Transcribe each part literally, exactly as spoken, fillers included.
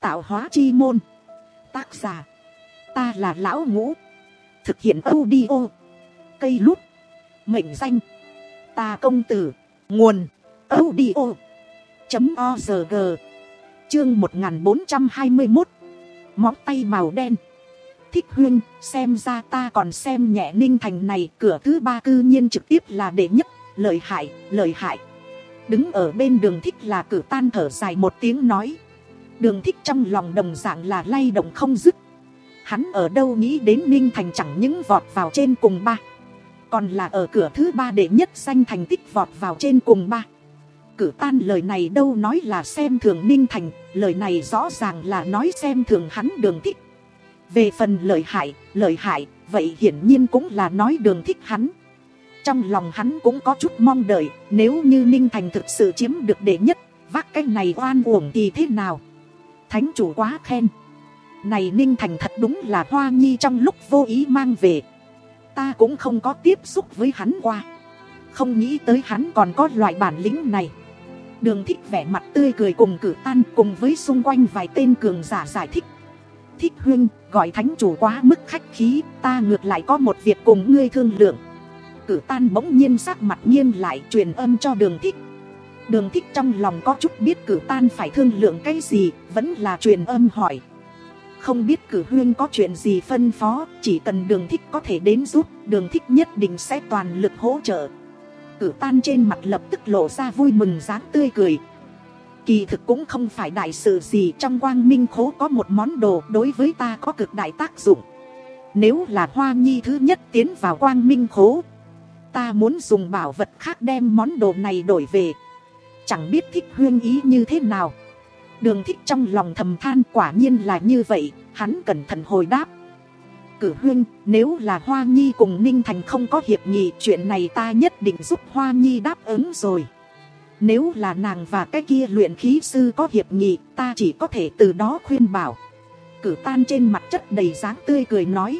Tạo hóa chi môn. Tác giả: ta là Lão Ngũ. Thực hiện audio Cây Lút. Mệnh danh: Ta Công Tử. Nguồn: audio chấm org. Chương một nghìn bốn trăm hai mươi mốt. Móng tay màu đen. Thích Huynh, xem ra ta còn xem nhẹ Ninh Thành này. Cửa thứ ba cư nhiên trực tiếp là đệ nhất. Lợi hại, lợi hại. Đứng ở bên Đường Thích là Cử Tan thở dài một tiếng nói. Đường Thích trong lòng đồng dạng là lay động không dứt. Hắn ở đâu nghĩ đến Ninh Thành chẳng những vọt vào trên cùng ba, còn là ở cửa thứ ba đệ nhất danh thành tích vọt vào trên cùng ba. Cử Tan lời này đâu nói là xem thường Ninh Thành, lời này rõ ràng là nói xem thường hắn Đường Thích. Về phần lợi hại, lợi hại, vậy hiển nhiên cũng là nói Đường Thích hắn. Trong lòng hắn cũng có chút mong đợi, nếu như Ninh Thành thực sự chiếm được đệ nhất, vác cái này oan uổng thì thế nào? Thánh chủ quá khen. Này Ninh Thành thật đúng là Hoa Nhi trong lúc vô ý mang về. Ta cũng không có tiếp xúc với hắn qua, không nghĩ tới hắn còn có loại bản lĩnh này. Đường Thích vẻ mặt tươi cười cùng Cử Tan cùng với xung quanh vài tên cường giả giải thích. Thích Huynh, gọi thánh chủ quá mức khách khí, ta ngược lại có một việc cùng ngươi thương lượng. Cử Tan bỗng nhiên sắc mặt nghiêm lại, truyền âm cho Đường Thích. Đường Thích trong lòng có chút biết Cử Tan phải thương lượng cái gì, vẫn là truyền âm hỏi. Không biết Cử Huynh có chuyện gì phân phó, chỉ cần Đường Thích có thể đến giúp, Đường Thích nhất định sẽ toàn lực hỗ trợ. Cử Tan trên mặt lập tức lộ ra vui mừng dáng tươi cười. Kỳ thực cũng không phải đại sự gì, trong Quang Minh Khố có một món đồ đối với ta có cực đại tác dụng. Nếu là Hoa Nhi thứ nhất tiến vào Quang Minh Khố, ta muốn dùng bảo vật khác đem món đồ này đổi về. Chẳng biết Thích Huynh ý như thế nào? Đường Thích trong lòng thầm than, quả nhiên là như vậy. Hắn cẩn thận hồi đáp. Cử Huynh, nếu là Hoa Nhi cùng Ninh Thành không có hiệp nghị, chuyện này ta nhất định giúp Hoa Nhi đáp ứng rồi. Nếu là nàng và cái kia luyện khí sư có hiệp nghị, ta chỉ có thể từ đó khuyên bảo. Cử Tan trên mặt chất đầy dáng tươi cười nói.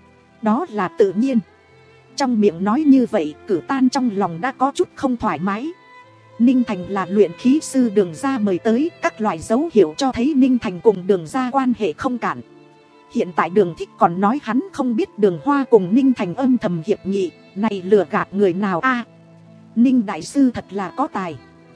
Đó là tự nhiên. Trong miệng nói như vậy, Cử Tan trong lòng đã có chút không thoải mái. Ninh Thành là luyện khí sư Đường gia mời tới, các loại dấu hiệu cho thấy Ninh Thành cùng Đường gia quan hệ không cản. Hiện tại Đường Thích còn nói hắn không biết Đường Hoa cùng Ninh Thành âm thầm hiệp nghị, này lừa gạt người nào a? Ninh đại sư thật là có tài.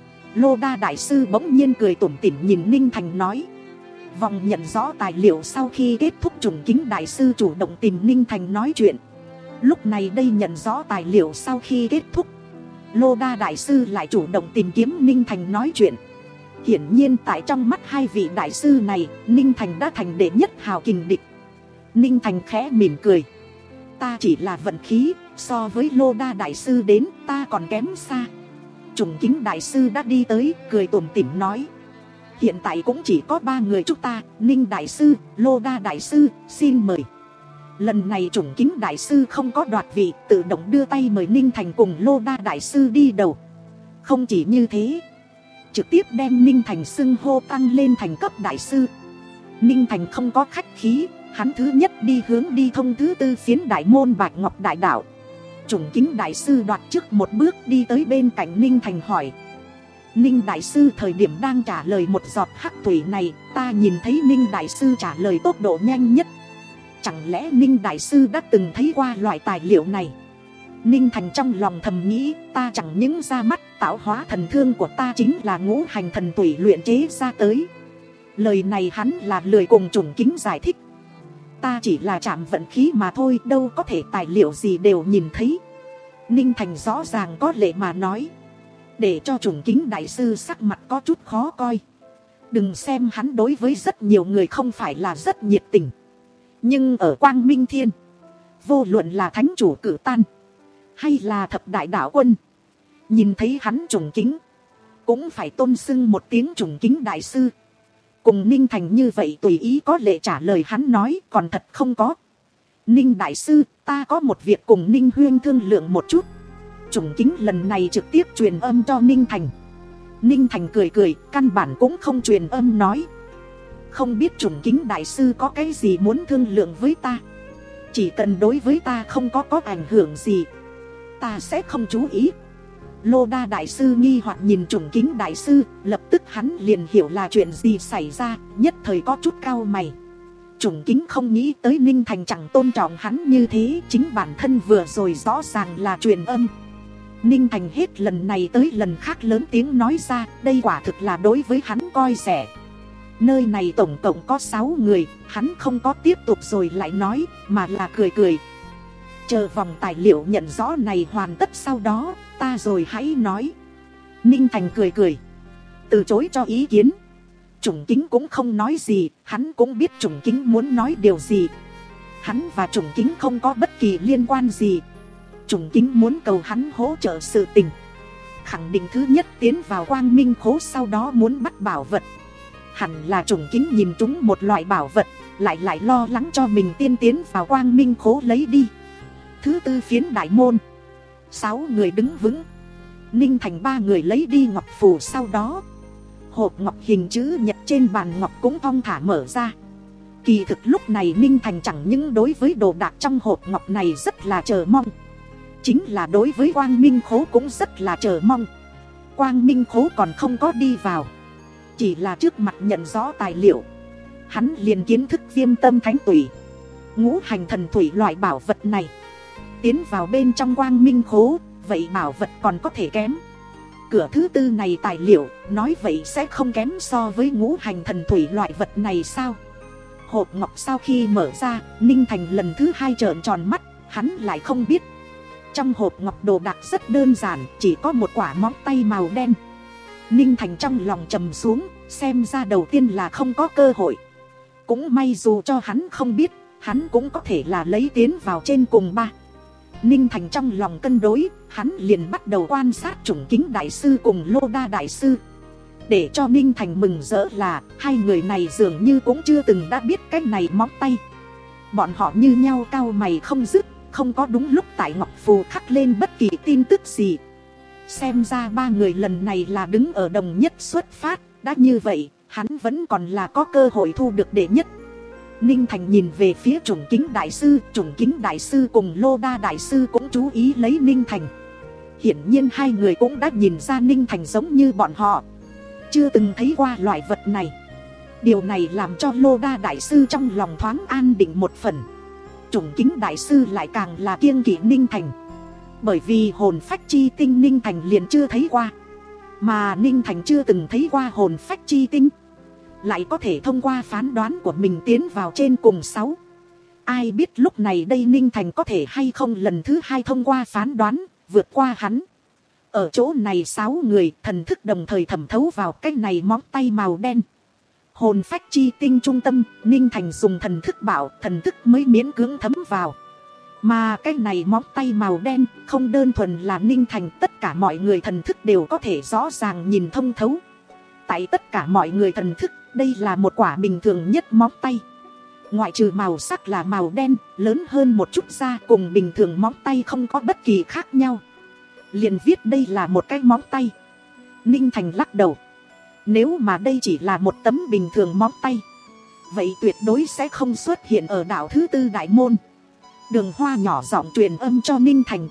Lô Đa đại sư bỗng nhiên cười tủm tỉm nhìn Ninh Thành nói. Vòng nhận rõ tài liệu sau khi kết thúc, Trùng Kính đại sư chủ động tìm Ninh Thành nói chuyện. Lúc này đây nhận rõ tài liệu sau khi kết thúc, Lô Đa đại sư lại chủ động tìm kiếm Ninh Thành nói chuyện. Hiển nhiên tại trong mắt hai vị đại sư này, Ninh Thành đã thành đệ nhất hào kình địch. Ninh Thành khẽ mỉm cười. Ta chỉ là vận khí, so với Lô Đa đại sư đến ta còn kém xa. Trùng Kính đại sư đã đi tới, cười tủm tỉm nói. Hiện tại cũng chỉ có ba người chúng ta, Ninh đại sư, Lô Đa đại sư, xin mời. Lần này Trùng Kính đại sư không có đoạt vị, tự động đưa tay mời Ninh Thành cùng Lô Đa đại sư đi đầu. Không chỉ như thế, trực tiếp đem Ninh Thành xưng hô tăng lên thành cấp đại sư. Ninh Thành không có khách khí, hắn thứ nhất đi hướng đi thông thứ tư phiến đại môn Bạch Ngọc đại đạo. Trùng Kính đại sư đoạt trước một bước đi tới bên cạnh Ninh Thành hỏi. Ninh đại sư thời điểm đang trả lời một giọt hắc thủy này, ta nhìn thấy Ninh đại sư trả lời tốc độ nhanh nhất. Chẳng lẽ Ninh đại sư đã từng thấy qua loại tài liệu này? Ninh Thành trong lòng thầm nghĩ, ta chẳng những ra mắt, tạo hóa thần thương của ta chính là ngũ hành thần tủy luyện chế ra tới. Lời này hắn là lười cùng Trùng Kính giải thích. Ta chỉ là chạm vận khí mà thôi, đâu có thể tài liệu gì đều nhìn thấy. Ninh Thành rõ ràng có lệ mà nói, để cho Trùng Kính đại sư sắc mặt có chút khó coi. Đừng xem hắn đối với rất nhiều người không phải là rất nhiệt tình, nhưng ở Quang Minh Thiên, vô luận là thánh chủ Cử Tan hay là thập đại đạo quân, nhìn thấy hắn Trùng Kính cũng phải tôn xưng một tiếng Trùng Kính đại sư. Cùng Ninh Thành như vậy tùy ý có lệ trả lời hắn nói, còn thật không có. Ninh đại sư, ta có một việc cùng Ninh Huyên thương lượng một chút. Trùng Kính lần này trực tiếp truyền âm cho Ninh Thành. Ninh Thành cười cười, căn bản cũng không truyền âm nói. Không biết Trùng Kính đại sư có cái gì muốn thương lượng với ta. Chỉ cần đối với ta không có có ảnh hưởng gì, ta sẽ không chú ý. Lô Đa đại sư nghi hoặc nhìn Trùng Kính đại sư, lập tức hắn liền hiểu là chuyện gì xảy ra, nhất thời có chút cau mày. Trùng Kính không nghĩ tới Ninh Thành chẳng tôn trọng hắn như thế, chính bản thân vừa rồi rõ ràng là truyền âm. Ninh Thành hết lần này tới lần khác lớn tiếng nói ra, đây quả thực là đối với hắn coi rẻ. Nơi này tổng cộng có sáu người, hắn không có tiếp tục rồi lại nói, mà là cười cười. Chờ vòng tài liệu nhận rõ này hoàn tất sau đó, ta rồi hãy nói. Ninh Thành cười cười, từ chối cho ý kiến. Trùng Kính cũng không nói gì, hắn cũng biết Trùng Kính muốn nói điều gì. Hắn và Trùng Kính không có bất kỳ liên quan gì. Trùng Kính muốn cầu hắn hỗ trợ sự tình. Khẳng định thứ nhất tiến vào Quang Minh Khố, sau đó muốn bắt bảo vật. Hẳn là Trùng Kính nhìn trúng một loại bảo vật, lại lại lo lắng cho mình tiên tiến vào Quang Minh Khố lấy đi. Thứ tư phiến đại môn, sáu người đứng vững. Ninh Thành ba người lấy đi ngọc phù, sau đó hộp ngọc hình chữ nhật trên bàn ngọc cũng thong thả mở ra. Kỳ thực lúc này Ninh Thành chẳng những đối với đồ đạc trong hộp ngọc này rất là chờ mong, chính là đối với Quang Minh Khố cũng rất là chờ mong. Quang Minh Khố còn không có đi vào, chỉ là trước mặt nhận rõ tài liệu, hắn liền kiến thức Viêm Tâm Thánh Tủy, Ngũ Hành Thần Thủy loại bảo vật này. Tiến vào bên trong Quang Minh Khố, vậy bảo vật còn có thể kém. Cửa thứ tư này tài liệu, nói vậy sẽ không kém so với Ngũ Hành Thần Thủy loại vật này sao? Hộp ngọc sau khi mở ra, Ninh Thành lần thứ hai trợn tròn mắt, hắn lại không biết. Trong hộp ngọc đồ đạc rất đơn giản, chỉ có một quả móng tay màu đen. Ninh Thành trong lòng trầm xuống, xem ra đầu tiên là không có cơ hội. Cũng may dù cho hắn không biết, hắn cũng có thể là lấy tiến vào trên cùng ba. Ninh Thành trong lòng cân đối, hắn liền bắt đầu quan sát Trùng Kính đại sư cùng Lô Đa đại sư. Để cho Ninh Thành mừng rỡ là hai người này dường như cũng chưa từng đã biết cái này móng tay. Bọn họ như nhau cau mày không dứt, không có đúng lúc tại ngọc phù khắc lên bất kỳ tin tức gì. Xem ra ba người lần này là đứng ở đồng nhất xuất phát, đã như vậy, hắn vẫn còn là có cơ hội thu được đệ nhất. Ninh Thành nhìn về phía Trùng Kính đại sư, Trùng Kính đại sư cùng Lô Đa đại sư cũng chú ý lấy Ninh Thành. Hiển nhiên hai người cũng đã nhìn ra Ninh Thành giống như bọn họ, chưa từng thấy qua loại vật này. Điều này làm cho Lô Đa đại sư trong lòng thoáng an định một phần. Trùng Kính đại sư lại càng là kiêng kỵ Ninh Thành, bởi vì hồn phách chi tinh Ninh Thành liền chưa thấy qua, mà Ninh Thành chưa từng thấy qua hồn phách chi tinh, lại có thể thông qua phán đoán của mình tiến vào trên cùng sáu. Ai biết lúc này đây Ninh Thành có thể hay không lần thứ hai thông qua phán đoán vượt qua hắn. Ở chỗ này sáu người thần thức đồng thời thẩm thấu vào cái này móng tay màu đen. Hồn phách chi tinh trung tâm, Ninh Thành dùng thần thức bảo, thần thức mới miễn cưỡng thấm vào. Mà cái này móng tay màu đen không đơn thuần là Ninh Thành, tất cả mọi người thần thức đều có thể rõ ràng nhìn thông thấu. Tại tất cả mọi người thần thức, đây là một quả bình thường nhất móng tay. Ngoại trừ màu sắc là màu đen, lớn hơn một chút ra, cùng bình thường móng tay không có bất kỳ khác nhau. Liền viết đây là một cái móng tay. Ninh Thành lắc đầu. Nếu mà đây chỉ là một tấm bình thường móng tay, vậy tuyệt đối sẽ không xuất hiện ở đảo thứ tư đại môn. Đường Hoa nhỏ giọng truyền âm cho Ninh Thành.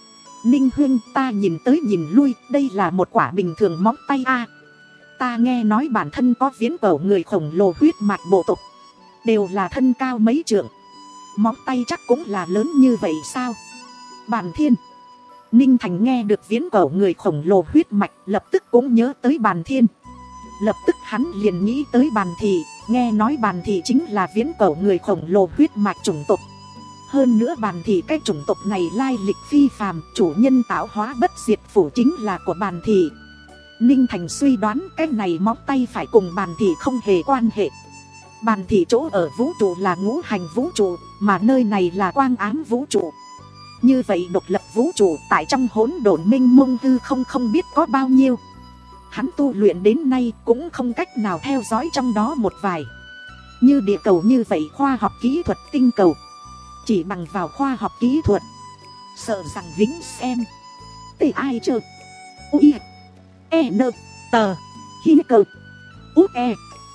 Ninh huynh, ta nhìn tới nhìn lui, đây là một quả bình thường móng tay a. Ta nghe nói bản thân có viễn cổ người khổng lồ huyết mạch bộ tộc, đều là thân cao mấy trượng, móng tay chắc cũng là lớn như vậy sao? Bàn Thiên. Ninh Thành nghe được viễn cổ người khổng lồ huyết mạch, lập tức cũng nhớ tới Bàn Thiên. Lập tức hắn liền nghĩ tới Bàn Thị, nghe nói Bàn Thị chính là viễn cổ người khổng lồ huyết mạch chủng tộc. Hơn nữa Bàn Thị cái chủng tộc này lai lịch phi phàm, chủ nhân tạo hóa bất diệt phủ chính là của Bàn Thị. Ninh Thành suy đoán cái này móng tay phải cùng Bàn Thị không hề quan hệ. Bàn Thị chỗ ở vũ trụ là ngũ hành vũ trụ, mà nơi này là quang ám vũ trụ. Như vậy độc lập vũ trụ tại trong hỗn độn minh mông hư không không biết có bao nhiêu. Hắn tu luyện đến nay cũng không cách nào theo dõi trong đó một vài. Như địa cầu như vậy khoa học kỹ thuật tinh cầu, chỉ bằng vào khoa học kỹ thuật, sợ rằng vĩnh xem T ai chơ U I E N Tờ Hi Cơ Út E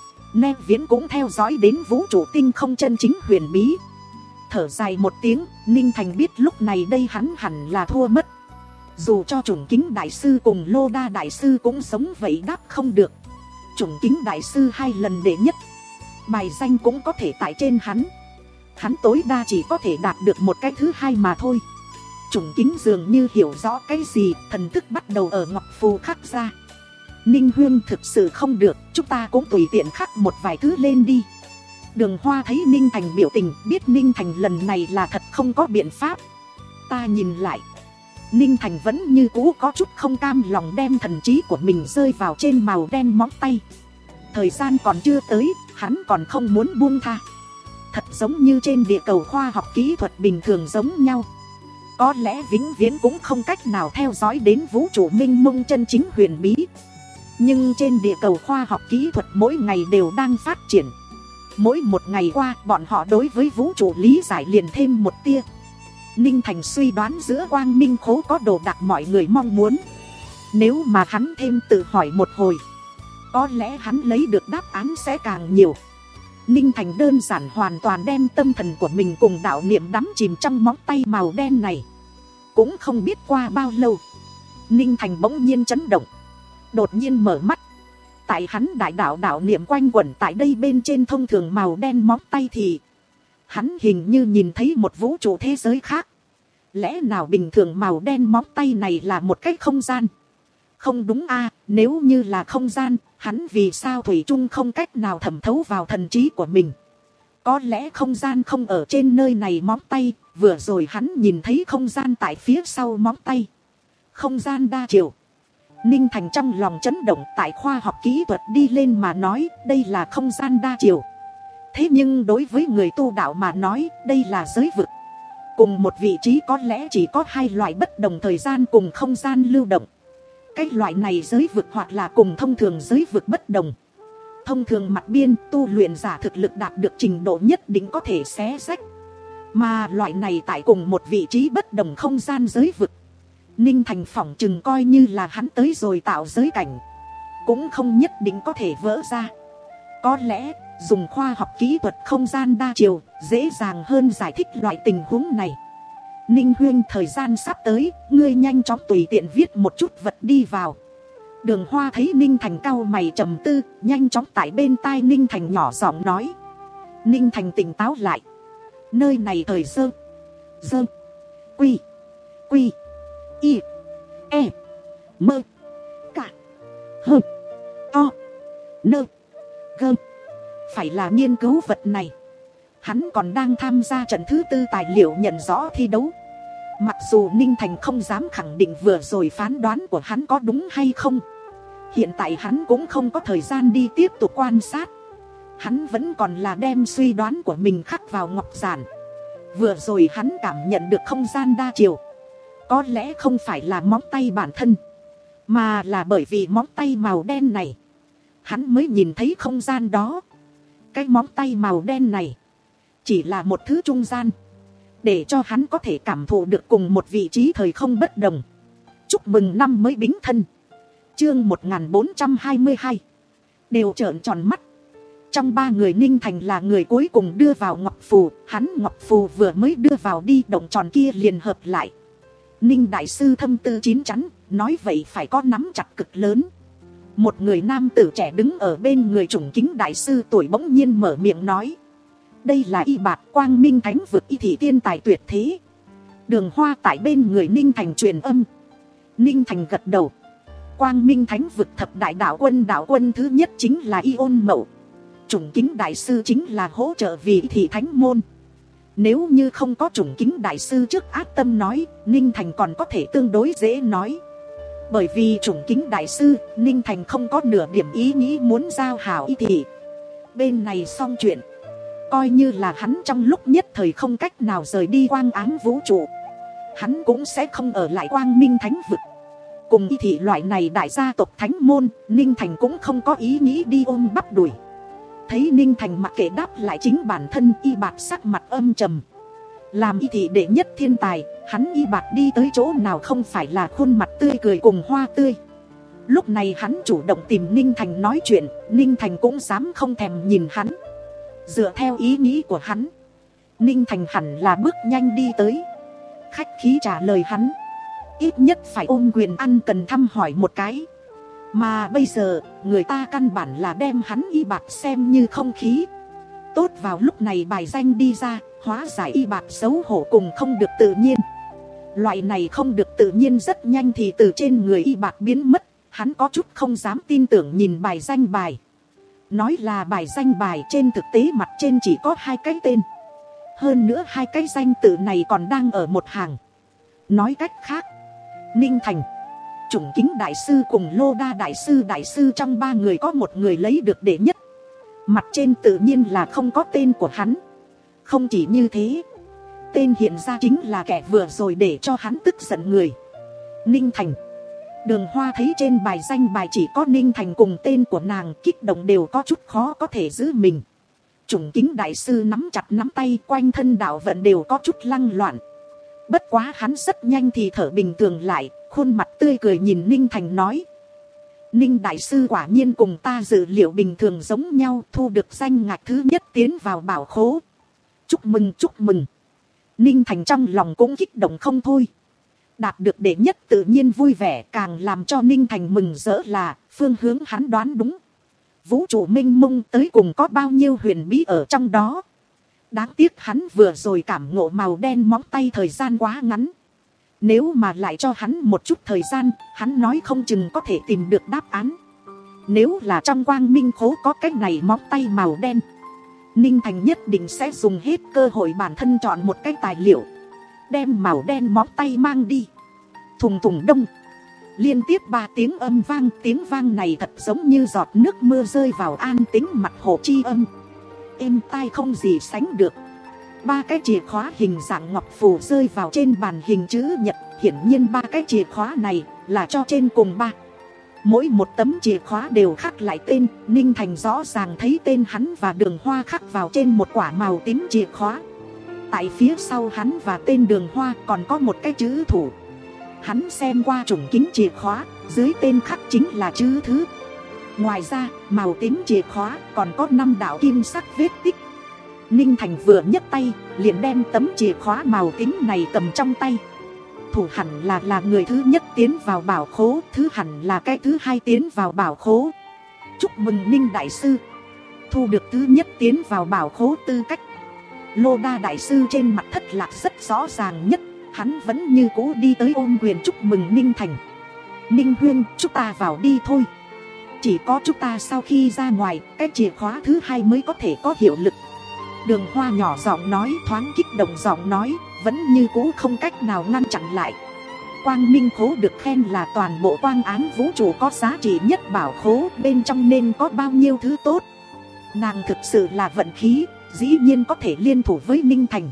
Nè Viễn cũng theo dõi đến vũ trụ tinh không chân chính huyền bí. Thở dài một tiếng, Ninh Thành biết lúc này đây hắn hẳn là thua mất. Dù cho Chủng Kính Đại Sư cùng Lô Đa Đại Sư cũng sống vậy đáp không được. Chủng Kính Đại Sư hai lần đệ nhất, bài danh cũng có thể tại trên hắn. Hắn tối đa chỉ có thể đạt được một cái thứ hai mà thôi. Chủng Kính dường như hiểu rõ cái gì, thần thức bắt đầu ở ngọc phù khắc ra. Ninh Huyên thực sự không được, chúng ta cũng tùy tiện khắc một vài thứ lên đi. Đường Hoa thấy Ninh Thành biểu tình, biết Ninh Thành lần này là thật không có biện pháp. Ta nhìn lại, Ninh Thành vẫn như cũ có chút không cam lòng đem thần trí của mình rơi vào trên màu đen móng tay. Thời gian còn chưa tới, hắn còn không muốn buông tha. Thật giống như trên địa cầu khoa học kỹ thuật bình thường giống nhau. Có lẽ vĩnh viễn cũng không cách nào theo dõi đến vũ trụ mênh mông chân chính huyền bí. Nhưng trên địa cầu khoa học kỹ thuật mỗi ngày đều đang phát triển. Mỗi một ngày qua, bọn họ đối với vũ trụ lý giải liền thêm một tia. Ninh Thành suy đoán giữa quang minh khố có đồ đạc mọi người mong muốn. Nếu mà hắn thêm tự hỏi một hồi, có lẽ hắn lấy được đáp án sẽ càng nhiều. Ninh Thành đơn giản hoàn toàn đem tâm thần của mình cùng đạo niệm đắm chìm trong móng tay màu đen này. Cũng không biết qua bao lâu, Ninh Thành bỗng nhiên chấn động, đột nhiên mở mắt. Tại hắn đại đạo đạo niệm quanh quẩn tại đây bên trên thông thường màu đen móng tay thì hắn hình như nhìn thấy một vũ trụ thế giới khác. Lẽ nào bình thường màu đen móng tay này là một cái không gian? Không đúng a, nếu như là không gian, hắn vì sao thủy chung không cách nào thẩm thấu vào thần trí của mình? Có lẽ không gian không ở trên nơi này móng tay, vừa rồi hắn nhìn thấy không gian tại phía sau móng tay. Không gian đa chiều. Ninh Thành trong lòng chấn động, tại khoa học kỹ thuật đi lên mà nói, đây là không gian đa chiều. Thế nhưng đối với người tu đạo mà nói, đây là giới vực. Cùng một vị trí có lẽ chỉ có hai loại bất đồng thời gian cùng không gian lưu động. Cái loại này giới vực hoặc là cùng thông thường giới vực bất đồng. Thông thường mặt biên tu luyện giả thực lực đạt được trình độ nhất định có thể xé rách. Mà loại này tại cùng một vị trí bất đồng không gian giới vực, Ninh Thành phỏng chừng coi như là hắn tới rồi tạo giới cảnh, cũng không nhất định có thể vỡ ra. Có lẽ dùng khoa học kỹ thuật không gian đa chiều dễ dàng hơn giải thích loại tình huống này. Ninh Huyên, thời gian sắp tới, ngươi nhanh chóng tùy tiện viết một chút vật đi vào. Đường Hoa thấy Ninh Thành cau mày trầm tư, nhanh chóng tại bên tai Ninh Thành nhỏ giọng nói. Ninh Thành tỉnh táo lại. Nơi này thời dơ Dơ Quy Quy Y E Mơ Cả Hơ To Nơ Gơ. Phải là nghiên cứu vật này. Hắn còn đang tham gia trận thứ tư tài liệu nhận rõ thi đấu. Mặc dù Ninh Thành không dám khẳng định vừa rồi phán đoán của hắn có đúng hay không. Hiện tại hắn cũng không có thời gian đi tiếp tục quan sát. Hắn vẫn còn là đem suy đoán của mình khắc vào ngọc giản. Vừa rồi hắn cảm nhận được không gian đa chiều. Có lẽ không phải là móng tay bản thân, mà là bởi vì móng tay màu đen này, hắn mới nhìn thấy không gian đó. Cái móng tay màu đen này chỉ là một thứ trung gian, để cho hắn có thể cảm thụ được cùng một vị trí thời không bất đồng. Chúc mừng năm mới Bính Thân. Chương một nghìn bốn trăm hai mươi hai. Đều trợn tròn mắt. Trong ba người, Ninh Thành là người cuối cùng đưa vào ngọc phù. Hắn ngọc phù vừa mới đưa vào đi, động tròn kia liền hợp lại. Ninh Đại Sư thâm tư chín chắn, nói vậy phải có nắm chặt cực lớn. Một người nam tử trẻ đứng ở bên người Chủng Kính Đại Sư tuổi bỗng nhiên mở miệng nói. Đây là Y Bạt, Quang Minh Thánh Vực y thị tiên tài tuyệt thế. Đường Hoa tại bên người Ninh Thành truyền âm. Ninh Thành gật đầu. Quang Minh Thánh Vực thập đại đạo quân, đạo quân thứ nhất chính là Y Ôn Mậu. Chủng Kính Đại Sư chính là hỗ trợ vì y thị thánh môn. Nếu như không có Chủng Kính Đại Sư trước ác tâm nói, Ninh Thành còn có thể tương đối dễ nói. Bởi vì Chủng Kính Đại Sư, Ninh Thành không có nửa điểm ý nghĩ muốn giao hảo y thị. Bên này xong chuyện, coi như là hắn trong lúc nhất thời không cách nào rời đi quang ám vũ trụ, hắn cũng sẽ không ở lại Quang Minh Thánh Vực. Cùng y thị loại này đại gia tộc thánh môn, Ninh Thành cũng không có ý nghĩ đi ôm bắp đuổi. Thấy Ninh Thành mặc kệ đáp lại chính bản thân, Y Bạt sắc mặt âm trầm. Làm y thị đệ nhất thiên tài, hắn Y Bạt đi tới chỗ nào không phải là khuôn mặt tươi cười cùng hoa tươi. Lúc này hắn chủ động tìm Ninh Thành nói chuyện, Ninh Thành cũng dám không thèm nhìn hắn. Dựa theo ý nghĩ của hắn, Ninh Thành hẳn là bước nhanh đi tới, khách khí trả lời hắn. ít nhất phải ôm quyền ăn cần thăm hỏi một cái. Mà bây giờ người ta căn bản là đem hắn y bạc xem như không khí. Tốt vào lúc này bài danh đi ra, hóa giải y bạc xấu hổ cùng không được tự nhiên. Loại này không được tự nhiên rất nhanh thì từ trên người y bạc biến mất. Hắn có chút không dám tin tưởng nhìn bài danh bài. Nói là bài danh bài, trên thực tế mặt trên chỉ có hai cái tên. Hơn nữa hai cái danh tự này còn đang ở một hàng. Nói cách khác, Ninh Thành, Chủng Kính đại sư cùng Lô Đa đại sư đại sư trong ba người có một người lấy được đệ nhất. Mặt trên tự nhiên là không có tên của hắn. Không chỉ như thế, tên hiện ra chính là kẻ vừa rồi để cho hắn tức giận người, Ninh Thành. Đường Hoa thấy trên bài danh bài chỉ có Ninh Thành cùng tên của nàng, kích động đều có chút khó có thể giữ mình. Chủng Kính đại sư nắm chặt nắm tay, quanh thân đạo vận đều có chút lăng loạn. Bất quá hắn rất nhanh thì thở bình thường lại, khuôn mặt tươi cười nhìn Ninh Thành nói: Ninh đại sư quả nhiên cùng ta dự liệu bình thường giống nhau, thu được danh ngạch thứ nhất tiến vào bảo khố. Chúc mừng chúc mừng. Ninh Thành trong lòng cũng kích động không thôi. Đạt được đệ nhất tự nhiên vui vẻ, càng làm cho Ninh Thành mừng rỡ là phương hướng hắn đoán đúng. Vũ trụ mênh mông tới cùng có bao nhiêu huyền bí ở trong đó. Đáng tiếc hắn vừa rồi cảm ngộ màu đen móng tay thời gian quá ngắn. Nếu mà lại cho hắn một chút thời gian, hắn nói không chừng có thể tìm được đáp án. Nếu là trong quang minh khố có cái này móng tay màu đen, Ninh Thành nhất định sẽ dùng hết cơ hội bản thân chọn một cái tài liệu, đem màu đen móng tay mang đi. Thùng thùng đông. Liên tiếp ba tiếng âm vang, tiếng vang này thật giống như giọt nước mưa rơi vào an tĩnh mặt hồ chi âm, êm tai không gì sánh được. Ba cái chìa khóa hình dạng ngọc phù rơi vào trên bàn hình chữ nhật. Hiển nhiên ba cái chìa khóa này là cho trên cùng ba. Mỗi một tấm chìa khóa đều khắc lại tên. Ninh Thành rõ ràng thấy tên hắn và Đường Hoa khắc vào trên một quả màu tím chìa khóa. Tại phía sau hắn và tên Đường Hoa còn có một cái chữ thủ. Hắn xem qua chủng kính chìa khóa, dưới tên khắc chính là chữ thứ. Ngoài ra, màu tím chìa khóa còn có năm đạo kim sắc vết tích. Ninh Thành vừa nhấc tay, liền đem tấm chìa khóa màu tím này cầm trong tay. Thủ hẳn là là người thứ nhất tiến vào bảo khố, thứ hẳn là cái thứ hai tiến vào bảo khố. Chúc mừng Ninh đại sư, thu được thứ nhất tiến vào bảo khố tư cách. Lô Đa đại sư trên mặt thất lạc rất rõ ràng nhất. Hắn vẫn như cũ đi tới ôm quyền chúc mừng Ninh Thành. Ninh huynh, chúng ta vào đi thôi. Chỉ có chúng ta sau khi ra ngoài, cái chìa khóa thứ hai mới có thể có hiệu lực. Đường Hoa nhỏ giọng nói, thoáng kích động giọng nói, vẫn như cũ không cách nào ngăn chặn lại. Quang minh khố được khen là toàn bộ quang án vũ trụ có giá trị nhất bảo khố, bên trong nên có bao nhiêu thứ tốt. Nàng thực sự là vận khí, dĩ nhiên có thể liên thủ với Ninh Thành.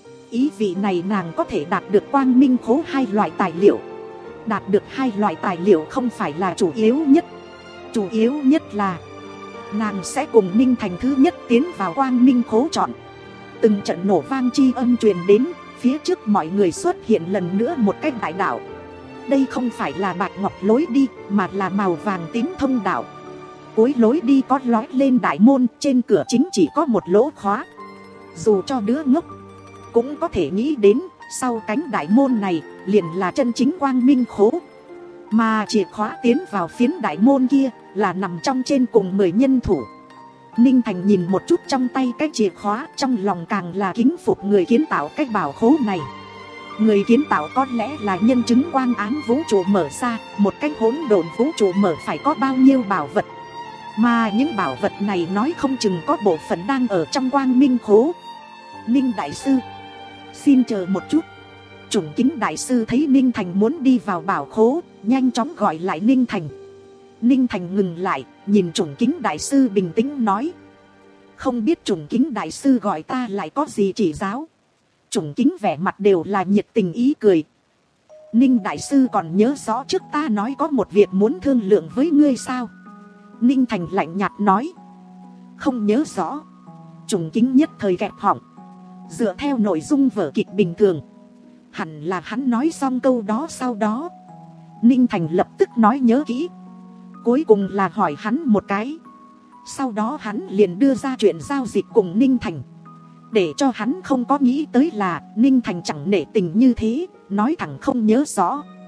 Ý vị này nàng có thể đạt được quang minh khố hai loại tài liệu. Đạt được hai loại tài liệu không phải là chủ yếu nhất. Chủ yếu nhất là nàng sẽ cùng Ninh Thành thứ nhất tiến vào quang minh khố chọn. Từng trận nổ vang chi âm truyền đến, phía trước mọi người xuất hiện lần nữa một cái đại đạo. Đây không phải là bạch ngọc lối đi, mà là màu vàng tím thông đạo. Cuối lối đi có lói lên đại môn, trên cửa chính chỉ có một lỗ khóa. Dù cho đứa ngốc cũng có thể nghĩ đến, sau cánh đại môn này liền là chân chính quang minh khố. Mà chìa khóa tiến vào phiến đại môn kia là nằm trong trên cùng mười nhân thủ. Ninh Thành nhìn một chút trong tay cái chìa khóa, trong lòng càng là kính phục người kiến tạo cái bảo khố này. Người kiến tạo có lẽ là nhân chứng quang án vũ trụ mở ra, một cái hỗn độn vũ trụ mở phải có bao nhiêu bảo vật. Mà những bảo vật này nói không chừng có bộ phận đang ở trong quang minh khố. Ninh đại sư, xin chờ một chút. Chủng Kính đại sư thấy Ninh Thành muốn đi vào bảo khố, nhanh chóng gọi lại Ninh Thành. Ninh Thành ngừng lại, nhìn Chủng Kính đại sư bình tĩnh nói: không biết Chủng Kính đại sư gọi ta lại có gì chỉ giáo. Chủng Kính vẻ mặt đều là nhiệt tình ý cười. Ninh đại sư còn nhớ rõ trước ta nói có một việc muốn thương lượng với ngươi sao? Ninh Thành lạnh nhạt nói: không nhớ rõ. Chủng Kính nhất thời kẹp họng. Dựa theo nội dung vở kịch bình thường, hẳn là hắn nói xong câu đó sau đó Ninh Thành lập tức nói nhớ kỹ. Cuối cùng là hỏi hắn một cái. Sau đó hắn liền đưa ra chuyện giao dịch cùng Ninh Thành. Để cho hắn không có nghĩ tới là Ninh Thành chẳng nể tình như thế, nói thẳng không nhớ rõ.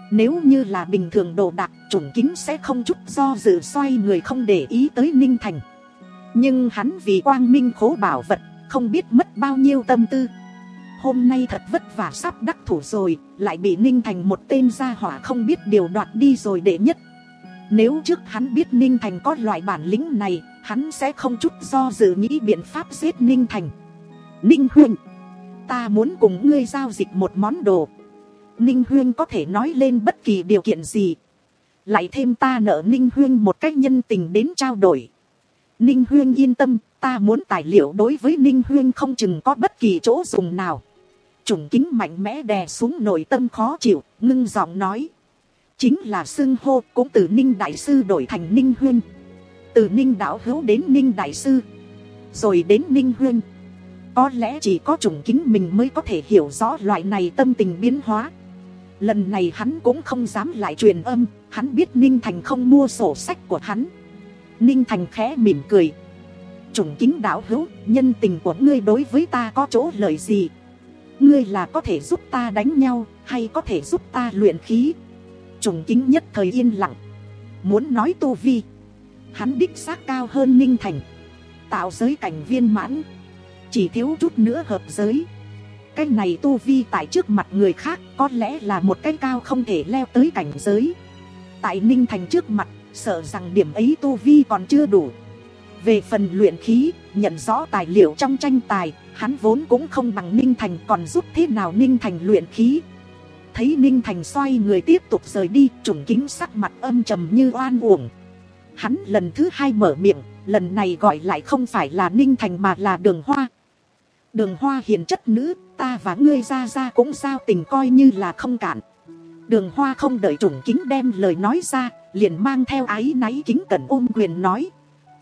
Nếu như là bình thường đồ đạc, Trùng Kính sẽ không chút do dự xoay người không để ý tới Ninh Thành. Nhưng hắn vì quang minh khố bảo vật, không biết mất bao nhiêu tâm tư. Hôm nay thật vất vả sắp đắc thủ rồi, lại bị Ninh Thành một tên gia hỏa không biết điều đoạt đi rồi đệ nhất. Nếu trước hắn biết Ninh Thành có loại bản lĩnh này, hắn sẽ không chút do dự nghĩ biện pháp giết Ninh Thành. Ninh huynh, ta muốn cùng ngươi giao dịch một món đồ. Ninh huynh có thể nói lên bất kỳ điều kiện gì, lại thêm ta nợ Ninh huynh một cách nhân tình đến trao đổi. Ninh huynh yên tâm, ta muốn tài liệu đối với Ninh huynh không chừng có bất kỳ chỗ dùng nào. Trùng Kính mạnh mẽ đè xuống nội tâm khó chịu, ngưng giọng nói. Chính là xưng hô cũng từ Ninh đại sư đổi thành Ninh huynh. Từ Ninh đạo hữu đến Ninh đại sư, rồi đến Ninh huynh. Có lẽ chỉ có Trùng Kính mình mới có thể hiểu rõ loại này tâm tình biến hóa. Lần này hắn cũng không dám lại truyền âm, hắn biết Ninh Thành không mua sổ sách của hắn. Ninh Thành khẽ mỉm cười. Trùng Kính đạo hữu, nhân tình của ngươi đối với ta có chỗ lợi gì? Ngươi là có thể giúp ta đánh nhau, hay có thể giúp ta luyện khí? Trùng Kính nhất thời yên lặng. Muốn nói tu vi, hắn đích xác cao hơn Ninh Thành. Tạo giới cảnh viên mãn, chỉ thiếu chút nữa hợp giới. Cái này tu vi tại trước mặt người khác có lẽ là một cái cao không thể leo tới cảnh giới. Tại Ninh Thành trước mặt, sợ rằng điểm ấy tu vi còn chưa đủ. Về phần luyện khí, nhận rõ tài liệu trong tranh tài, hắn vốn cũng không bằng Ninh Thành, còn giúp thế nào Ninh Thành luyện khí. Thấy Ninh Thành xoay người tiếp tục rời đi, Trùng Kính sắc mặt âm trầm như oan uổng. Hắn lần thứ hai mở miệng, lần này gọi lại không phải là Ninh Thành mà là Đường Hoa. Đường Hoa hiền chất nữ, ta và ngươi ra ra cũng giao tình coi như là không cản. Đường Hoa không đợi Trùng Kính đem lời nói ra, liền mang theo áy náy kính cẩn ôm quyền nói.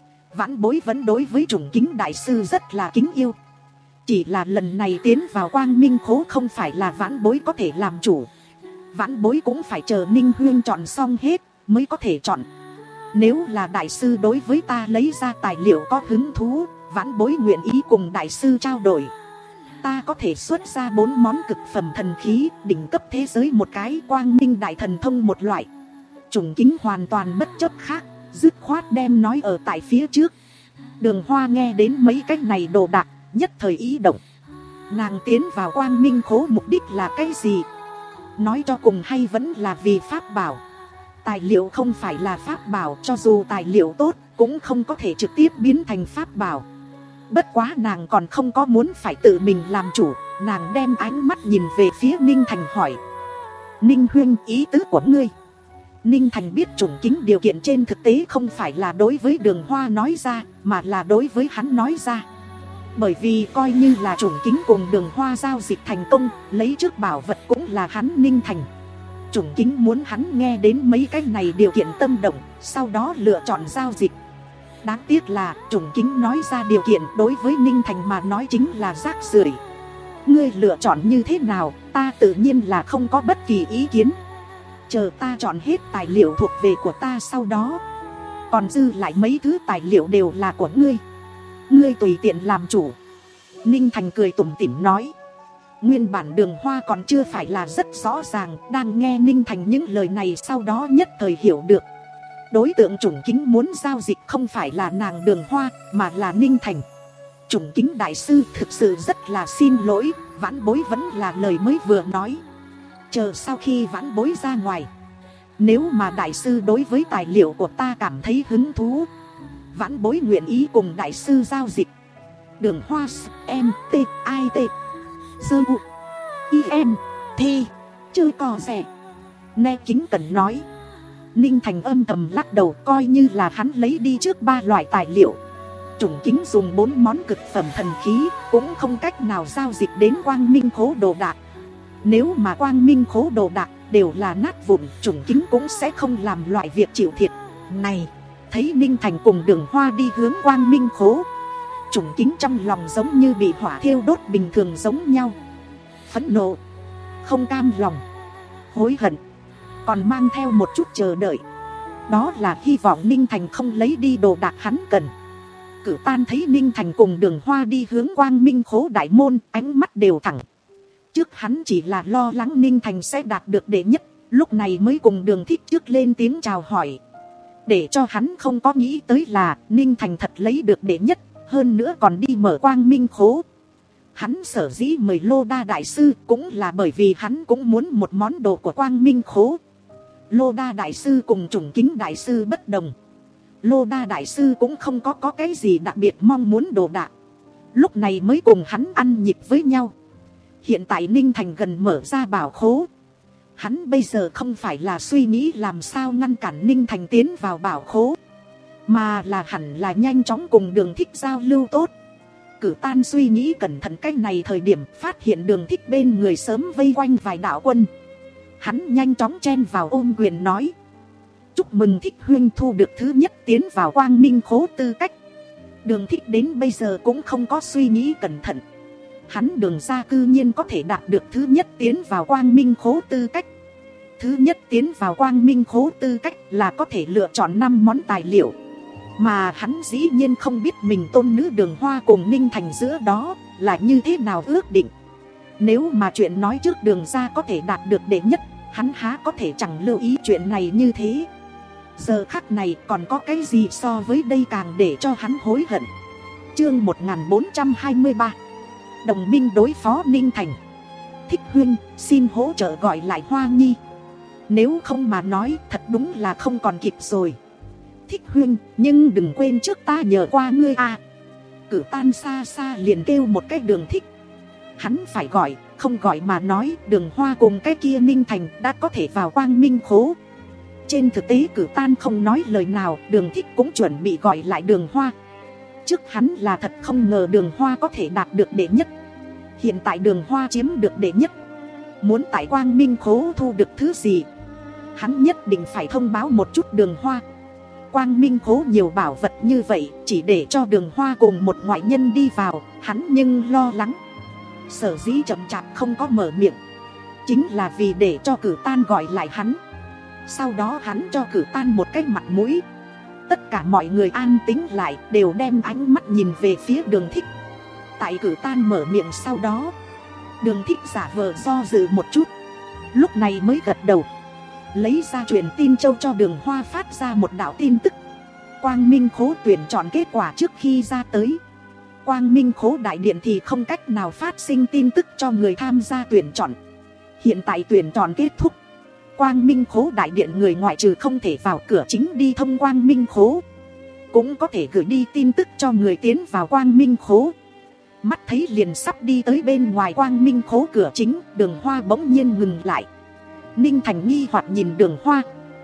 Vãn bối vẫn đối với Trùng Kính đại sư rất là kính yêu. Chỉ là lần này tiến vào quang minh khố không phải là vãn bối có thể làm chủ. Vãn bối cũng phải chờ Ninh huynh chọn xong hết mới có thể chọn. Nếu là đại sư đối với ta lấy ra tài liệu có hứng thú, vãn bối nguyện ý cùng đại sư trao đổi. Ta có thể xuất ra bốn món cực phẩm thần khí, đỉnh cấp thế giới một cái, quang minh đại thần thông một loại. Trùng Kính hoàn toàn bất chấp khác, dứt khoát đem nói ở tại phía trước. Đường Hoa nghe đến mấy cái này đồ đạc, nhất thời ý động. Nàng tiến vào quang minh khố mục đích là cái gì? Nói cho cùng hay vẫn là vì pháp bảo. Tài liệu không phải là pháp bảo, cho dù tài liệu tốt cũng không có thể trực tiếp biến thành pháp bảo. Bất quá nàng còn không có muốn phải tự mình làm chủ. Nàng đem ánh mắt nhìn về phía Ninh Thành hỏi. Ninh huynh, ý tứ của ngươi? Ninh Thành biết Trùng Kính điều kiện trên thực tế không phải là đối với Đường Hoa nói ra, mà là đối với hắn nói ra. Bởi vì coi như là Trùng Kính cùng Đường Hoa giao dịch thành công, lấy trước bảo vật cũng là hắn Ninh Thành. Trùng Kính muốn hắn nghe đến mấy cái này điều kiện tâm động, sau đó lựa chọn giao dịch. Đáng tiếc là Trùng Kính nói ra điều kiện đối với Ninh Thành mà nói chính là rác rưởi. Ngươi lựa chọn như thế nào, ta tự nhiên là không có bất kỳ ý kiến. Chờ ta chọn hết tài liệu thuộc về của ta, sau đó còn dư lại mấy thứ tài liệu đều là của ngươi. Ngươi tùy tiện làm chủ. Ninh Thành cười tủm tỉm nói. Nguyên bản Đường Hoa còn chưa phải là rất rõ ràng, đang nghe Ninh Thành những lời này sau đó nhất thời hiểu được. Đối tượng Trùng Kính muốn giao dịch không phải là nàng Đường Hoa, mà là Ninh Thành. Trùng Kính đại sư, thực sự rất là xin lỗi, vãn bối vẫn là lời mới vừa nói. Chờ sau khi vãn bối ra ngoài, nếu mà đại sư đối với tài liệu của ta cảm thấy hứng thú, vãn bối nguyện ý cùng đại sư giao dịch. Đường Hoa em t i t dơ u i em thi chơi cò rẻ. Nghe Kính Cẩn nói. Ninh Thành âm thầm lắc đầu, coi như là hắn lấy đi trước ba loại tài liệu. Trùng Kính dùng bốn món cực phẩm thần khí cũng không cách nào giao dịch đến quang minh khố đồ đạc. Nếu mà quang minh khố đồ đạc đều là nát vụn, Trùng Kính cũng sẽ không làm loại việc chịu thiệt này. Thấy Ninh Thành cùng Đường Hoa đi hướng quang minh khố, Trùng Kính trong lòng giống như bị hỏa thiêu đốt bình thường giống nhau. Phẫn nộ, không cam lòng, hối hận, còn mang theo một chút chờ đợi. Đó là hy vọng Ninh Thành không lấy đi đồ đạc hắn cần. Cử Tan thấy Ninh Thành cùng Đường Hoa đi hướng quang minh khố đại môn, ánh mắt đều thẳng. Trước hắn chỉ là lo lắng Ninh Thành sẽ đạt được đệ nhất, lúc này mới cùng Đường Thích trước lên tiếng chào hỏi. Để cho hắn không có nghĩ tới là Ninh Thành thật lấy được đệ nhất, hơn nữa còn đi mở Quang Minh Khố. Hắn sở dĩ mời Lô Đa Đại Sư cũng là bởi vì hắn cũng muốn một món đồ của Quang Minh Khố. Lô Đa Đại Sư cùng Trùng Kính Đại Sư bất đồng. Lô Đa Đại Sư cũng không có, có cái gì đặc biệt mong muốn đồ đạc. Lúc này mới cùng hắn ăn nhịp với nhau. Hiện tại Ninh Thành gần mở ra bảo khố. Hắn bây giờ không phải là suy nghĩ làm sao ngăn cản Ninh Thành tiến vào bảo khố, mà là hẳn là nhanh chóng cùng Đường Thích giao lưu tốt. Cử Tan suy nghĩ cẩn thận cái này thời điểm phát hiện Đường Thích bên người sớm vây quanh vài đạo quân. Hắn nhanh chóng chen vào ôm quyền nói: chúc mừng Thích huynh thu được thứ nhất tiến vào Quang Minh Khố tư cách. Đường Thích đến bây giờ cũng không có suy nghĩ cẩn thận. Hắn Đường ra cư nhiên có thể đạt được thứ nhất tiến vào Quang Minh Khố tư cách. Thứ nhất tiến vào Quang Minh Khố tư cách là có thể lựa chọn năm món tài liệu. Mà hắn dĩ nhiên không biết mình tôn nữ Đường Hoa cùng Ninh Thành giữa đó là như thế nào ước định. Nếu mà chuyện nói trước Đường ra có thể đạt được đệ nhất, hắn há có thể chẳng lưu ý chuyện này như thế. Giờ khắc này còn có cái gì so với đây càng để cho hắn hối hận. Chương một nghìn bốn trăm hai mươi ba, đồng minh đối phó Ninh Thành. Thích huynh xin hỗ trợ gọi lại Hoa Nhi, nếu không mà nói thật đúng là không còn kịp rồi. Thích huynh nhưng đừng quên trước ta nhờ qua ngươi à. Cử Tan xa xa liền kêu một cái Đường Thích. Hắn phải gọi, không gọi mà nói Đường Hoa cùng cái kia Ninh Thành đã có thể vào Quang Minh Khố. Trên thực tế Cử Tan không nói lời nào, Đường Thích cũng chuẩn bị gọi lại Đường Hoa. Trước hắn là thật không ngờ Đường Hoa có thể đạt được đệ nhất. Hiện tại Đường Hoa chiếm được đệ nhất, muốn tại Quang Minh Khố thu được thứ gì, hắn nhất định phải thông báo một chút Đường Hoa. Quang Minh Khố nhiều bảo vật như vậy, chỉ để cho Đường Hoa cùng một ngoại nhân đi vào, hắn nhưng lo lắng. Sở dĩ chậm chạp không có mở miệng, chính là vì để cho Cử Tan gọi lại hắn. Sau đó hắn cho Cử Tan một cái mặt mũi. Tất cả mọi người an tĩnh lại, đều đem ánh mắt nhìn về phía Đường Thích. Tại Cử Tan mở miệng sau đó, Đường Thích giả vờ do dự một chút, lúc này mới gật đầu, lấy ra truyền tin châu cho Đường Hoa phát ra một đạo tin tức. Quang Minh Khố tuyển chọn kết quả trước khi ra tới, Quang Minh Khố đại điện thì không cách nào phát sinh tin tức cho người tham gia tuyển chọn. Hiện tại tuyển chọn kết thúc, Quang Minh Khố đại điện người ngoại trừ không thể vào cửa chính đi thông Quang Minh Khố, cũng có thể gửi đi tin tức cho người tiến vào Quang Minh Khố. Mắt thấy liền sắp đi tới bên ngoài Quang Minh Khố cửa chính, Đường Hoa bỗng nhiên ngừng lại. Ninh Thành nghi hoặc nhìn Đường Hoa.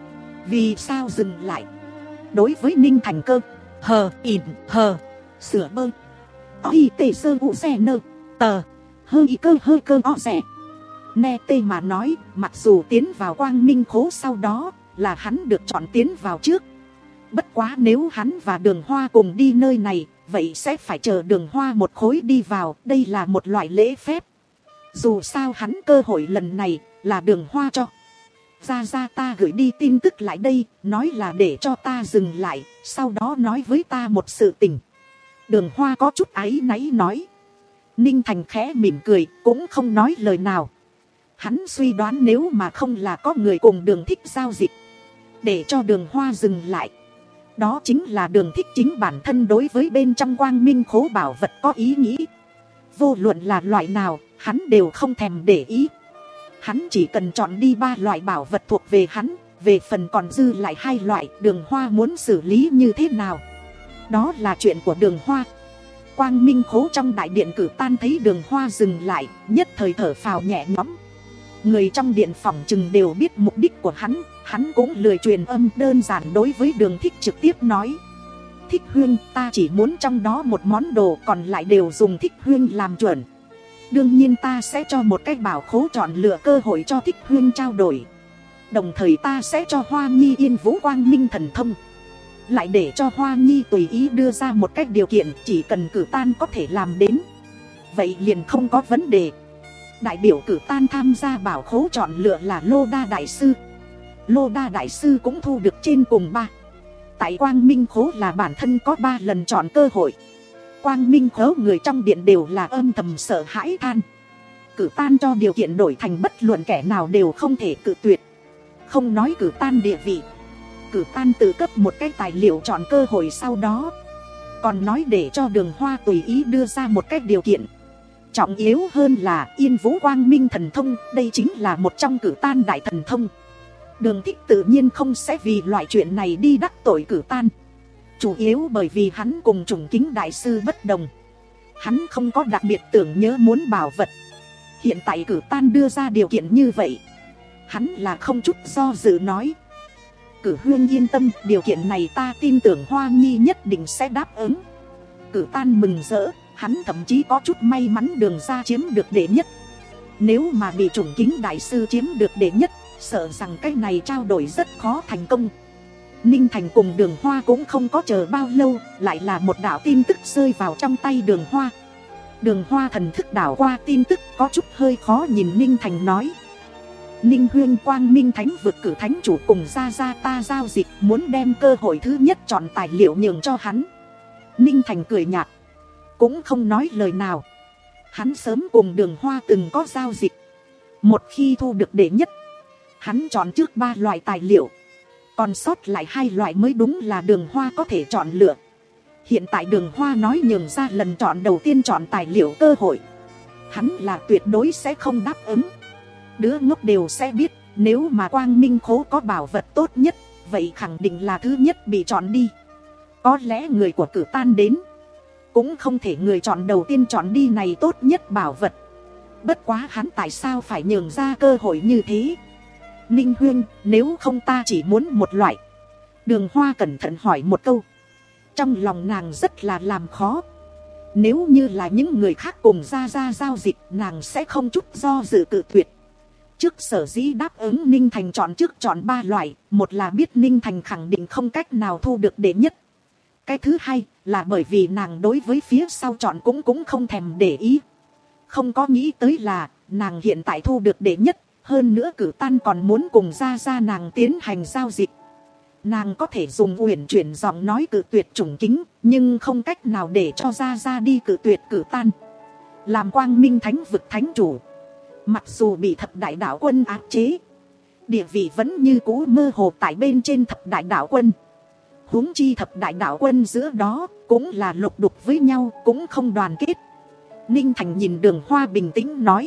Vì sao dừng lại? Đối với Ninh Thành cơ hờ ỉn hờ sửa bơ y tê sơ u xe nơ tờ hơi cơ hơi cơ o rẻ nè tê mà nói, mặc dù tiến vào Quang Minh Khố sau đó là hắn được chọn tiến vào trước, bất quá nếu hắn và Đường Hoa cùng đi nơi này, vậy sẽ phải chờ Đường Hoa một khối đi vào, đây là một loại lễ phép. Dù sao hắn cơ hội lần này là Đường Hoa cho. Ra ra ta gửi đi tin tức lại đây, nói là để cho ta dừng lại, sau đó nói với ta một sự tình. Đường Hoa có chút áy náy nói. Ninh Thành khẽ mỉm cười, cũng không nói lời nào. Hắn suy đoán nếu mà không là có người cùng Đường Thích giao dịch để cho Đường Hoa dừng lại, đó chính là Đường Thích chính bản thân đối với bên trong Quang Minh Khố bảo vật có ý nghĩ. Vô luận là loại nào, hắn đều không thèm để ý. Hắn chỉ cần chọn đi ba loại bảo vật thuộc về hắn, về phần còn dư lại hai loại, Đường Hoa muốn xử lý như thế nào, đó là chuyện của Đường Hoa. Quang Minh Khố trong đại điện Cử Tan thấy Đường Hoa dừng lại, nhất thời thở phào nhẹ nhõm. Người trong điện phòng chừng đều biết mục đích của hắn, hắn cũng lười truyền âm, đơn giản đối với Đường Thích trực tiếp nói. Thích huynh, ta chỉ muốn trong đó một món đồ, còn lại đều dùng Thích huynh làm chuẩn. Đương nhiên ta sẽ cho một cái bảo khố chọn lựa cơ hội cho Thích huynh trao đổi. Đồng thời ta sẽ cho Hoa Nhi Yên Vũ Quang Minh thần thông, lại để cho Hoa Nhi tùy ý đưa ra một cách điều kiện, chỉ cần Cử Tan có thể làm đến, vậy liền không có vấn đề. Đại biểu Cử Tan tham gia bảo khố chọn lựa là Lô Đa Đại Sư. Lô Đa Đại Sư cũng thu được trên cùng ba. Tại Quang Minh Khố là bản thân có ba lần chọn cơ hội. Quang Minh Khố người trong điện đều là âm thầm sợ hãi than. Cử Tan cho điều kiện đổi thành bất luận kẻ nào đều không thể cự tuyệt. không nói cử tan địa vị, cử tan tự cấp một cái tài liệu chọn cơ hội, sau đó còn nói để cho Đường Hoa tùy ý đưa ra một cái điều kiện. Trọng yếu hơn là Yên Vũ Quang Minh thần thông, đây chính là một trong cử tan đại thần thông. Đường Thích tự nhiên không sẽ vì loại chuyện này đi đắc tội cử tan. Chủ yếu bởi vì hắn cùng Trùng Kính đại sư bất đồng. Hắn không có đặc biệt tưởng nhớ muốn bảo vật. Hiện tại cử tan đưa ra điều kiện như vậy, hắn là không chút do dự nói: Cử huynh yên tâm, điều kiện này ta tin tưởng Hoa Nhi nhất định sẽ đáp ứng. Cử tan mừng rỡ, hắn thậm chí có chút may mắn Đường ra chiếm được đệ nhất. Nếu mà bị Trùng Kính đại sư chiếm được đệ nhất, sợ rằng cái này trao đổi rất khó thành công. Ninh Thành cùng Đường Hoa cũng không có chờ bao lâu, lại là một đạo tin tức rơi vào trong tay Đường Hoa. Đường Hoa thần thức đảo qua tin tức, có chút hơi khó nhìn Ninh Thành nói: Ninh huyên, Quang Minh Thánh vực cử thánh chủ cùng ra ra ta giao dịch, muốn đem cơ hội thứ nhất chọn tài liệu nhường cho hắn. Ninh Thành cười nhạt, cũng không nói lời nào. Hắn sớm cùng Đường Hoa từng có giao dịch. Một khi thu được đệ nhất, hắn chọn trước ba loại tài liệu, còn sót lại hai loại mới đúng là Đường Hoa có thể chọn lựa. Hiện tại Đường Hoa nói nhường ra lần chọn đầu tiên chọn tài liệu cơ hội, hắn là tuyệt đối sẽ không đáp ứng. Đứa ngốc đều sẽ biết, nếu mà Quang Minh khố có bảo vật tốt nhất, vậy khẳng định là thứ nhất bị chọn đi. Có lẽ người của cử tan đến, cũng không thể người chọn đầu tiên chọn đi này tốt nhất bảo vật. Bất quá hắn tại sao phải nhường ra cơ hội như thế? Ninh huyên, nếu không ta chỉ muốn một loại. Đường Hoa cẩn thận hỏi một câu. Trong lòng nàng rất là làm khó. Nếu như là những người khác cùng ra ra giao dịch, nàng sẽ không chút do dự cự tuyệt. Trước sở dĩ đáp ứng Ninh Thành chọn trước chọn ba loại, một là biết Ninh Thành khẳng định không cách nào thu được đệ nhất. Cái thứ hai là bởi vì nàng đối với phía sau chọn cũng cũng không thèm để ý. Không có nghĩ tới là nàng hiện tại thu được đệ nhất, hơn nữa cử tan còn muốn cùng ra ra nàng tiến hành giao dịch. Nàng có thể dùng uyển chuyển giọng nói cự tuyệt Trùng Kính, nhưng không cách nào để cho ra ra đi cự tuyệt cử tan. Làm Quang Minh Thánh vực thánh chủ, mặc dù bị thập đại đạo quân áp chế, địa vị vẫn như cũ mơ hồ tại bên trên thập đại đạo quân. Huống chi thập đại đạo quân giữa đó cũng là lục đục với nhau, cũng không đoàn kết. Ninh Thành nhìn Đường Hoa bình tĩnh nói: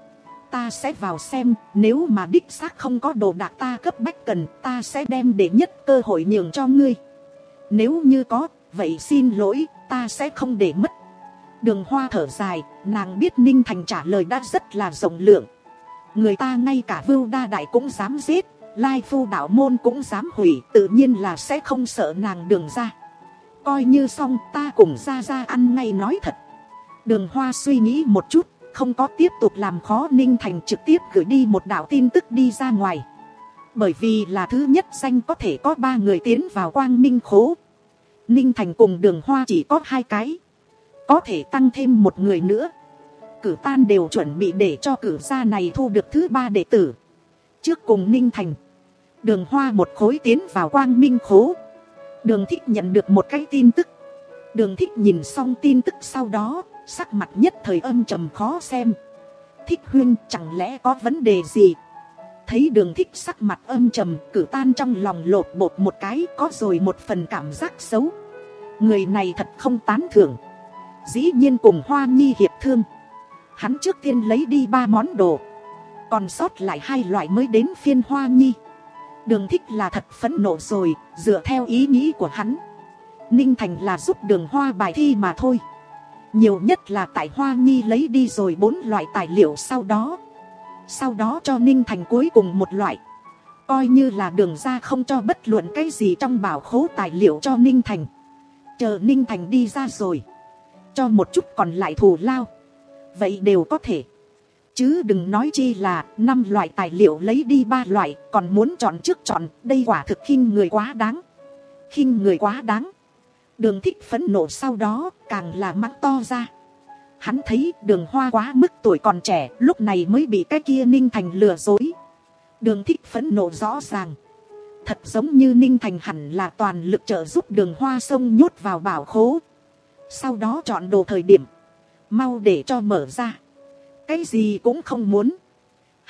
Ta sẽ vào xem, nếu mà đích xác không có đồ đạc ta cấp bách cần, ta sẽ đem đệ nhất cơ hội nhường cho ngươi. Nếu như có, vậy xin lỗi, ta sẽ không để mất. Đường Hoa thở dài, nàng biết Ninh Thành trả lời đã rất là rộng lượng. Người ta ngay cả Vưu Đa Đại cũng dám giết, Lai Phu đạo môn cũng dám hủy, tự nhiên là sẽ không sợ nàng Đường ra. Coi như xong, ta cùng ra ra ăn ngay nói thật. Đường Hoa suy nghĩ một chút, không có tiếp tục làm khó Ninh Thành, trực tiếp gửi đi một đạo tin tức đi ra ngoài. Bởi vì là thứ nhất danh có thể có ba người tiến vào Quang Minh khố, Ninh Thành cùng Đường Hoa chỉ có hai cái, có thể tăng thêm một người nữa. Cử tan đều chuẩn bị để cho cử gia này thu được thứ ba đệ tử. Trước cùng Ninh Thành, Đường Hoa một khối tiến vào Quang Minh khố. Đường Thích nhận được một cái tin tức. Đường Thích nhìn xong tin tức sau đó, sắc mặt nhất thời âm trầm khó xem. Thích huynh, chẳng lẽ có vấn đề gì? Thấy Đường Thích sắc mặt âm trầm, cử tan trong lòng lột bột một cái, có rồi một phần cảm giác xấu. Người này thật không tán thưởng. Dĩ nhiên cùng Hoa Nhi hiệp thương. Hắn trước tiên lấy đi ba món đồ, còn sót lại hai loại mới đến phiên Hoa Nhi. Đường Thích là thật phẫn nộ rồi. Dựa theo ý nghĩ của hắn, Ninh Thành là giúp Đường Hoa bài thi mà thôi. Nhiều nhất là tại Hoa Nhi lấy đi rồi bốn loại tài liệu sau đó Sau đó cho Ninh Thành cuối cùng một loại. Coi như là Đường ra không cho bất luận cái gì trong bảo khố tài liệu cho Ninh Thành. Chờ Ninh Thành đi ra rồi, cho một chút còn lại thù lao, vậy đều có thể. Chứ đừng nói chi là năm loại tài liệu lấy đi ba loại, còn muốn chọn trước chọn, đây quả thực khinh người quá đáng. Khinh người quá đáng. Đường Thích phẫn nộ sau đó càng là mắng to ra. Hắn thấy Đường Hoa quá mức tuổi còn trẻ, lúc này mới bị cái kia Ninh Thành lừa dối. Đường Thích phẫn nộ rõ ràng. Thật giống như Ninh Thành hẳn là toàn lực trợ giúp Đường Hoa xông nhốt vào bảo khố, sau đó chọn đồ thời điểm mau để cho mở ra, cái gì cũng không muốn.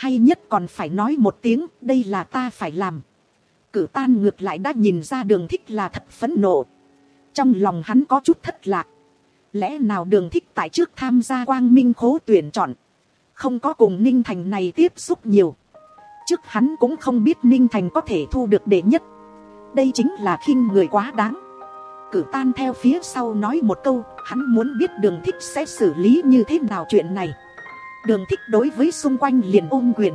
hay nhất còn phải nói một tiếng, đây là ta phải làm. Cử Tan ngược lại đã nhìn ra Đường Thích là thật phẫn nộ. Trong lòng hắn có chút thất lạc. Lẽ nào Đường Thích tại trước tham gia Quang Minh khố tuyển chọn, không có cùng Ninh Thành này tiếp xúc nhiều. Trước hắn cũng không biết Ninh Thành có thể thu được đệ nhất. Đây chính là khinh người quá đáng. Cử Tan theo phía sau nói một câu, hắn muốn biết Đường Thích sẽ xử lý như thế nào chuyện này. Đường Thích đối với xung quanh liền ôm quyền.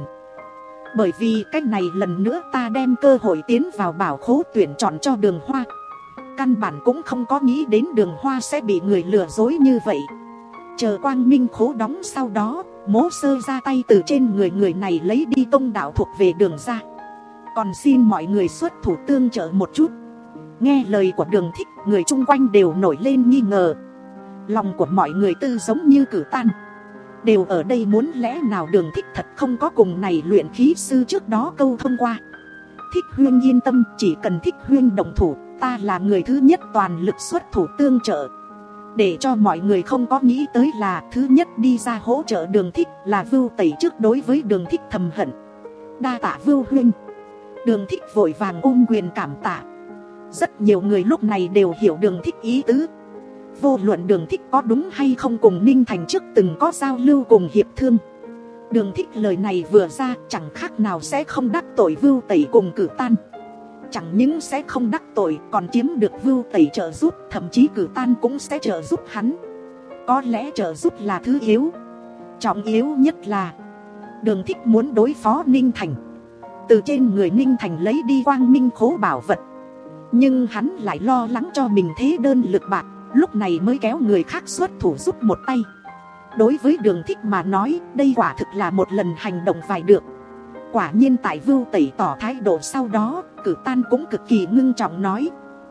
Bởi vì cách này lần nữa ta đem cơ hội tiến vào bảo khố tuyển chọn cho Đường Hoa. Căn bản cũng không có nghĩ đến Đường Hoa sẽ bị người lừa dối như vậy. Chờ Quang Minh khố đóng sau đó, Mỗ Sơ ra tay từ trên người người này lấy đi công đạo thuộc về Đường ra. Còn xin mọi người xuất thủ tương trợ một chút. Nghe lời của Đường Thích, người chung quanh đều nổi lên nghi ngờ. Lòng của mọi người tư giống như Cử Tan, đều ở đây muốn lẽ nào Đường Thích thật không có cùng này luyện khí sư trước đó câu thông qua. Thích Huyên yên tâm, chỉ cần Thích Huyên động thủ, ta là người thứ nhất toàn lực xuất thủ tương trợ. Để cho mọi người không có nghĩ tới là thứ nhất đi ra hỗ trợ Đường Thích là Vưu Tẩy trước đối với Đường Thích thầm hận. Đa tạ Vưu Huyên. Đường Thích vội vàng ôm quyền cảm tạ. Rất nhiều người lúc này đều hiểu Đường Thích ý tứ. Vô luận Đường Thích có đúng hay không cùng Ninh Thành trước từng có giao lưu cùng hiệp thương, Đường Thích lời này vừa ra chẳng khác nào sẽ không đắc tội Vưu Tẩy cùng Cử Tan. Chẳng những sẽ không đắc tội, còn chiếm được Vưu Tẩy trợ giúp, thậm chí Cử Tan cũng sẽ trợ giúp hắn. Có lẽ trợ giúp là thứ yếu, trọng yếu nhất là Đường Thích muốn đối phó Ninh Thành, từ trên người Ninh Thành lấy đi Quang Minh khố bảo vật. Nhưng hắn lại lo lắng cho mình thế đơn lực bạc, lúc này mới kéo người khác xuất thủ giúp một tay. Đối với Đường Thích mà nói, đây quả thực là một lần hành động vài được. Quả nhiên tại Vưu Tẩy tỏ thái độ sau đó, Cử Tan cũng cực kỳ ngưng trọng nói: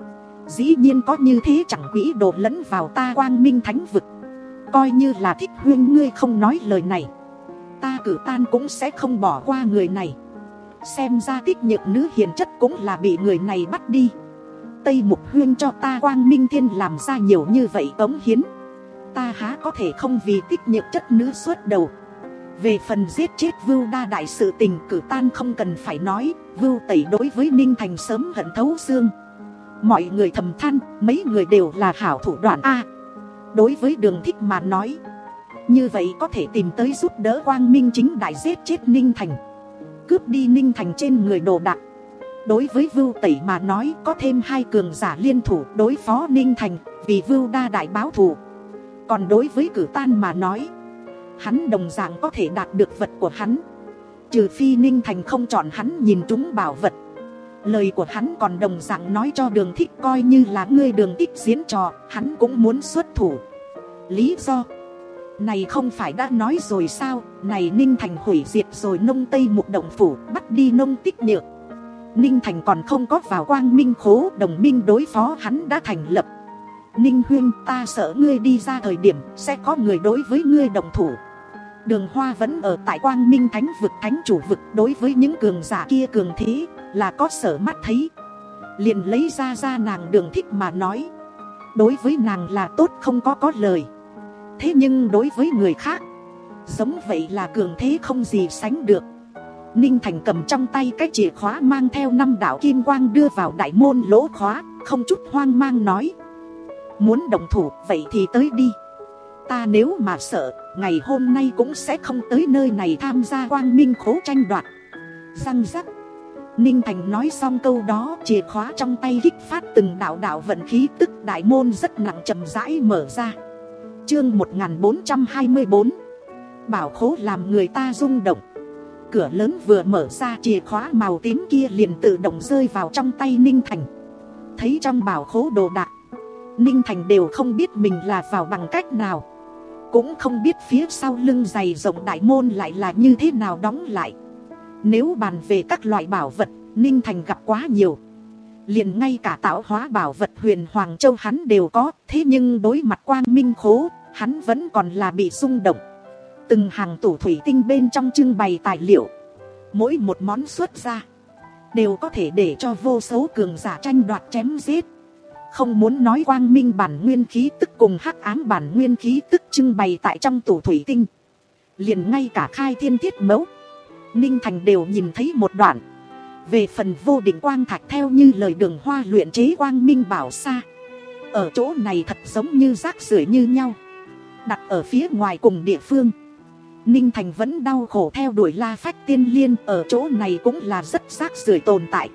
dĩ nhiên có như thế chẳng quỹ đồ lẫn vào ta Quang Minh thánh vực. Coi như là Thích Huyên ngươi không nói lời này, ta Cử Tan cũng sẽ không bỏ qua người này. Xem ra Tích Nhược nữ hiền chất cũng là bị người này bắt đi. Tây Mục Huyên cho ta Quang Minh Thiên làm ra nhiều như vậy cống hiến, ta há có thể không vì Tích Nhược chất nữ xuất đầu. Về phần giết chết Vưu Đa đại sự tình, Cử Tan không cần phải nói. Vưu Tẩy đối với Ninh Thành sớm hận thấu xương. Mọi người thầm than, mấy người đều là hảo thủ đoạn a. Đối với Đường Thích mà nói, như vậy có thể tìm tới giúp đỡ Quang Minh chính đại giết chết Ninh Thành, cướp đi Ninh Thành trên người đồ đạc. Đối với Vưu Tẩy mà nói, có thêm hai cường giả liên thủ đối phó Ninh Thành, vì Vưu Đa đại báo thù. Còn đối với Cử Tan mà nói, hắn đồng dạng có thể đạt được vật của hắn, trừ phi Ninh Thành không chọn hắn nhìn trúng bảo vật. Lời của hắn còn đồng dạng nói cho Đường Thích, coi như là ngươi Đường Thích diễn trò, hắn cũng muốn xuất thủ. Lý do này không phải đã nói rồi sao? Này Ninh Thành hủy diệt rồi Nông Tây Mục Động phủ, bắt đi Nông Tích Nhược. Ninh Thành còn không có vào Quang Minh khố, đồng minh đối phó hắn đã thành lập. Ninh Huyên, ta sợ ngươi đi ra thời điểm sẽ có người đối với ngươi đồng thủ. Đường Hoa vẫn ở tại Quang Minh thánh vực thánh chủ vực, đối với những cường giả kia cường thế là có sở mắt thấy. Liền lấy ra ra nàng Đường Thích mà nói, đối với nàng là tốt không có có lời. Thế nhưng đối với người khác, giống vậy là cường thế không gì sánh được. Ninh Thành cầm trong tay cái chìa khóa mang theo năm đạo kim quang đưa vào đại môn lỗ khóa, không chút hoang mang nói: muốn đồng thủ vậy thì tới đi. Ta nếu mà sợ, ngày hôm nay cũng sẽ không tới nơi này tham gia Quang Minh khố tranh đoạt. Răng rắc. Ninh Thành nói xong câu đó, chìa khóa trong tay kích phát từng đạo đạo vận khí tức, đại môn rất nặng chậm rãi mở ra. Chương một nghìn bốn trăm hai mươi bốn. Bảo khố làm người ta rung động. Cửa lớn vừa mở ra, chìa khóa màu tím kia liền tự động rơi vào trong tay Ninh Thành. Thấy trong bảo khố đồ đạc, Ninh Thành đều không biết mình là vào bằng cách nào, cũng không biết phía sau lưng dày rộng đại môn lại là như thế nào đóng lại. Nếu bàn về các loại bảo vật, Ninh Thành gặp quá nhiều, liền ngay cả tạo hóa bảo vật Huyền Hoàng Châu hắn đều có. Thế nhưng đối mặt Quang Minh khố, hắn vẫn còn là bị rung động. Từng hàng tủ thủy tinh bên trong trưng bày tài liệu, mỗi một món xuất ra đều có thể để cho vô số cường giả tranh đoạt chém giết. Không muốn nói Quang Minh bản nguyên khí tức cùng hắc ám bản nguyên khí tức trưng bày tại trong tủ thủy tinh, liền ngay cả khai thiên thiết mẫu, Ninh Thành đều nhìn thấy một đoạn. Về phần vô định quang thạch theo như lời Đường Hoa luyện chế quang minh bảo sa, ở chỗ này thật giống như rác rưởi như nhau. Đặt ở phía ngoài cùng địa phương, Ninh Thành vẫn đau khổ theo đuổi La Phách Tiên Liên. Ở chỗ này cũng là rất rác rưởi tồn tại.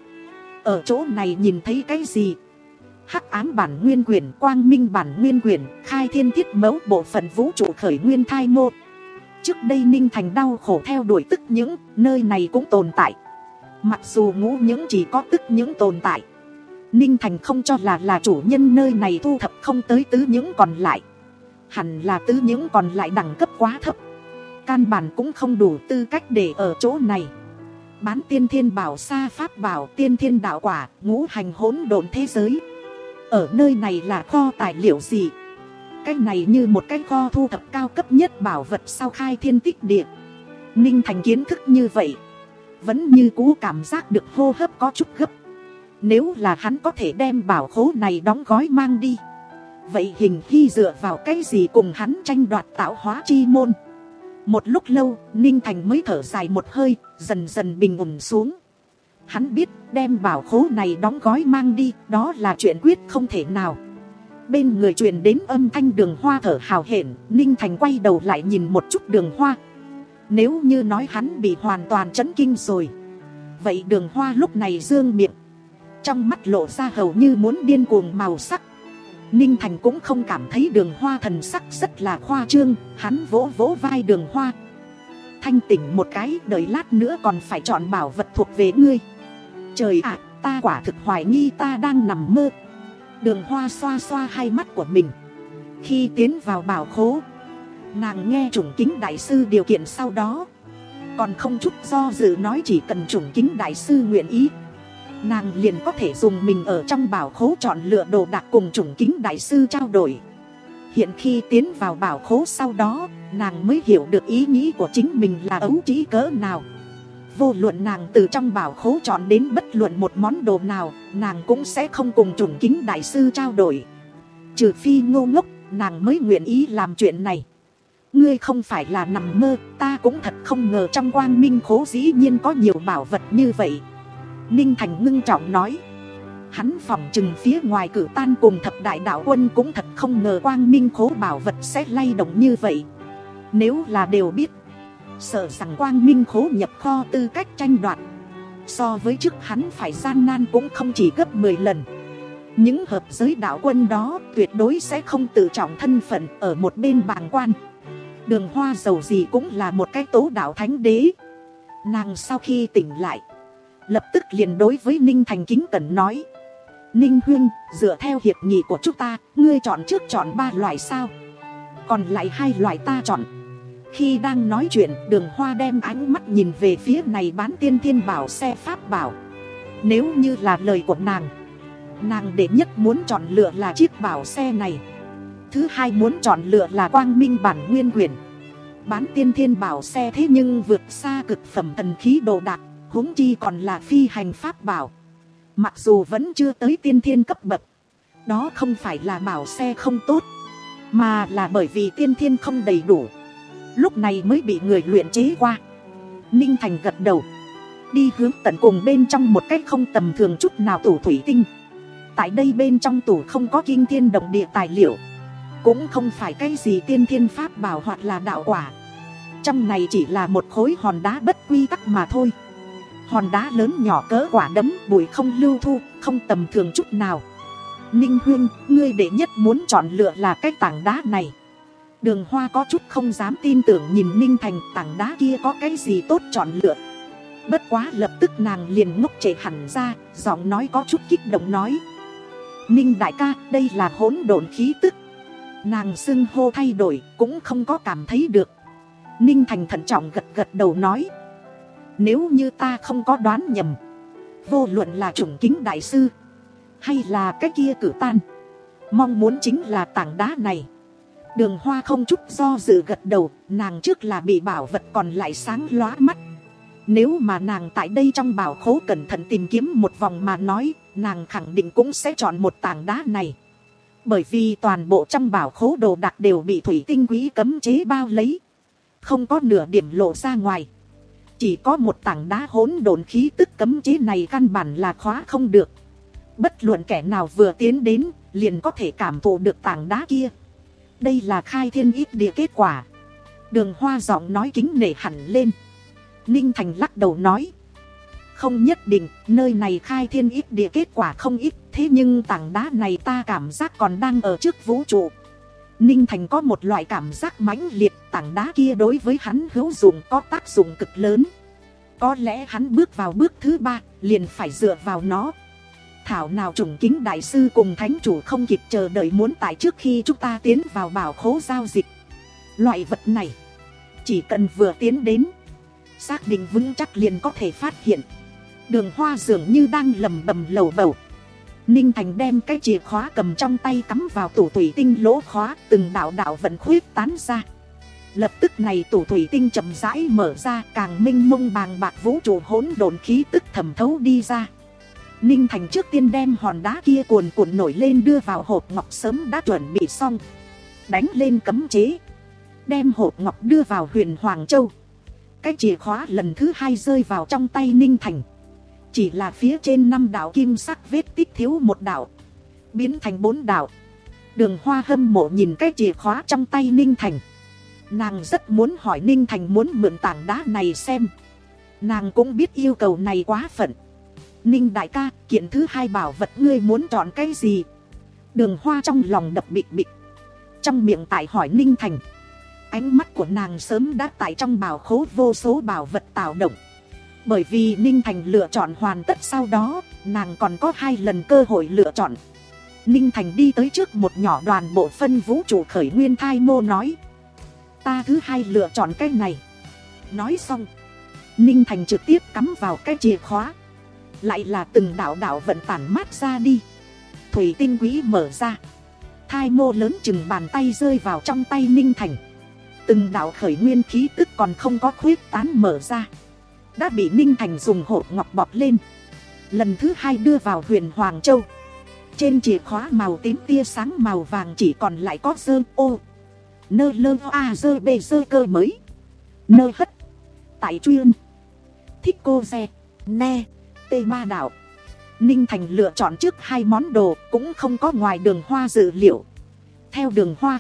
Ở chỗ này nhìn thấy cái gì? Hắc ám bản nguyên quyển, quang minh bản nguyên quyển, khai thiên thiết mẫu bộ phận vũ trụ khởi nguyên thai mô. Trước đây Ninh Thành đau khổ theo đuổi tức những nơi này cũng tồn tại. Mặc dù ngũ những chỉ có tức những tồn tại, Ninh Thành không cho là là chủ nhân nơi này thu thập không tới tứ những còn lại. Hẳn là tứ những còn lại đẳng cấp quá thấp, căn bản cũng không đủ tư cách để ở chỗ này. Bán tiên thiên bảo sa pháp bảo, tiên thiên đạo quả, ngũ hành hỗn độn thế giới. Ở nơi này là kho tài liệu gì? Cái này như một cái kho thu thập cao cấp nhất bảo vật sau khai thiên tích địa. Ninh Thành kiến thức như vậy, vẫn như cũ cảm giác được hô hấp có chút gấp. Nếu là hắn có thể đem bảo khố này đóng gói mang đi, vậy Hình Hy dựa vào cái gì cùng hắn tranh đoạt tạo hóa chi môn? Một lúc lâu, Ninh Thành mới thở dài một hơi, dần dần bình ổn xuống. Hắn biết đem bảo khố này đóng gói mang đi, đó là chuyện quyết không thể nào. Bên người truyền đến âm thanh Đường Hoa thở hào hển. Ninh Thành quay đầu lại nhìn một chút Đường Hoa. Nếu như nói hắn bị hoàn toàn chấn kinh rồi, vậy Đường Hoa lúc này dương miệng, trong mắt lộ ra hầu như muốn điên cuồng màu sắc. Ninh Thành cũng không cảm thấy Đường Hoa thần sắc rất là khoa trương. Hắn vỗ vỗ vai Đường Hoa. Thanh tỉnh một cái, đợi lát nữa còn phải chọn bảo vật thuộc về ngươi. Trời ạ, ta quả thực hoài nghi ta đang nằm mơ. Đường Hoa xoa xoa hai mắt của mình. Khi tiến vào bảo khố, nàng nghe Chủng Kính đại sư điều kiện sau đó, còn không chút do dự nói chỉ cần Chủng Kính đại sư nguyện ý, nàng liền có thể dùng mình ở trong bảo khố chọn lựa đồ đạc cùng Chủng Kính đại sư trao đổi. Hiện khi tiến vào bảo khố sau đó, nàng mới hiểu được ý nghĩ của chính mình là ấu trĩ cỡ nào. Vô luận nàng từ trong bảo khố chọn đến bất luận một món đồ nào, nàng cũng sẽ không cùng Chủng Kính đại sư trao đổi. Trừ phi ngô ngốc, nàng mới nguyện ý làm chuyện này. Ngươi không phải là nằm mơ, ta cũng thật không ngờ trong quang minh khố dĩ nhiên có nhiều bảo vật như vậy. Ninh Thành ngưng trọng nói. Hắn phỏng chừng phía ngoài Cử Tan cùng thập đại đạo quân cũng thật không ngờ quang minh khố bảo vật sẽ lay động như vậy. Nếu là đều biết, sợ rằng quang minh khố nhập kho tư cách tranh đoạt, so với trước hắn phải gian nan cũng không chỉ gấp mười lần. Những hợp giới đạo quân đó tuyệt đối sẽ không tự trọng thân phận ở một bên bàng quan. Đường Hoa dầu gì cũng là một cái tố đạo thánh đế. Nàng sau khi tỉnh lại, lập tức liền đối với Ninh Thành kính cẩn nói. Ninh huynh, dựa theo hiệp nghị của chúng ta, ngươi chọn trước chọn ba loại sao? Còn lại hai loại ta chọn. Khi đang nói chuyện, Đường Hoa đem ánh mắt nhìn về phía này bán tiên thiên bảo xe pháp bảo. Nếu như là lời của nàng, nàng đệ nhất muốn chọn lựa là chiếc bảo xe này. Thứ hai muốn chọn lựa là quang minh bản nguyên quyển. Bán tiên thiên bảo xe thế nhưng vượt xa cực phẩm thần khí đồ đạc, huống chi còn là phi hành pháp bảo. Mặc dù vẫn chưa tới tiên thiên cấp bậc, đó không phải là bảo xe không tốt, mà là bởi vì tiên thiên không đầy đủ, lúc này mới bị người luyện chế qua. Ninh Thành gật đầu, đi hướng tận cùng bên trong một cách không tầm thường chút nào tủ thủy tinh. Tại đây bên trong tủ không có kinh thiên động địa tài liệu, cũng không phải cái gì tiên thiên pháp bảo hoặc là đạo quả. Trong này chỉ là một khối hòn đá bất quy tắc mà thôi. Hòn đá lớn nhỏ cỡ quả đấm, bụi không lưu thu, không tầm thường chút nào. Ninh huynh, ngươi đệ nhất muốn chọn lựa là cái tảng đá này. Đường Hoa có chút không dám tin tưởng nhìn Ninh Thành, tảng đá kia có cái gì tốt chọn lựa. Bất quá lập tức nàng liền ngốc trệ hẳn ra, giọng nói có chút kích động nói. Ninh đại ca, đây là hỗn độn khí tức. Nàng xưng hô thay đổi, cũng không có cảm thấy được. Ninh Thành thận trọng gật gật đầu nói. Nếu như ta không có đoán nhầm, vô luận là Chủng Kính đại sư hay là cái kia Cử Tan, mong muốn chính là tảng đá này. Đường Hoa không chút do dự gật đầu. Nàng trước là bị bảo vật còn lại sáng lóa mắt. Nếu mà nàng tại đây trong bảo khố cẩn thận tìm kiếm một vòng mà nói, nàng khẳng định cũng sẽ chọn một tảng đá này. Bởi vì toàn bộ trong bảo khố đồ đạc đều bị thủy tinh quý cấm chế bao lấy, không có nửa điểm lộ ra ngoài. Chỉ có một tảng đá hỗn độn khí tức cấm chế này căn bản là khóa không được. Bất luận kẻ nào vừa tiến đến, liền có thể cảm thụ được tảng đá kia. Đây là khai thiên ít địa kết quả. Đường Hoa giọng nói kính nể hẳn lên. Ninh Thành lắc đầu nói, không nhất định, nơi này khai thiên ít địa kết quả không ít. Thế nhưng tảng đá này ta cảm giác còn đang ở trước vũ trụ. Ninh Thành có một loại cảm giác mãnh liệt, tảng đá kia đối với hắn hữu dụng, có tác dụng cực lớn. Có lẽ hắn bước vào bước thứ ba, liền phải dựa vào nó. Thảo nào Trùng Kính đại sư cùng thánh chủ không kịp chờ đợi muốn tại trước khi chúng ta tiến vào bảo khố giao dịch. Loại vật này, chỉ cần vừa tiến đến, xác định vững chắc liền có thể phát hiện. Đường Hoa dường như đang lầm bầm lầu bầu. Ninh Thành đem cái chìa khóa cầm trong tay cắm vào tủ thủy tinh lỗ khóa, từng đạo đạo vận khuyết tán ra. Lập tức này tủ thủy tinh chậm rãi mở ra, càng mênh mông bàng bạc vũ trụ hỗn độn khí tức thẩm thấu đi ra. Ninh Thành trước tiên đem hòn đá kia cuồn cuộn nổi lên đưa vào hộp ngọc sớm đã chuẩn bị xong. Đánh lên cấm chế, đem hộp ngọc đưa vào Huyền Hoàng Châu. Cái chìa khóa lần thứ hai rơi vào trong tay Ninh Thành. Chỉ là phía trên năm đạo kim sắc vết tích thiếu một đạo, biến thành bốn đạo. Đường Hoa hâm mộ nhìn cái chìa khóa trong tay Ninh Thành. Nàng rất muốn hỏi Ninh Thành muốn mượn tảng đá này xem. Nàng cũng biết yêu cầu này quá phận. Ninh đại ca, kiện thứ hai bảo vật ngươi muốn chọn cái gì? Đường Hoa trong lòng đập bịch bịch, trong miệng tại hỏi Ninh Thành. Ánh mắt của nàng sớm đã tại trong bảo khố vô số bảo vật tạo động. Bởi vì Ninh Thành lựa chọn hoàn tất, sau đó nàng còn có hai lần cơ hội lựa chọn. Ninh Thành đi tới trước một nhỏ đoàn bộ phân vũ trụ khởi nguyên thai mô nói, ta thứ hai lựa chọn cái này. Nói xong, Ninh Thành trực tiếp cắm vào cái chìa khóa. Lại là từng đạo đạo vận tản mát ra đi. Thủy tinh quý mở ra, thai mô lớn chừng bàn tay rơi vào trong tay Ninh Thành. Từng đạo khởi nguyên khí tức còn không có khuyết tán mở ra, đã bị Ninh Thành dùng hộp ngọc bọt lên. Lần thứ hai đưa vào Huyền Hoàng Châu. Trên chìa khóa màu tím tia sáng màu vàng chỉ còn lại có dơ ô nơ lơ a dơ bê dơ cơ mới nơ hất tại chuyên thích cô xe ne tê ba đạo. Ninh Thành lựa chọn trước hai món đồ cũng không có ngoài Đường Hoa dự liệu. Theo Đường Hoa,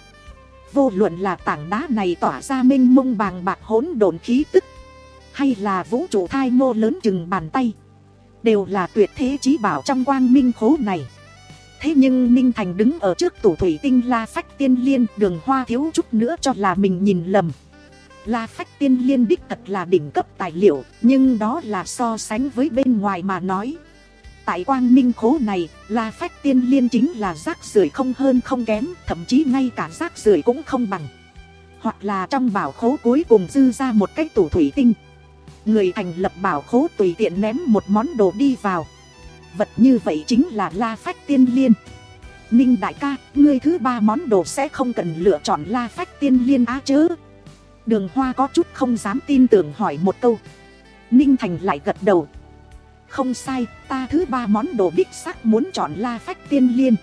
vô luận là tảng đá này tỏa ra mênh mông bàng bạc hỗn độn khí tức, hay là vũ trụ thai mô lớn chừng bàn tay, đều là tuyệt thế chí bảo trong quang minh khố này. Thế nhưng Ninh Thành đứng ở trước tủ thủy tinh La Phách Tiên Liên, Đường Hoa thiếu chút nữa cho là mình nhìn lầm. La Phách Tiên Liên đích thật là đỉnh cấp tài liệu, nhưng đó là so sánh với bên ngoài mà nói. Tại quang minh khố này, La Phách Tiên Liên chính là rác rưởi không hơn không kém, thậm chí ngay cả rác rưởi cũng không bằng. Hoặc là trong bảo khố cuối cùng dư ra một cái tủ thủy tinh, người thành lập bảo khố tùy tiện ném một món đồ đi vào. Vật như vậy chính là La Phách Tiên Liên. Ninh đại ca, ngươi thứ ba món đồ sẽ không cần lựa chọn La Phách Tiên Liên á chớ? Đường Hoa có chút không dám tin tưởng hỏi một câu. Ninh Thành lại gật đầu. Không sai, ta thứ ba món đồ đích xác muốn chọn La Phách Tiên Liên.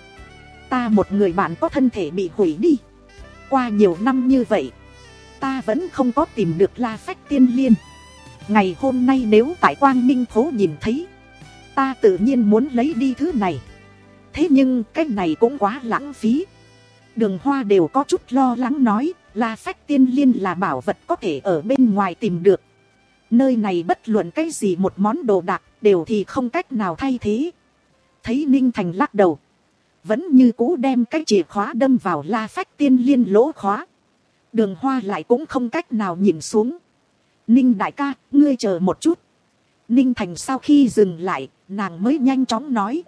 Ta một người bạn có thân thể bị hủy đi. Qua nhiều năm như vậy, ta vẫn không có tìm được La Phách Tiên Liên. Ngày hôm nay nếu tại quang minh khố nhìn thấy, ta tự nhiên muốn lấy đi thứ này. Thế nhưng cái này cũng quá lãng phí. Đường Hoa đều có chút lo lắng nói, La Phách Tiên Liên là bảo vật có thể ở bên ngoài tìm được. Nơi này bất luận cái gì một món đồ đạc đều thì không cách nào thay thế. Thấy Ninh Thành lắc đầu, vẫn như cũ đem cái chìa khóa đâm vào La Phách Tiên Liên lỗ khóa. Đường Hoa lại cũng không cách nào nhìn xuống. Ninh đại ca, ngươi chờ một chút. Ninh Thành sau khi dừng lại, nàng mới nhanh chóng nói.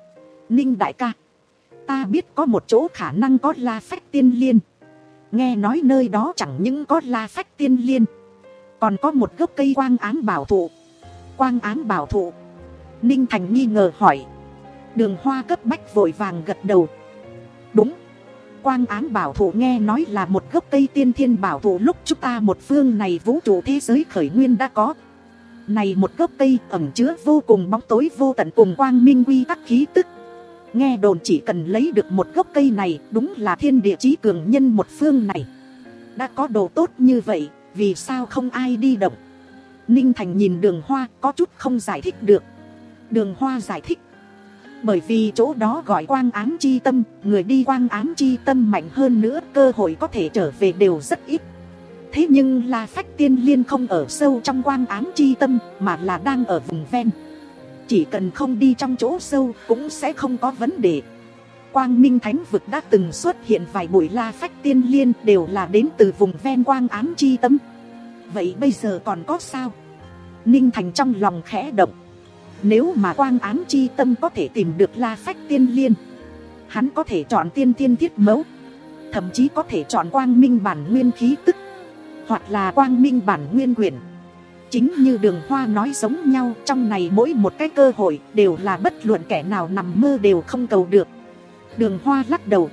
Ninh đại ca, ta biết có một chỗ khả năng có La Phách Tiên Liên. Nghe nói nơi đó chẳng những có La Phách Tiên Liên, còn có một gốc cây quang ám bảo thụ. Quang ám bảo thụ? Ninh Thành nghi ngờ hỏi. Đường Hoa cấp bách vội vàng gật đầu. Đúng, quang ám bảo thụ nghe nói là một gốc cây tiên thiên bảo thụ lúc chúng ta một phương này vũ trụ thế giới khởi nguyên đã có. Này một gốc cây ẩn chứa vô cùng bóng tối vô tận cùng quang minh quy tắc khí tức. Nghe đồn chỉ cần lấy được một gốc cây này, đúng là thiên địa chí cường nhân một phương này. Đã có đồ tốt như vậy, vì sao không ai đi động? Ninh Thành nhìn Đường Hoa có chút không giải thích được. Đường Hoa giải thích, bởi vì chỗ đó gọi quang ám chi tâm, người đi quang ám chi tâm mạnh hơn nữa, cơ hội có thể trở về đều rất ít. Thế nhưng La Phách Tiên Liên không ở sâu trong quang ám chi tâm, mà là đang ở vùng ven. Chỉ cần không đi trong chỗ sâu cũng sẽ không có vấn đề. Quang Minh Thánh Vực đã từng xuất hiện vài buổi La Phách Tiên Liên đều là đến từ vùng ven quang ám chi tâm. Vậy bây giờ còn có sao? Ninh Thành trong lòng khẽ động. Nếu mà quang ám chi tâm có thể tìm được La Phách Tiên Liên, hắn có thể chọn tiên tiên thiết mẫu, thậm chí có thể chọn quang minh bản nguyên khí tức, hoặc là quang minh bản nguyên quyển. Chính như Đường Hoa nói giống nhau, trong này mỗi một cái cơ hội đều là bất luận kẻ nào nằm mơ đều không cầu được. Đường Hoa lắc đầu,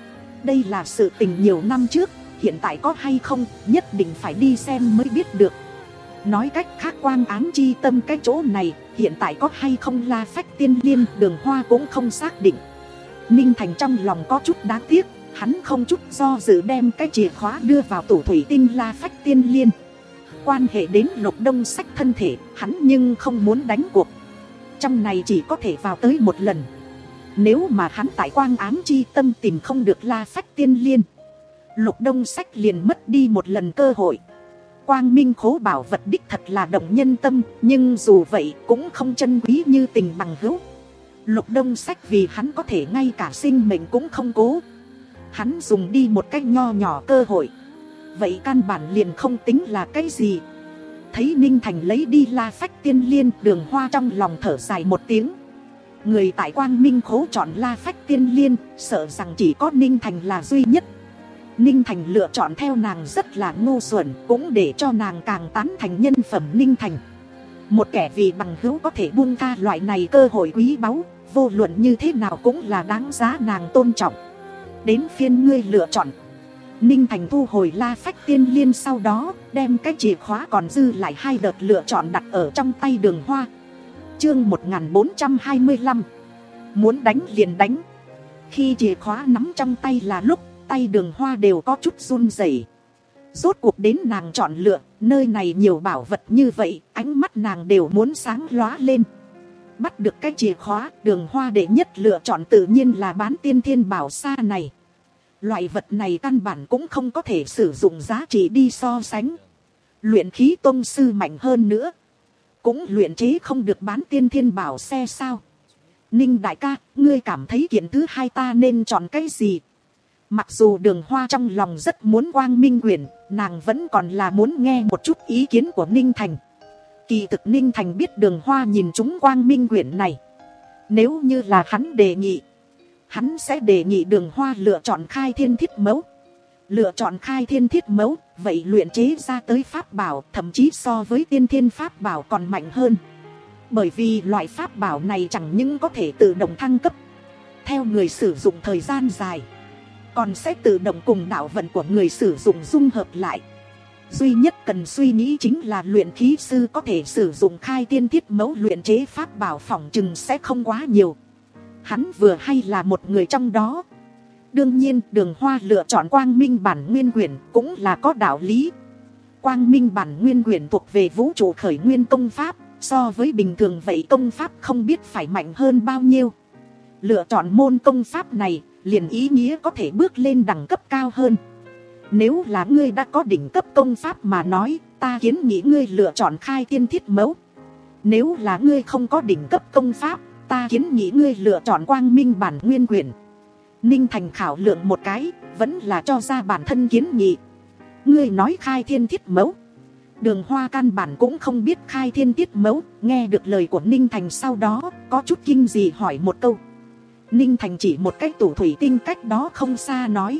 đây là sự tình nhiều năm trước, hiện tại có hay không nhất định phải đi xem mới biết được. Nói cách khác, quang ám chi tâm cái chỗ này hiện tại có hay không La Phách Tiên Liên, Đường Hoa cũng không xác định. Ninh Thành trong lòng có chút đáng tiếc, hắn không chút do dự đem cái chìa khóa đưa vào tủ thủy tinh La Phách Tiên Liên. Quan hệ đến Lục Đông Sách thân thể, hắn nhưng không muốn đánh cuộc. Trong này chỉ có thể vào tới một lần. Nếu mà hắn tại quang ám chi tâm tìm không được La Phách Tiên Liên, Lục Đông Sách liền mất đi một lần cơ hội. Quang minh khố bảo vật đích thật là động nhân tâm, nhưng dù vậy cũng không chân quý như tình bằng hữu. Lục Đông Sách vì hắn có thể ngay cả sinh mệnh cũng không cố. Hắn dùng đi một cách nho nhỏ cơ hội, vậy căn bản liền không tính là cái gì. Thấy Ninh Thành lấy đi La Phách Tiên Liên, Đường Hoa trong lòng thở dài một tiếng. Người tại quang minh khố chọn La Phách Tiên Liên, sợ rằng chỉ có Ninh Thành là duy nhất. Ninh Thành lựa chọn theo nàng rất là ngu xuẩn, cũng để cho nàng càng tán thành nhân phẩm Ninh Thành. Một kẻ vì bằng hữu có thể buông tha loại này cơ hội quý báu, vô luận như thế nào cũng là đáng giá nàng tôn trọng. Đến phiên ngươi lựa chọn. Ninh Thành thu hồi La Phách Tiên Liên, sau đó đem cái chìa khóa còn dư lại hai đợt lựa chọn đặt ở trong tay Đường Hoa. Chương một nghìn bốn trăm hai mươi lăm. Muốn đánh liền đánh. Khi chìa khóa nắm trong tay là lúc tay Đường Hoa đều có chút run rẩy. Rốt cuộc đến nàng chọn lựa, nơi này nhiều bảo vật như vậy, ánh mắt nàng đều muốn sáng lóa lên. Bắt được cái chìa khóa, Đường Hoa đệ nhất lựa chọn tự nhiên là bán tiên thiên bảo sa này. Loại vật này căn bản cũng không có thể sử dụng giá trị đi so sánh. Luyện khí tông sư mạnh hơn nữa, cũng luyện chế không được bán tiên thiên bảo xe sao? Ninh đại ca, ngươi cảm thấy kiện thứ hai ta nên chọn cái gì? Mặc dù Đường Hoa trong lòng rất muốn quang minh quyển, nàng vẫn còn là muốn nghe một chút ý kiến của Ninh Thành. Kỳ thực Ninh Thành biết Đường Hoa nhìn trúng quang minh quyển này. Nếu như là hắn đề nghị, hắn sẽ đề nghị Đường Hoa lựa chọn khai thiên thiết mẫu. Lựa chọn khai thiên thiết mẫu, vậy luyện chế ra tới pháp bảo thậm chí so với tiên thiên pháp bảo còn mạnh hơn. Bởi vì loại pháp bảo này chẳng những có thể tự động thăng cấp theo người sử dụng thời gian dài, còn sẽ tự động cùng đạo vận của người sử dụng dung hợp lại. Duy nhất cần suy nghĩ chính là luyện khí sư có thể sử dụng khai thiên thiết mẫu luyện chế pháp bảo phỏng chừng sẽ không quá nhiều. Hắn vừa hay là một người trong đó. Đương nhiên Đường Hoa lựa chọn quang minh bản nguyên quyển cũng là có đạo lý. Quang minh bản nguyên quyển thuộc về vũ trụ khởi nguyên công pháp, so với bình thường vậy công pháp không biết phải mạnh hơn bao nhiêu. Lựa chọn môn công pháp này liền ý nghĩa có thể bước lên đẳng cấp cao hơn. Nếu là ngươi đã có đỉnh cấp công pháp mà nói, ta kiến nghị ngươi lựa chọn khai thiên thiết mẫu. Nếu là ngươi không có đỉnh cấp công pháp, ta kiến nghị ngươi lựa chọn quang minh bản nguyên quyển. Ninh Thành khảo lượng một cái, vẫn là cho ra bản thân kiến nghị. Ngươi nói khai thiên thiết mẫu. Đường Hoa căn bản cũng không biết khai thiên thiết mẫu, nghe được lời của Ninh Thành sau đó, có chút kinh dị hỏi một câu. Ninh Thành chỉ một cái tủ thủy tinh cách đó không xa nói.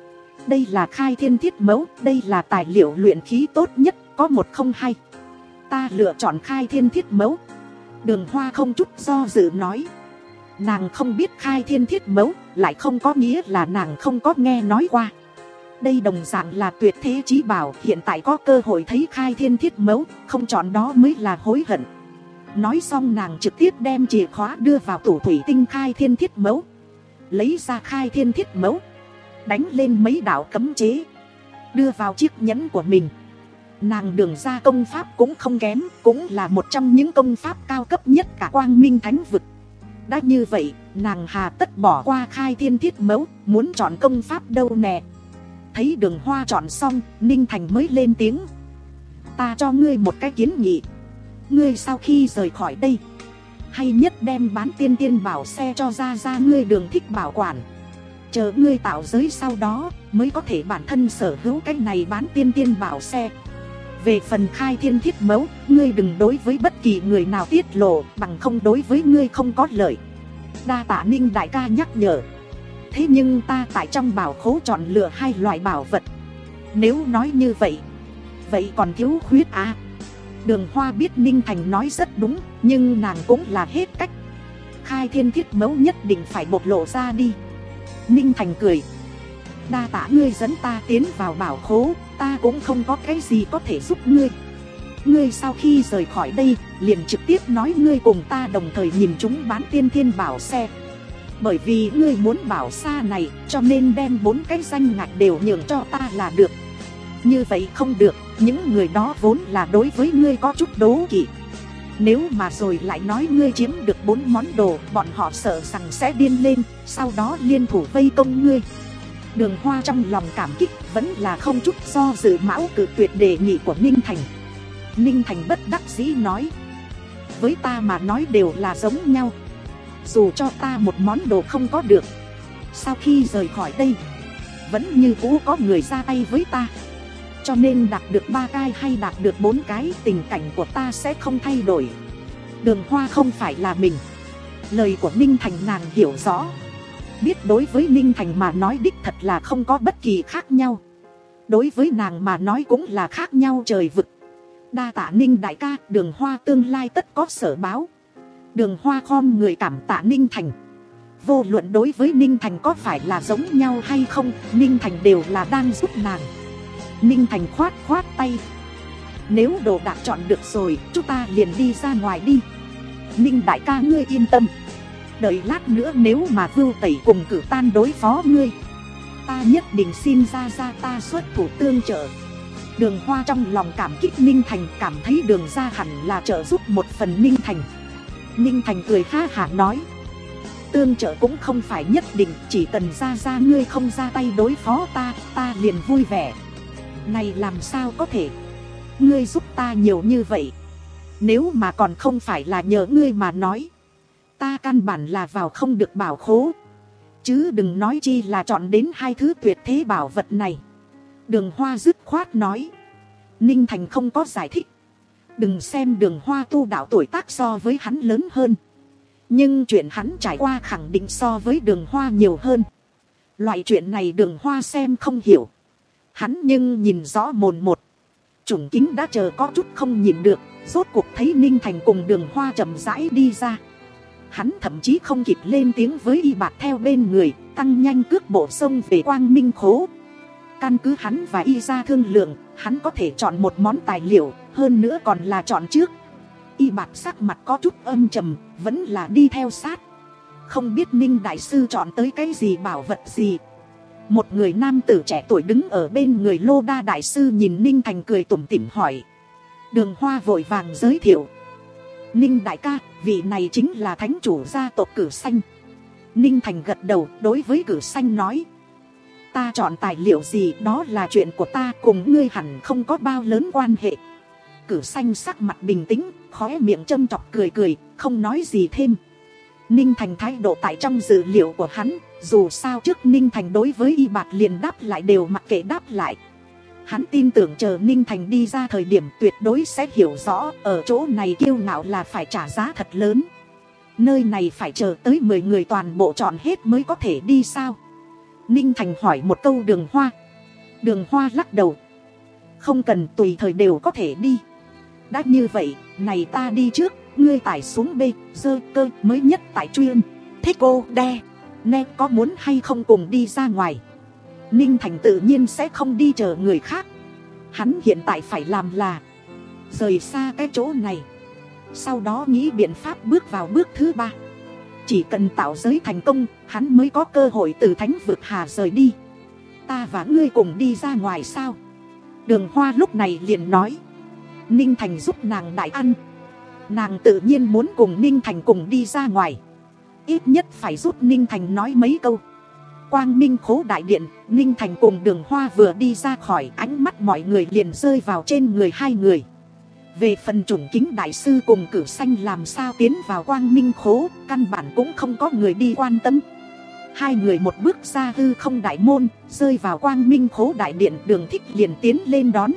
Đây là khai thiên thiết mẫu, đây là tài liệu luyện khí tốt nhất, có một không hai. Ta lựa chọn khai thiên thiết mẫu. Đường Hoa không chút do dự nói. Nàng không biết khai thiên thiết mẫu, lại không có nghĩa là nàng không có nghe nói qua. Đây đồng dạng là tuyệt thế chí bảo, hiện tại có cơ hội thấy khai thiên thiết mẫu, không chọn đó mới là hối hận. Nói xong nàng trực tiếp đem chìa khóa đưa vào tủ thủy tinh khai thiên thiết mẫu. Lấy ra khai thiên thiết mẫu, đánh lên mấy đạo cấm chế, đưa vào chiếc nhẫn của mình. Nàng Đường gia công pháp cũng không kém, cũng là một trong những công pháp cao cấp nhất cả Quang Minh Thánh vực. Đã như vậy, nàng hà tất bỏ qua khai thiên thiết mẫu, muốn chọn công pháp đâu nè. Thấy Đường Hoa chọn xong, Ninh Thành mới lên tiếng. Ta cho ngươi một cái kiến nghị. Ngươi sau khi rời khỏi đây, hay nhất đem bán tiên tiên bảo xe cho ra ra ngươi Đường Thích bảo quản. Chờ ngươi tạo giới sau đó, mới có thể bản thân sở hữu cái này bán tiên tiên bảo xe. Về phần khai thiên thiết mẫu, ngươi đừng đối với bất kỳ người nào tiết lộ, bằng không đối với ngươi không có lợi. Đa tạ Ninh đại ca nhắc nhở. Thế nhưng ta tại trong bảo khố chọn lựa hai loại bảo vật. Nếu nói như vậy, vậy còn thiếu khuyết à? Đường Hoa biết Ninh Thành nói rất đúng, nhưng nàng cũng là hết cách. Khai thiên thiết mẫu nhất định phải bộc lộ ra đi. Ninh Thành cười. Đa tạ ngươi dẫn ta tiến vào bảo khố, ta cũng không có cái gì có thể giúp ngươi. Ngươi sau khi rời khỏi đây, liền trực tiếp nói ngươi cùng ta đồng thời nhìn chúng bán tiên thiên bảo xe. Bởi vì ngươi muốn bảo xa này, cho nên đem bốn cái danh ngạch đều nhường cho ta là được. Như vậy không được, những người đó vốn là đối với ngươi có chút đố kỵ. Nếu mà rồi lại nói ngươi chiếm được bốn món đồ, bọn họ sợ rằng sẽ điên lên, sau đó liên thủ vây công ngươi. Đường Hoa trong lòng cảm kích, vẫn là không chút do dự mão cự tuyệt đề nghị của Ninh Thành. Ninh Thành bất đắc dĩ nói. Với ta mà nói đều là giống nhau. Dù cho ta một món đồ không có được, sau khi rời khỏi đây, vẫn như cũ có người ra tay với ta. Cho nên đạt được ba cái hay đạt được bốn cái, tình cảnh của ta sẽ không thay đổi. Đường Hoa không phải là mình. Lời của Ninh Thành nàng hiểu rõ. Biết đối với Ninh Thành mà nói đích thật là không có bất kỳ khác nhau. Đối với nàng mà nói cũng là khác nhau trời vực. Đa tạ Ninh đại ca, Đường Hoa tương lai tất có sở báo. Đường Hoa khom người cảm tạ Ninh Thành. Vô luận đối với Ninh Thành có phải là giống nhau hay không, Ninh Thành đều là đang giúp nàng. Ninh Thành khoát khoát tay. Nếu đồ đạc chọn được rồi, chúng ta liền đi ra ngoài đi. Ninh đại ca ngươi yên tâm. Đợi lát nữa nếu mà Vưu Tẩy cùng Cử Tan đối phó ngươi, ta nhất định xin ra ra ta xuất thủ tương trợ. Đường Hoa trong lòng cảm kích Ninh Thành, cảm thấy Đường ra hẳn là trợ giúp một phần Ninh Thành. Ninh Thành cười ha hả nói. Tương trợ cũng không phải nhất định, chỉ cần ra ra ngươi không ra tay đối phó ta, ta liền vui vẻ. Này làm sao có thể? Ngươi giúp ta nhiều như vậy, nếu mà còn không phải là nhờ ngươi mà nói, ta căn bản là vào không được bảo khố. Chứ đừng nói chi là chọn đến hai thứ tuyệt thế bảo vật này. Đường Hoa dứt khoát nói. Ninh Thành không có giải thích. Đừng xem Đường Hoa tu đạo tuổi tác so với hắn lớn hơn, nhưng chuyện hắn trải qua khẳng định so với Đường Hoa nhiều hơn. Loại chuyện này Đường Hoa xem không hiểu, hắn nhưng nhìn rõ mồn một. Chủng kính đã chờ có chút không nhìn được, rốt cuộc thấy Ninh Thành cùng Đường Hoa chậm rãi đi ra. Hắn thậm chí không kịp lên tiếng với Y Bạt theo bên người, tăng nhanh cước bộ sông về Quang Minh Khố. Căn cứ hắn và Y ra thương lượng, hắn có thể chọn một món tài liệu, hơn nữa còn là chọn trước. Y Bạt sắc mặt có chút âm trầm, vẫn là đi theo sát. Không biết Ninh đại sư chọn tới cái gì bảo vật gì. Một người nam tử trẻ tuổi đứng ở bên người Lô Đa đại sư nhìn Ninh Thành cười tủm tỉm hỏi. Đường Hoa vội vàng giới thiệu. Ninh đại ca, vị này chính là thánh chủ gia tộc Cử Xanh. Ninh Thành gật đầu đối với Cử Xanh nói. Ta chọn tài liệu gì đó là chuyện của ta, cùng ngươi hẳn không có bao lớn quan hệ. Cử Xanh sắc mặt bình tĩnh, khóe miệng châm chọc cười cười, không nói gì thêm. Ninh Thành thái độ tại trong dữ liệu của hắn, dù sao trước Ninh Thành đối với Y Bạt liền đáp lại đều mặc kệ đáp lại. Hắn tin tưởng chờ Ninh Thành đi ra thời điểm tuyệt đối sẽ hiểu rõ ở chỗ này kiêu ngạo là phải trả giá thật lớn. Nơi này phải chờ tới mười người toàn bộ chọn hết mới có thể đi sao? Ninh Thành hỏi một câu Đường Hoa. Đường Hoa lắc đầu. Không cần, tùy thời đều có thể đi. Đã như vậy, này ta đi trước, ngươi tải xuống B, dơ cơ mới nhất tại chuyên. Thế cô đe, nè có muốn hay không cùng đi ra ngoài? Ninh Thành tự nhiên sẽ không đi chờ người khác. Hắn hiện tại phải làm là rời xa cái chỗ này, sau đó nghĩ biện pháp bước vào bước thứ ba. Chỉ cần tạo giới thành công, hắn mới có cơ hội từ thánh vực hà rời đi. Ta và ngươi cùng đi ra ngoài sao? Đường Hoa lúc này liền nói, Ninh Thành giúp nàng đại ăn, nàng tự nhiên muốn cùng Ninh Thành cùng đi ra ngoài, ít nhất phải giúp Ninh Thành nói mấy câu. Quang Minh Khố đại điện, Ninh Thành cùng Đường Hoa vừa đi ra khỏi, ánh mắt mọi người liền rơi vào trên người hai người. Về phần Chủng Kính đại sư cùng Cử Xanh làm sao tiến vào Quang Minh Khố, căn bản cũng không có người đi quan tâm. Hai người một bước ra hư không đại môn, rơi vào Quang Minh Khố đại điện. Đường Thích liền tiến lên đón.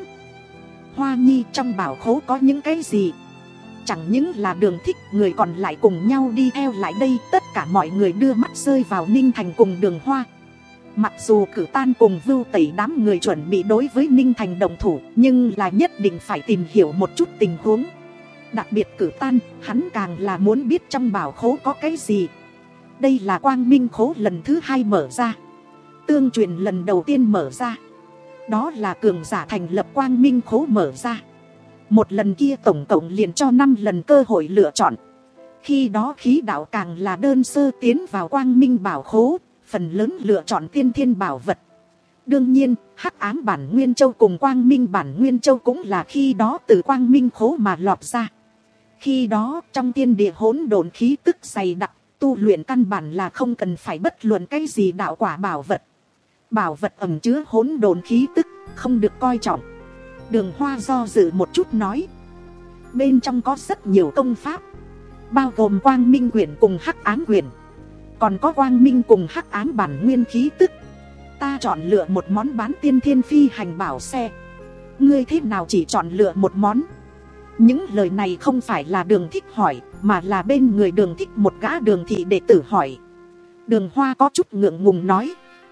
Hoa Nhi, trong bảo khố có những cái gì? Chẳng những là Đường Thích, người còn lại cùng nhau đi theo lại đây. Tất cả mọi người đưa mắt rơi vào Ninh Thành cùng Đường Hoa. Mặc dù Cử Tan cùng Vưu Tẩy đám người chuẩn bị đối với Ninh Thành đồng thủ, nhưng là nhất định phải tìm hiểu một chút tình huống. Đặc biệt Cử Tan, hắn càng là muốn biết trong bảo khố có cái gì. Đây là Quang Minh Khố lần thứ hai mở ra, tương truyền lần đầu tiên mở ra, đó là cường giả thành lập Quang Minh Khố mở ra. Một lần kia tổng cộng liền cho năm lần cơ hội lựa chọn. Khi đó khí đạo càng là đơn sơ tiến vào Quang Minh bảo khố, phần lớn lựa chọn tiên thiên bảo vật. Đương nhiên, Hắc Ám bản Nguyên Châu cùng Quang Minh bản Nguyên Châu cũng là khi đó từ Quang Minh Khố mà lọt ra. Khi đó trong thiên địa hỗn độn khí tức dày đặc, tu luyện căn bản là không cần phải bất luận cái gì đạo quả bảo vật. Bảo vật ẩn chứa hỗn độn khí tức, không được coi trọng. Đường Hoa do dự một chút nói, bên trong có rất nhiều công pháp, bao gồm Quang Minh quyển cùng Hắc Ám quyển, còn có Quang Minh cùng Hắc Ám bản nguyên khí tức. Ta chọn lựa một món bán tiên thiên phi hành bảo xe, ngươi thế nào chỉ chọn lựa một món? Những lời này không phải là Đường Thích hỏi, mà là bên người Đường Thích một gã Đường thị đệ tử hỏi. Đường Hoa có chút ngượng ngùng nói,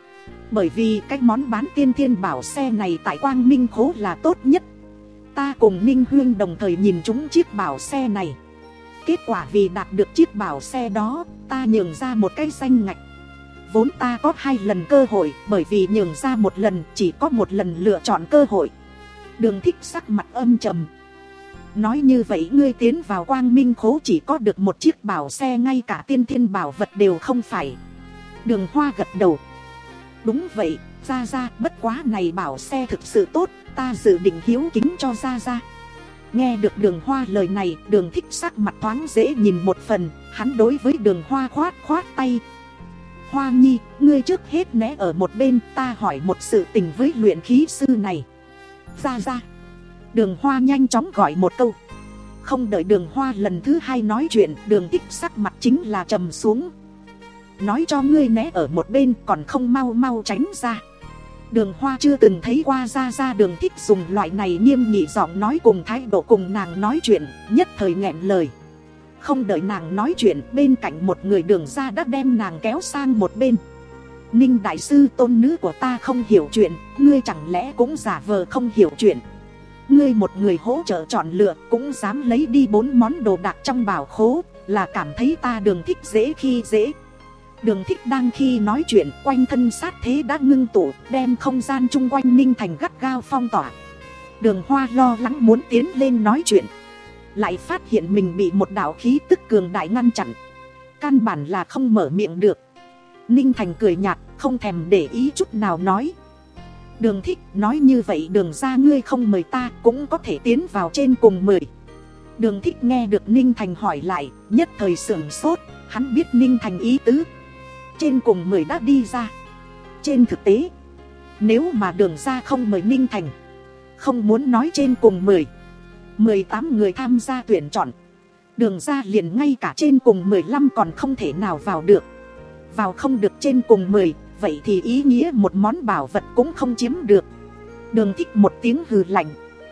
bởi vì cái món bán tiên thiên bảo xe này tại Quang Minh Khố là tốt nhất. Ta cùng Ninh Huyên đồng thời nhìn trúng chiếc bảo xe này. Kết quả vì đạt được chiếc bảo xe đó, ta nhường ra một cái danh ngạch. Vốn ta có hai lần cơ hội, bởi vì nhường ra một lần chỉ có một lần lựa chọn cơ hội. Đường Thích sắc mặt âm trầm. Nói như vậy ngươi tiến vào Quang Minh Khố chỉ có được một chiếc bảo xe, ngay cả tiên thiên bảo vật đều không phải. Đường Hoa gật đầu. Đúng vậy, Gia Gia, bất quá này bảo xe thực sự tốt, ta dự định hiếu kính cho Gia Gia. Nghe được Đường Hoa lời này, Đường Thích sắc mặt thoáng dễ nhìn một phần, hắn đối với Đường Hoa khoát khoát tay. Hoa Nhi, ngươi trước hết né ở một bên, ta hỏi một sự tình với luyện khí sư này. Gia Gia. Đường Hoa nhanh chóng gọi một câu. Không đợi Đường Hoa lần thứ hai nói chuyện, Đường Thích sắc mặt chính là trầm xuống. Nói cho ngươi né ở một bên, còn không mau mau tránh ra. Đường Hoa chưa từng thấy qua Gia Gia Đường Thích dùng loại này nghiêm nghị giọng nói cùng thái độ cùng nàng nói chuyện, nhất thời nghẹn lời. Không đợi nàng nói chuyện, bên cạnh một người Đường gia đã đem nàng kéo sang một bên. Ninh đại sư, tôn nữ của ta không hiểu chuyện, ngươi chẳng lẽ cũng giả vờ không hiểu chuyện? Ngươi một người hỗ trợ chọn lựa, cũng dám lấy đi bốn món đồ đạc trong bảo khố, là cảm thấy ta Đường Thích dễ khi dễ. Đường Thích đang khi nói chuyện, quanh thân sát thế đã ngưng tụ, đem không gian chung quanh Ninh Thành gắt gao phong tỏa. Đường Hoa lo lắng muốn tiến lên nói chuyện, lại phát hiện mình bị một đạo khí tức cường đại ngăn chặn, căn bản là không mở miệng được. Ninh Thành cười nhạt, không thèm để ý chút nào nói, Đường Thích, nói như vậy Đường gia ngươi không mời ta cũng có thể tiến vào trên cùng mười. Đường Thích nghe được Ninh Thành hỏi lại, nhất thời sửng sốt, hắn biết Ninh Thành ý tứ, trên cùng mười đã đi ra. Trên thực tế, nếu mà Đường gia không mời Ninh Thành, không muốn nói trên cùng mười, mười tám người tham gia tuyển chọn, Đường gia liền ngay cả trên cùng mười lăm còn không thể nào vào được. Vào không được trên cùng mười, vậy thì ý nghĩa một món bảo vật cũng không chiếm được. Đường Thích một tiếng hừ lạnh,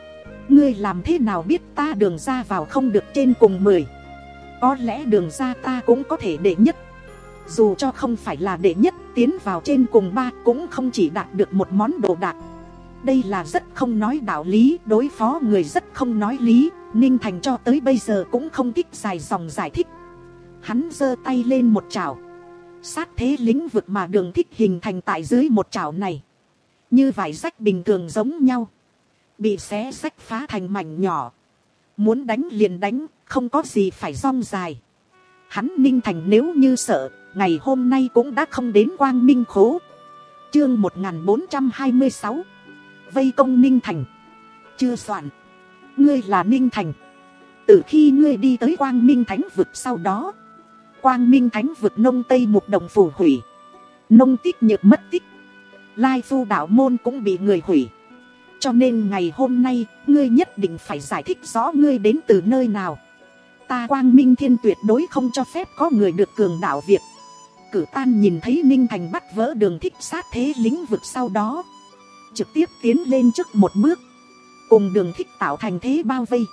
ngươi làm thế nào biết ta Đường gia vào không được trên cùng mười? Có lẽ Đường gia ta cũng có thể đệ nhất. Dù cho không phải là đệ nhất, tiến vào trên cùng ba cũng không chỉ đạt được một món đồ đạc. Đây là rất không nói đạo lý, đối phó người rất không nói lý. Ninh Thành cho tới bây giờ cũng không thích dài dòng giải thích. Hắn giơ tay lên một chảo, sát thế lĩnh vực mà Đường Thích hình thành tại dưới một chảo này, như vải rách bình thường giống nhau, bị xé rách phá thành mảnh nhỏ. Muốn đánh liền đánh, không có gì phải rong dài. Hắn Ninh Thành nếu như sợ, ngày hôm nay cũng đã không đến Quang Minh Khố. Chương một nghìn bốn trăm hai mươi sáu, vây công Ninh Thành. Chưa soạn, ngươi là Ninh Thành. Từ khi ngươi đi tới Quang Minh Thánh vực sau đó, Quang Minh Thánh vực Nông Tây Mục Đồng phủ hủy, Nông Tích Nhược mất tích, Lai Phu đạo môn cũng bị người hủy. Cho nên ngày hôm nay ngươi nhất định phải giải thích rõ ngươi đến từ nơi nào. Ta Quang Minh Thiên tuyệt đối không cho phép có người được cường đạo việc. Cử Tan nhìn thấy Ninh Thành bắt vỡ Đường Thích sát thế lĩnh vực sau đó, trực tiếp tiến lên trước một bước, cùng Đường Thích tạo thành thế bao vây,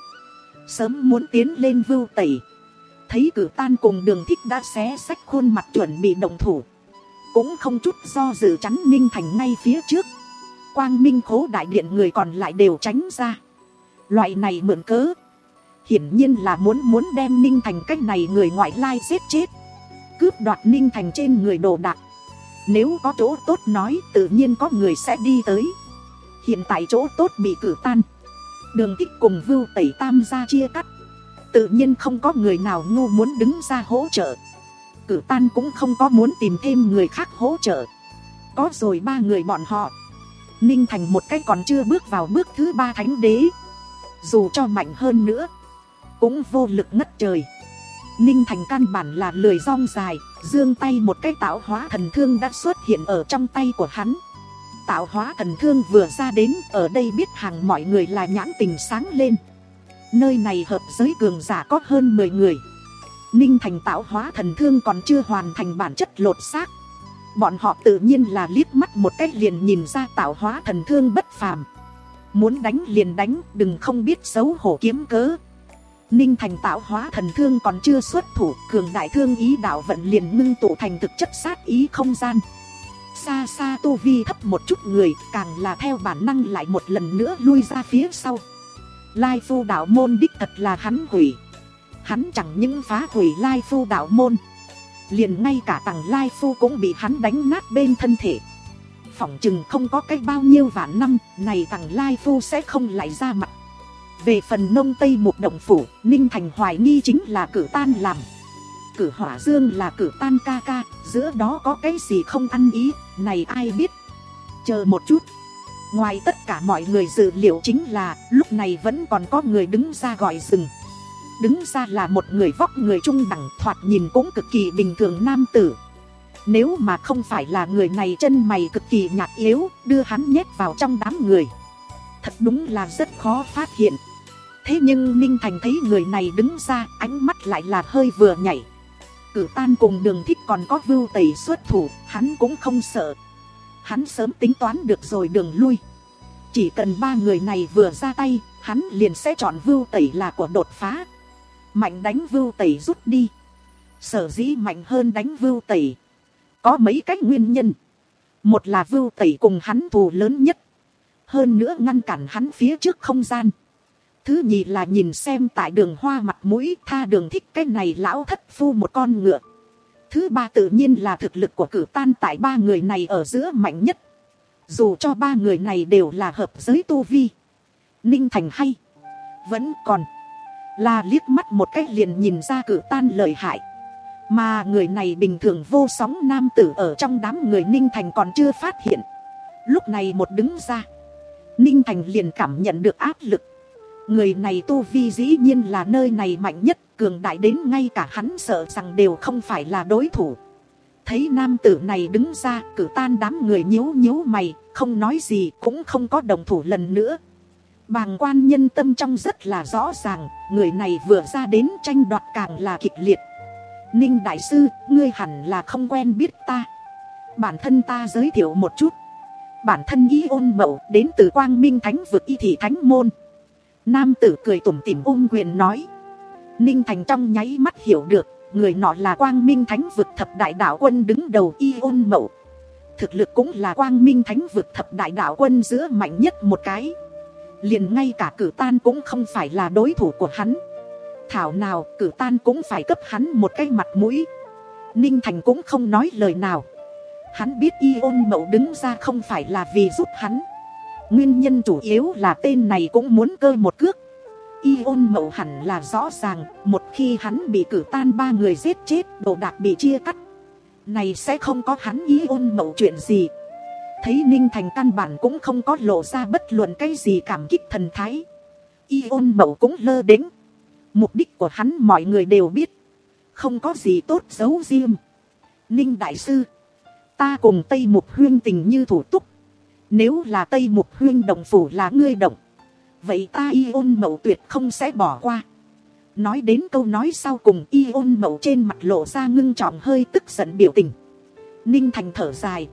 sớm muốn tiến lên vưu tẩy. Thấy Cử Tan cùng Đường Thích đã xé xách khuôn mặt chuẩn bị động thủ, cũng không chút do dự chắn Ninh Thành ngay phía trước. Quang Minh Khố đại điện người còn lại đều tránh ra. Loại này mượn cớ hiển nhiên là muốn muốn đem Ninh Thành cách này người ngoại lai giết chết, cướp đoạt Ninh Thành trên người đồ đạc. Nếu có chỗ tốt nói tự nhiên có người sẽ đi tới. Hiện tại chỗ tốt bị Cử Tan, Đường Thích cùng Vưu Tẩy tam gia chia cắt, tự nhiên không có người nào ngu muốn đứng ra hỗ trợ. Cử Tan cũng không có muốn tìm thêm người khác hỗ trợ. Có rồi ba người bọn họ, Ninh Thành một cách còn chưa bước vào bước thứ ba thánh đế, dù cho mạnh hơn nữa cũng vô lực ngất trời. Ninh Thành căn bản là lười rong dài, giương tay một cái tạo hóa thần thương đã xuất hiện ở trong tay của hắn. Tạo hóa thần thương vừa ra đến, ở đây biết hàng mọi người là nhãn tình sáng lên. Nơi này hợp giới cường giả có hơn mười người. Ninh Thành tạo hóa thần thương còn chưa hoàn thành bản chất lột xác, bọn họ tự nhiên là liếc mắt một cách liền nhìn ra tạo hóa thần thương bất phàm. Muốn đánh liền đánh, đừng không biết xấu hổ kiếm cớ. Ninh Thành tạo hóa thần thương còn chưa xuất thủ, cường đại thương ý đạo vận liền ngưng tụ thành thực chất sát ý không gian. Xa xa tu vi thấp một chút người càng là theo bản năng lại một lần nữa lui ra phía sau. Lai Phu đạo môn đích thật là hắn hủy. Hắn chẳng những phá hủy Lai Phu đạo môn, liền ngay cả tầng Lai Phu cũng bị hắn đánh nát bên thân thể. Phỏng chừng không có cách bao nhiêu vạn năm này tầng Lai Phu sẽ không lại ra mặt. Về phần Nông Tây Mục Động phủ, Ninh Thành hoài nghi chính là Cử Tan làm. Cử Hỏa Dương là Cử Tan ca ca, giữa đó có cái gì không ăn ý, này ai biết. Chờ một chút. Ngoài tất cả mọi người dự liệu chính là lúc này vẫn còn có người đứng ra gọi dừng. Đứng ra là một người vóc người trung đẳng, thoạt nhìn cũng cực kỳ bình thường nam tử. Nếu mà không phải là người này chân mày cực kỳ nhạt yếu, đưa hắn nhét vào trong đám người, thật đúng là rất khó phát hiện. Thế nhưng Ninh Thành thấy người này đứng ra, ánh mắt lại là hơi vừa nhảy. Cử Tan cùng Đường Thích còn có Vưu Tẩy xuất thủ, hắn cũng không sợ. Hắn sớm tính toán được rồi đường lui. Chỉ cần ba người này vừa ra tay, hắn liền sẽ chọn Vưu Tẩy là của đột phá. Mạnh đánh Vưu Tẩy rút đi. Sở dĩ mạnh hơn đánh Vưu Tẩy có mấy cách nguyên nhân. Một là Vưu Tẩy cùng hắn thù lớn nhất, hơn nữa ngăn cản hắn phía trước không gian. Thứ nhì là nhìn xem tại Đường Hoa mặt mũi, tha Đường Thích cái này lão thất phu một con ngựa. Thứ ba tự nhiên là thực lực của Cử Tan tại ba người này ở giữa mạnh nhất. Dù cho ba người này đều là hợp giới tu vi, Ninh Thành hay vẫn còn là liếc mắt một cách liền nhìn ra Cử Tan lợi hại. Mà người này bình thường vô sóng nam tử ở trong đám người Ninh Thành còn chưa phát hiện. Lúc này một đứng ra, Ninh Thành liền cảm nhận được áp lực. Người này tu vi dĩ nhiên là nơi này mạnh nhất, cường đại đến ngay cả hắn sợ rằng đều không phải là đối thủ. Thấy nam tử này đứng ra, Cử Tan đám người nhíu nhíu mày, không nói gì, cũng không có đồng thủ lần nữa. Bàng quan nhân tâm trong rất là rõ ràng, người này vừa ra đến tranh đoạt càng là kịch liệt. Ninh đại sư, ngươi hẳn là không quen biết ta. Bản thân ta giới thiệu một chút. Bản thân Y Ôn Mậu, đến từ Quang Minh Thánh vực Y Thị Thánh Môn. Nam tử cười tủm tỉm ôm quyền nói. Ninh Thành trong nháy mắt hiểu được, người nọ là Quang Minh Thánh vực thập đại đạo quân đứng đầu Y Ôn Mậu. Thực lực cũng là Quang Minh Thánh vực thập đại đạo quân giữa mạnh nhất một cái. Liền ngay cả Cử Tan cũng không phải là đối thủ của hắn. Thảo nào Cử Tan cũng phải cấp hắn một cái mặt mũi. Ninh Thành cũng không nói lời nào. Hắn biết Y Ôn Mậu đứng ra không phải là vì giúp hắn. Nguyên nhân chủ yếu là tên này cũng muốn cơ một cước. Y Ôn Mậu hẳn là rõ ràng, một khi hắn bị Cử Tan ba người giết chết, đồ đạc bị chia cắt, này sẽ không có hắn Y Ôn Mậu chuyện gì. Thấy Ninh Thành căn bản cũng không có lộ ra bất luận cái gì cảm kích thần thái, Ion Mậu cũng lơ đễnh. Mục đích của hắn mọi người đều biết, không có gì tốt giấu riêng. Ninh đại sư, ta cùng Tây Mục Huyên tình như thủ túc. Nếu là Tây Mục Huyên động phủ là ngươi động, vậy ta Ion Mậu tuyệt không sẽ bỏ qua. Nói đến câu nói sau cùng, Ion Mậu trên mặt lộ ra ngưng trọng hơi tức giận biểu tình. Ninh Thành thở dài.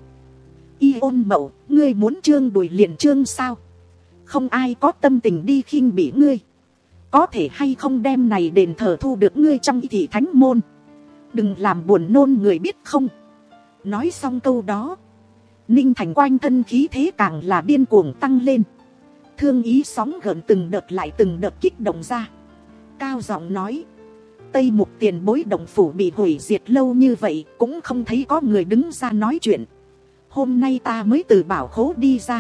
Ion Mậu, ngươi muốn trương đùi liền trương sao? Không ai có tâm tình đi khinh bỉ ngươi. Có thể hay không đem này đền thờ thu được ngươi trong thị thánh môn. Đừng làm buồn nôn người biết không? Nói xong câu đó, Ninh Thành quanh thân khí thế càng là điên cuồng tăng lên. Thương ý sóng gợn từng đợt lại từng đợt kích động ra. Cao giọng nói, Tây Mục tiền bối động phủ bị hủy diệt lâu như vậy, cũng không thấy có người đứng ra nói chuyện. Hôm nay ta mới từ bảo khố đi ra,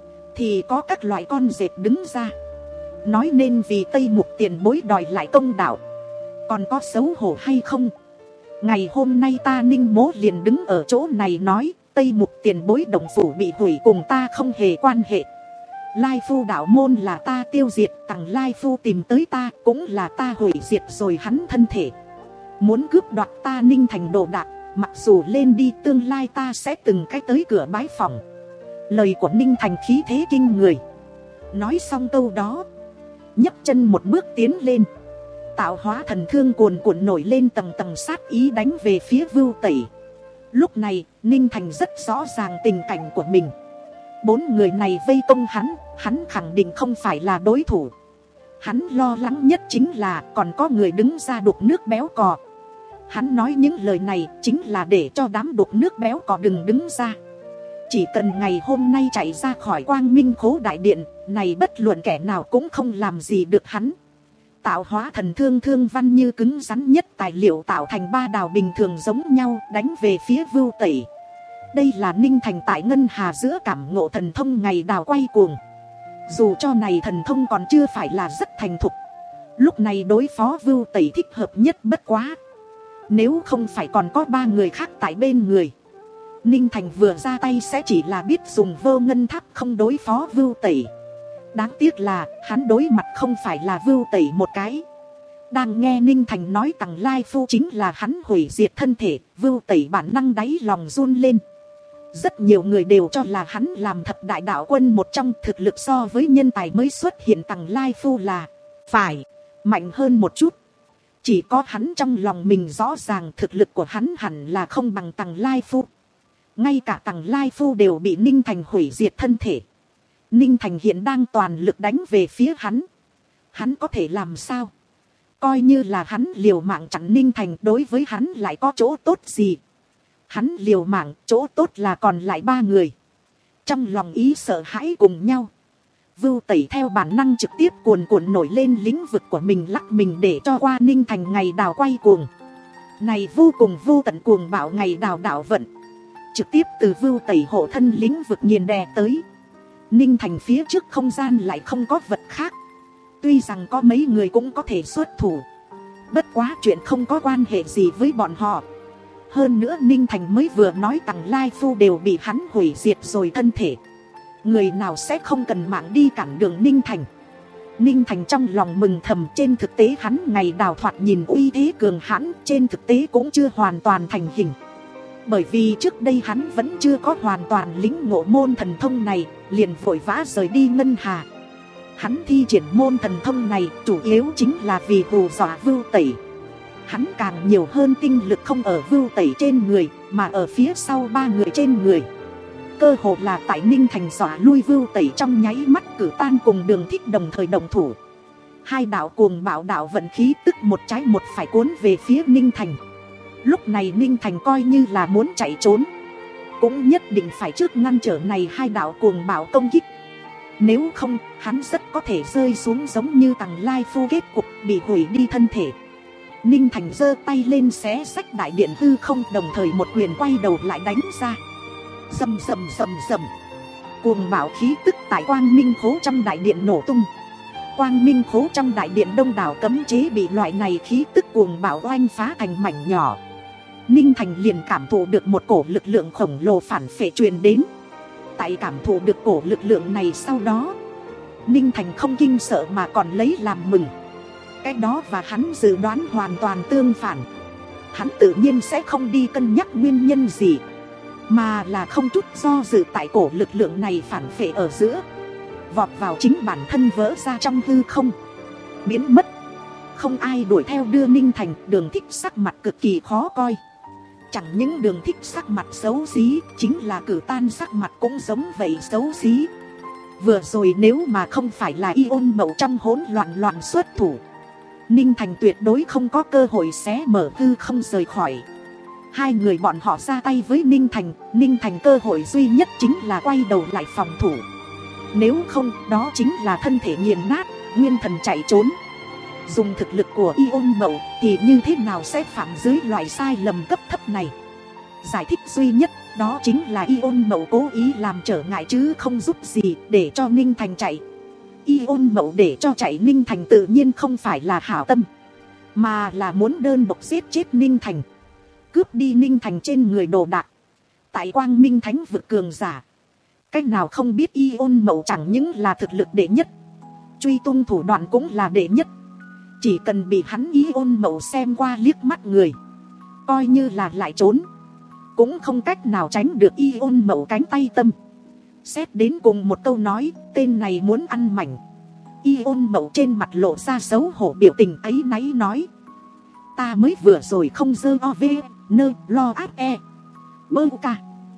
thì có các loại con dệt đứng ra, nói nên vì Tây Mục tiền bối đòi lại công đạo. Còn có xấu hổ hay không? Ngày hôm nay ta Ninh Mỗ liền đứng ở chỗ này nói, Tây Mục tiền bối động phủ bị hủy cùng ta không hề quan hệ. Lai Phu đạo môn là ta tiêu diệt, tằng Lai Phu tìm tới ta cũng là ta hủy diệt rồi hắn thân thể. Muốn cướp đoạt ta Ninh Thành đồ đạc, mặc dù lên đi tương lai ta sẽ từng cái tới cửa bái phòng. Lời của Ninh Thành khí thế kinh người. Nói xong câu đó, nhấc chân một bước tiến lên. Tạo hóa thần thương cuồn cuộn nổi lên tầng tầng sát ý đánh về phía Vưu Tẩy. Lúc này, Ninh Thành rất rõ ràng tình cảnh của mình. Bốn người này vây công hắn, hắn khẳng định không phải là đối thủ. Hắn lo lắng nhất chính là còn có người đứng ra đục nước béo cò. Hắn nói những lời này chính là để cho đám đục nước béo cò đừng đứng ra. Chỉ cần ngày hôm nay chạy ra khỏi Quang Minh Khố Đại Điện, này bất luận kẻ nào cũng không làm gì được hắn. Tạo hóa thần thương thương văn như cứng rắn nhất tài liệu tạo thành ba đào bình thường giống nhau đánh về phía Vưu Tẩy. Đây là Ninh Thành tại ngân hà giữa cảm ngộ thần thông ngày đào quay cuồng. Dù cho này thần thông còn chưa phải là rất thành thục, lúc này đối phó Vưu Tẩy thích hợp nhất bất quá. Nếu không phải còn có ba người khác tại bên người, Ninh Thành vừa ra tay sẽ chỉ là biết dùng vô ngân tháp không đối phó Vưu Tẩy. Đáng tiếc là hắn đối mặt không phải là Vưu Tẩy một cái. Đang nghe Ninh Thành nói tằng Lai Phu chính là hắn hủy diệt thân thể, Vưu Tẩy bản năng đáy lòng run lên. Rất nhiều người đều cho là hắn làm thập đại đạo quân một trong, thực lực so với nhân tài mới xuất hiện tằng Lai Phu là phải mạnh hơn một chút. Chỉ có hắn trong lòng mình rõ ràng thực lực của hắn hẳn là không bằng tằng Lai Phu. Ngay cả tằng Lai Phu đều bị Ninh Thành hủy diệt thân thể. Ninh Thành hiện đang toàn lực đánh về phía hắn. Hắn có thể làm sao? Coi như là hắn liều mạng chặn Ninh Thành, đối với hắn lại có chỗ tốt gì? Hắn liều mạng, chỗ tốt là còn lại ba người. Trong lòng ý sợ hãi cùng nhau, Vưu Tẩy theo bản năng trực tiếp cuồn cuộn nổi lên lĩnh vực của mình, lắc mình để cho qua Ninh Thành ngày đào quay cuồng. Này vô cùng vô tận cuồng bạo ngày đào đảo vận, trực tiếp từ Vưu Tẩy hộ thân lĩnh vực nghiền đè tới. Ninh Thành phía trước không gian lại không có vật khác. Tuy rằng có mấy người cũng có thể xuất thủ, bất quá chuyện không có quan hệ gì với bọn họ. Hơn nữa Ninh Thành mới vừa nói tằng Lai Phu đều bị hắn hủy diệt rồi thân thể, người nào sẽ không cần mạng đi cản đường Ninh Thành. Ninh Thành trong lòng mừng thầm, trên thực tế hắn ngày đào thoạt nhìn uy thế cường hãn, trên thực tế cũng chưa hoàn toàn thành hình. Bởi vì trước đây hắn vẫn chưa có hoàn toàn lĩnh ngộ môn thần thông này, liền vội vã rời đi ngân hà. Hắn thi triển môn thần thông này chủ yếu chính là vì hù dọa Vưu Tẩy. Hắn càng nhiều hơn tinh lực không ở Vưu Tẩy trên người, mà ở phía sau ba người trên người. Cơ hồ là tại Ninh Thành dọa lui Vưu Tẩy trong nháy mắt, Cử Tan cùng Đường Thích đồng thời đồng thủ. Hai đạo cuồng bạo đạo vận khí tức một trái một phải cuốn về phía Ninh Thành. Lúc này Ninh Thành coi như là muốn chạy trốn, cũng nhất định phải trước ngăn trở này hai đạo cuồng bạo công kích. Nếu không, hắn rất có thể rơi xuống giống như tằng Lai Phu kết cục bị hủy đi thân thể. Ninh Thành giơ tay lên xé xách đại điện hư không, đồng thời một quyền quay đầu lại đánh ra. Rầm rầm rầm rầm, cuồng bạo khí tức tại Quang Minh Khố trong đại điện nổ tung. Quang Minh Khố trong đại điện đông đảo cấm chế bị loại này khí tức cuồng bạo oanh phá thành mảnh nhỏ. Ninh Thành liền cảm thụ được một cổ lực lượng khổng lồ phản phệ truyền đến. Tại cảm thụ được cổ lực lượng này sau đó, Ninh Thành không kinh sợ mà còn lấy làm mừng. Cái đó và hắn dự đoán hoàn toàn tương phản. Hắn tự nhiên sẽ không đi cân nhắc nguyên nhân gì, mà là không chút do dự tại cổ lực lượng này phản phệ ở giữa, vọt vào chính bản thân vỡ ra trong hư không, biến mất. Không ai đuổi theo đưa Ninh Thành. Đường Thích sắc mặt cực kỳ khó coi. Chẳng những Đường Thích sắc mặt xấu xí, chính là Cử Tan sắc mặt cũng giống vậy xấu xí. Vừa rồi nếu mà không phải là Iôn Mậu trong hỗn loạn loạn xuất thủ, Ninh Thành tuyệt đối không có cơ hội xé mở hư không rời khỏi. Hai người bọn họ ra tay với Ninh Thành, Ninh Thành cơ hội duy nhất chính là quay đầu lại phòng thủ. Nếu không, đó chính là thân thể nghiền nát, nguyên thần chạy trốn. Dùng thực lực của Iôn Mậu thì như thế nào sẽ phạm dưới loại sai lầm cấp thấp này? Giải thích duy nhất đó chính là Iôn Mậu cố ý làm trở ngại chứ không giúp gì để cho Ninh Thành chạy. Iôn Mậu để cho chạy Ninh Thành tự nhiên không phải là hảo tâm, mà là muốn đơn độc giết chết Ninh Thành, cướp đi Ninh Thành trên người đồ đạc. Tại Quang Minh Thánh vực cường giả, cách nào không biết Iôn Mậu chẳng những là thực lực đệ nhất, truy tung thủ đoạn cũng là đệ nhất. Chỉ cần bị hắn Iôn Mậu xem qua liếc mắt người, coi như là lại trốn, cũng không cách nào tránh được Iôn Mậu cánh tay tâm. Xét đến cùng một câu nói, tên này muốn ăn mảnh. Iôn Mậu trên mặt lộ ra xấu hổ biểu tình ấy náy nói: ta mới vừa rồi không dơ o v nơ lo áp e bơ ca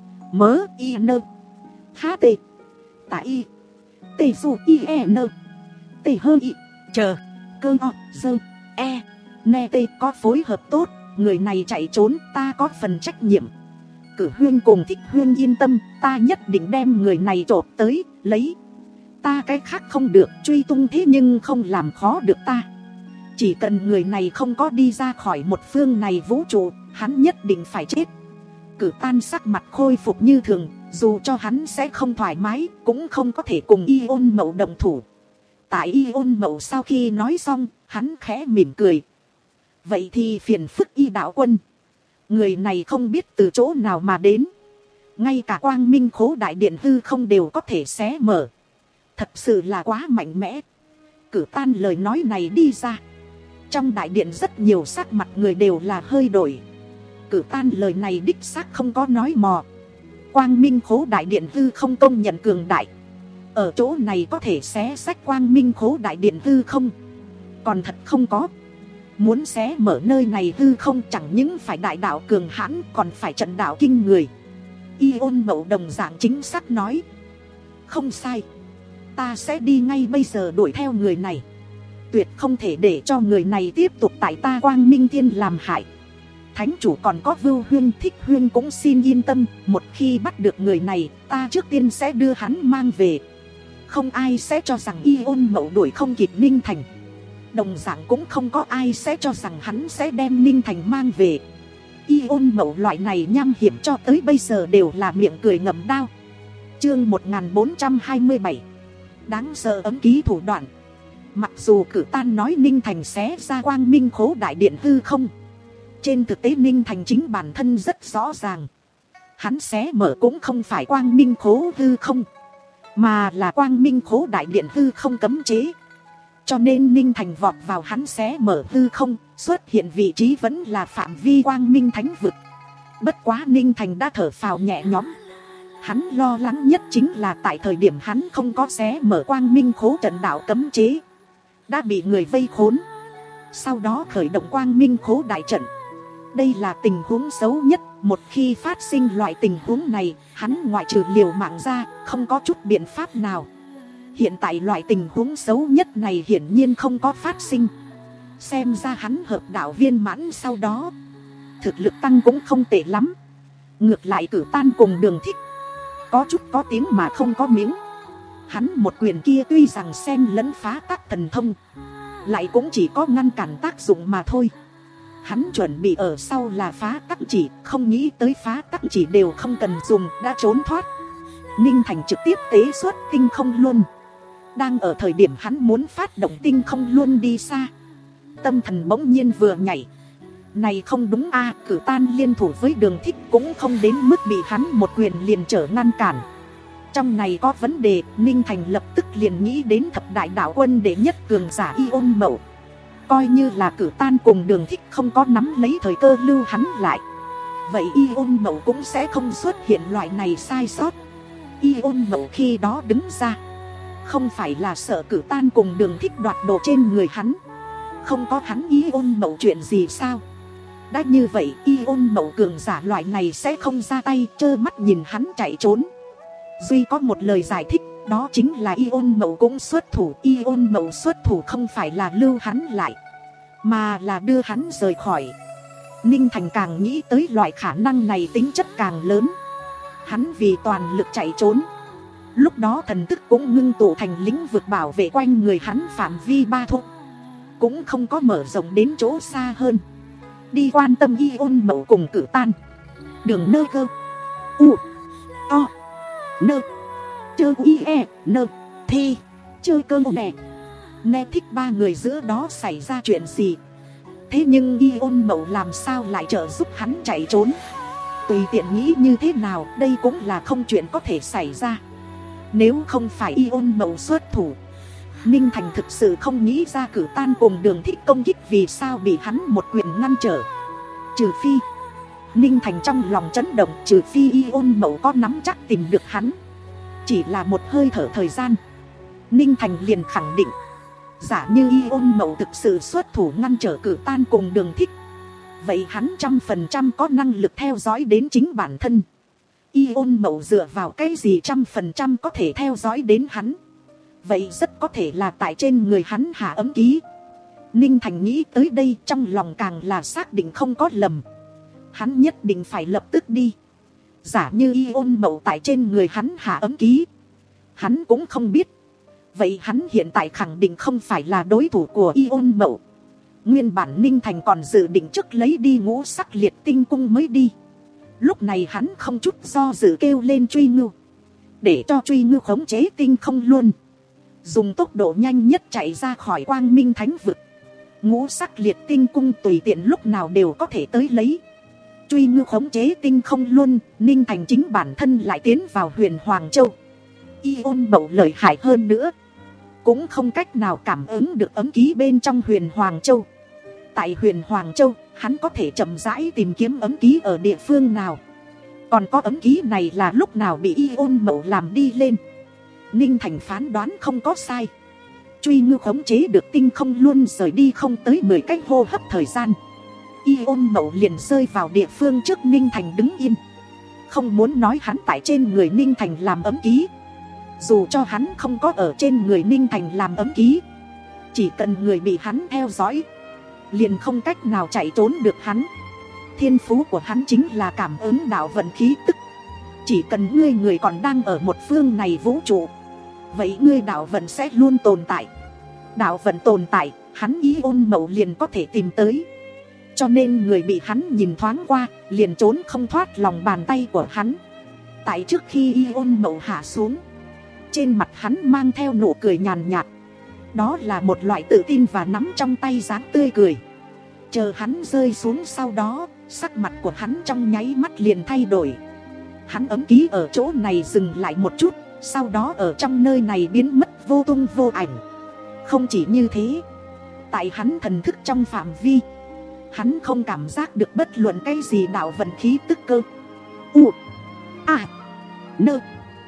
mớ y nơ hát tê tạ y tê su y e nơ tê hơ y chờ cơ o dơ e nè tê có phối hợp tốt. Người này chạy trốn ta có phần trách nhiệm. Cử Huyên cùng Thích Huyên yên tâm, ta nhất định đem người này trộm tới lấy. Ta cái khác không được truy tung, thế nhưng không làm khó được ta. Chỉ cần người này không có đi ra khỏi một phương này vũ trụ, hắn nhất định phải chết. Cử Tan sắc mặt khôi phục như thường, dù cho hắn sẽ không thoải mái, cũng không có thể cùng Iôn Mậu đồng thủ. Tại Iôn Mậu sau khi nói xong, hắn khẽ mỉm cười: vậy thì phiền phức Y đạo quân. Người này không biết từ chỗ nào mà đến, ngay cả Quang Minh Khố đại điện hư không đều có thể xé mở, thật sự là quá mạnh mẽ. Cử Tan lời nói này đi ra, trong đại điện rất nhiều sắc mặt người đều là hơi đổi. Cử Tan lời này đích xác không có nói mò. Quang Minh Khố đại điện hư không công nhận cường đại, ở chỗ này có thể xé sách Quang Minh Khố đại điện hư không, còn thật không có. Muốn xé mở nơi này hư không chẳng những phải đại đạo cường hãn, còn phải trận đạo kinh người. Iôn Mậu đồng dạng chính xác nói: không sai, ta sẽ đi ngay bây giờ đuổi theo người này. Tuyệt không thể để cho người này tiếp tục tại ta Quang Minh Thiên làm hại. Thánh chủ còn có Vưu Huyên, Thích Huyên cũng xin yên tâm, một khi bắt được người này, ta trước tiên sẽ đưa hắn mang về. Không ai sẽ cho rằng Iôn Mậu đuổi không kịp Ninh Thành, đồng dạng cũng không có ai sẽ cho rằng hắn sẽ đem Ninh Thành mang về. Iôn Mậu loại này nham hiểm cho tới bây giờ đều là miệng cười ngậm đao. Chương một nghìn bốn trăm hai mươi bảy, đáng sợ ấm ký thủ đoạn. Mặc dù Cử Tan nói Ninh Thành xé ra Quang Minh Khố đại điện hư không, trên thực tế Ninh Thành chính bản thân rất rõ ràng, hắn xé mở cũng không phải Quang Minh Khố hư không, mà là Quang Minh Khố đại điện hư không cấm chế. Cho nên Ninh Thành vọt vào hắn xé mở hư không, xuất hiện vị trí vẫn là phạm vi Quang Minh Thánh vực. Bất quá Ninh Thành đã thở phào nhẹ nhõm. Hắn lo lắng nhất chính là tại thời điểm hắn không có xé mở Quang Minh Khố trận đạo cấm chế, đã bị người vây khốn, sau đó khởi động Quang Minh Khố đại trận. Đây là tình huống xấu nhất. Một khi phát sinh loại tình huống này, hắn ngoại trừ liều mạng ra, không có chút biện pháp nào. Hiện tại loại tình huống xấu nhất này hiển nhiên không có phát sinh. Xem ra hắn hợp đạo viên mãn sau đó, thực lực tăng cũng không tệ lắm. Ngược lại Cử Tan cùng Đường Thích, có chút có tiếng mà không có miếng. Hắn một quyền kia tuy rằng xen lẫn phá tắc thần thông, lại cũng chỉ có ngăn cản tác dụng mà thôi. Hắn chuẩn bị ở sau là phá tắc chỉ, không nghĩ tới phá tắc chỉ đều không cần dùng, đã trốn thoát. Ninh Thành trực tiếp tế xuất tinh không luân. Đang ở thời điểm hắn muốn phát động tinh không luân đi xa, tâm thần bỗng nhiên vừa nhảy. Này không đúng a, Cử Tan liên thủ với Đường Thích cũng không đến mức bị hắn một quyền liền trở ngăn cản. trong này có vấn đề. Ninh Thành lập tức liền nghĩ đến thập đại đạo quân đệ nhất cường giả Y Ôn Mậu. Coi như là Cử Tan cùng Đường Thích không có nắm lấy thời cơ lưu hắn lại, vậy Y Ôn Mậu cũng sẽ không xuất hiện loại này sai sót. Y Ôn Mậu khi đó đứng ra không phải là sợ Cử Tan cùng Đường Thích đoạt đồ trên người hắn. Không có hắn Y Ôn Mậu chuyện gì sao? Đã như vậy Y Ôn Mậu cường giả loại này sẽ không ra tay trơ mắt nhìn hắn chạy trốn. Duy có một lời giải thích, đó chính là Y Ôn Mậu cũng xuất thủ. Y Ôn Mậu xuất thủ không phải là lưu hắn lại, mà là đưa hắn rời khỏi. Ninh Thành càng nghĩ tới loại khả năng này tính chất càng lớn. Hắn vì toàn lực chạy trốn, lúc đó thần thức cũng ngưng tụ thành lĩnh vực bảo vệ quanh người hắn phạm vi ba thôn, cũng không có mở rộng đến chỗ xa hơn. Đi quan tâm Y Ôn Mậu cùng Cử Tan, Đường Nơ Cơ U O Nơ Chơ Y E Nơ Thi Chơ Cơ Nè Nè thích ba người giữa đó xảy ra chuyện gì. Thế nhưng Y Ôn Mậu làm sao lại trợ giúp hắn chạy trốn? Tùy tiện nghĩ như thế nào, đây cũng là không chuyện có thể xảy ra. Nếu không phải Y Ôn Mậu xuất thủ, Ninh Thành thực sự không nghĩ ra Cử Tan cùng Đường Thích công kích vì sao bị hắn một quyền ngăn trở. Trừ phi, Ninh Thành trong lòng chấn động, trừ phi Y Ôn Mậu có nắm chắc tìm được hắn. Chỉ là một hơi thở thời gian, Ninh Thành liền khẳng định, giả như Y Ôn Mậu thực sự xuất thủ ngăn trở Cử Tan cùng Đường Thích, vậy hắn trăm phần trăm có năng lực theo dõi đến chính bản thân. Y Ôn Mậu dựa vào cái gì trăm phần trăm có thể theo dõi đến hắn? Vậy rất có thể là tại trên người hắn hạ ấm ký. Ninh Thành nghĩ tới đây trong lòng càng là xác định không có lầm. Hắn nhất định phải lập tức đi. Giả như Y Ôn Mậu tại trên người hắn hạ ấm ký, hắn cũng không biết. Vậy hắn hiện tại khẳng định không phải là đối thủ của Y Ôn Mậu. Nguyên bản Ninh Thành còn dự định trước lấy đi ngũ sắc liệt tinh cung mới đi. Lúc này hắn không chút do dự kêu lên Truy Ngưu, để cho Truy Ngưu khống chế tinh không luôn, dùng tốc độ nhanh nhất chạy ra khỏi Quang Minh Thánh Vực. Ngũ sắc liệt tinh cung tùy tiện lúc nào đều có thể tới lấy. Truy Ngưu khống chế tinh không luôn, Ninh Thành chính bản thân lại tiến vào Huyền Hoàng Châu. Y Ôn Mậu lợi hại hơn nữa, cũng không cách nào cảm ứng được ấm ký bên trong Huyền Hoàng Châu. Tại Huyền Hoàng Châu, hắn có thể chậm rãi tìm kiếm ấm ký ở địa phương nào, còn có ấm ký này là lúc nào bị Y Ôn Mậu làm đi lên. Ninh Thành phán đoán không có sai. Truy Ngưu khống chế được tinh không luôn rời đi không tới mười cách hô hấp thời gian, Y Ôn Mậu liền rơi vào địa phương trước Ninh Thành đứng yên. Không muốn nói hắn tại trên người Ninh Thành làm ấm ký, dù cho hắn không có ở trên người Ninh Thành làm ấm ký, chỉ cần người bị hắn theo dõi, liền không cách nào chạy trốn được hắn. Thiên phú của hắn chính là cảm ứng đạo vận khí tức. Chỉ cần ngươi người còn đang ở một phương này vũ trụ, vậy ngươi đạo vận sẽ luôn tồn tại. Đạo vận tồn tại, hắn Y Ôn Mậu liền có thể tìm tới. Cho nên người bị hắn nhìn thoáng qua, liền trốn không thoát lòng bàn tay của hắn. Tại trước khi Y Ôn Mậu hạ xuống, trên mặt hắn mang theo nụ cười nhàn nhạt. Đó là một loại tự tin và nắm trong tay dáng tươi cười. Chờ hắn rơi xuống sau đó, sắc mặt của hắn trong nháy mắt liền thay đổi. Hắn ấm ký ở chỗ này dừng lại một chút, sau đó ở trong nơi này biến mất vô tung vô ảnh. Không chỉ như thế, tại hắn thần thức trong phạm vi, hắn không cảm giác được bất luận cái gì đạo vận khí tức cơ. U A Nơ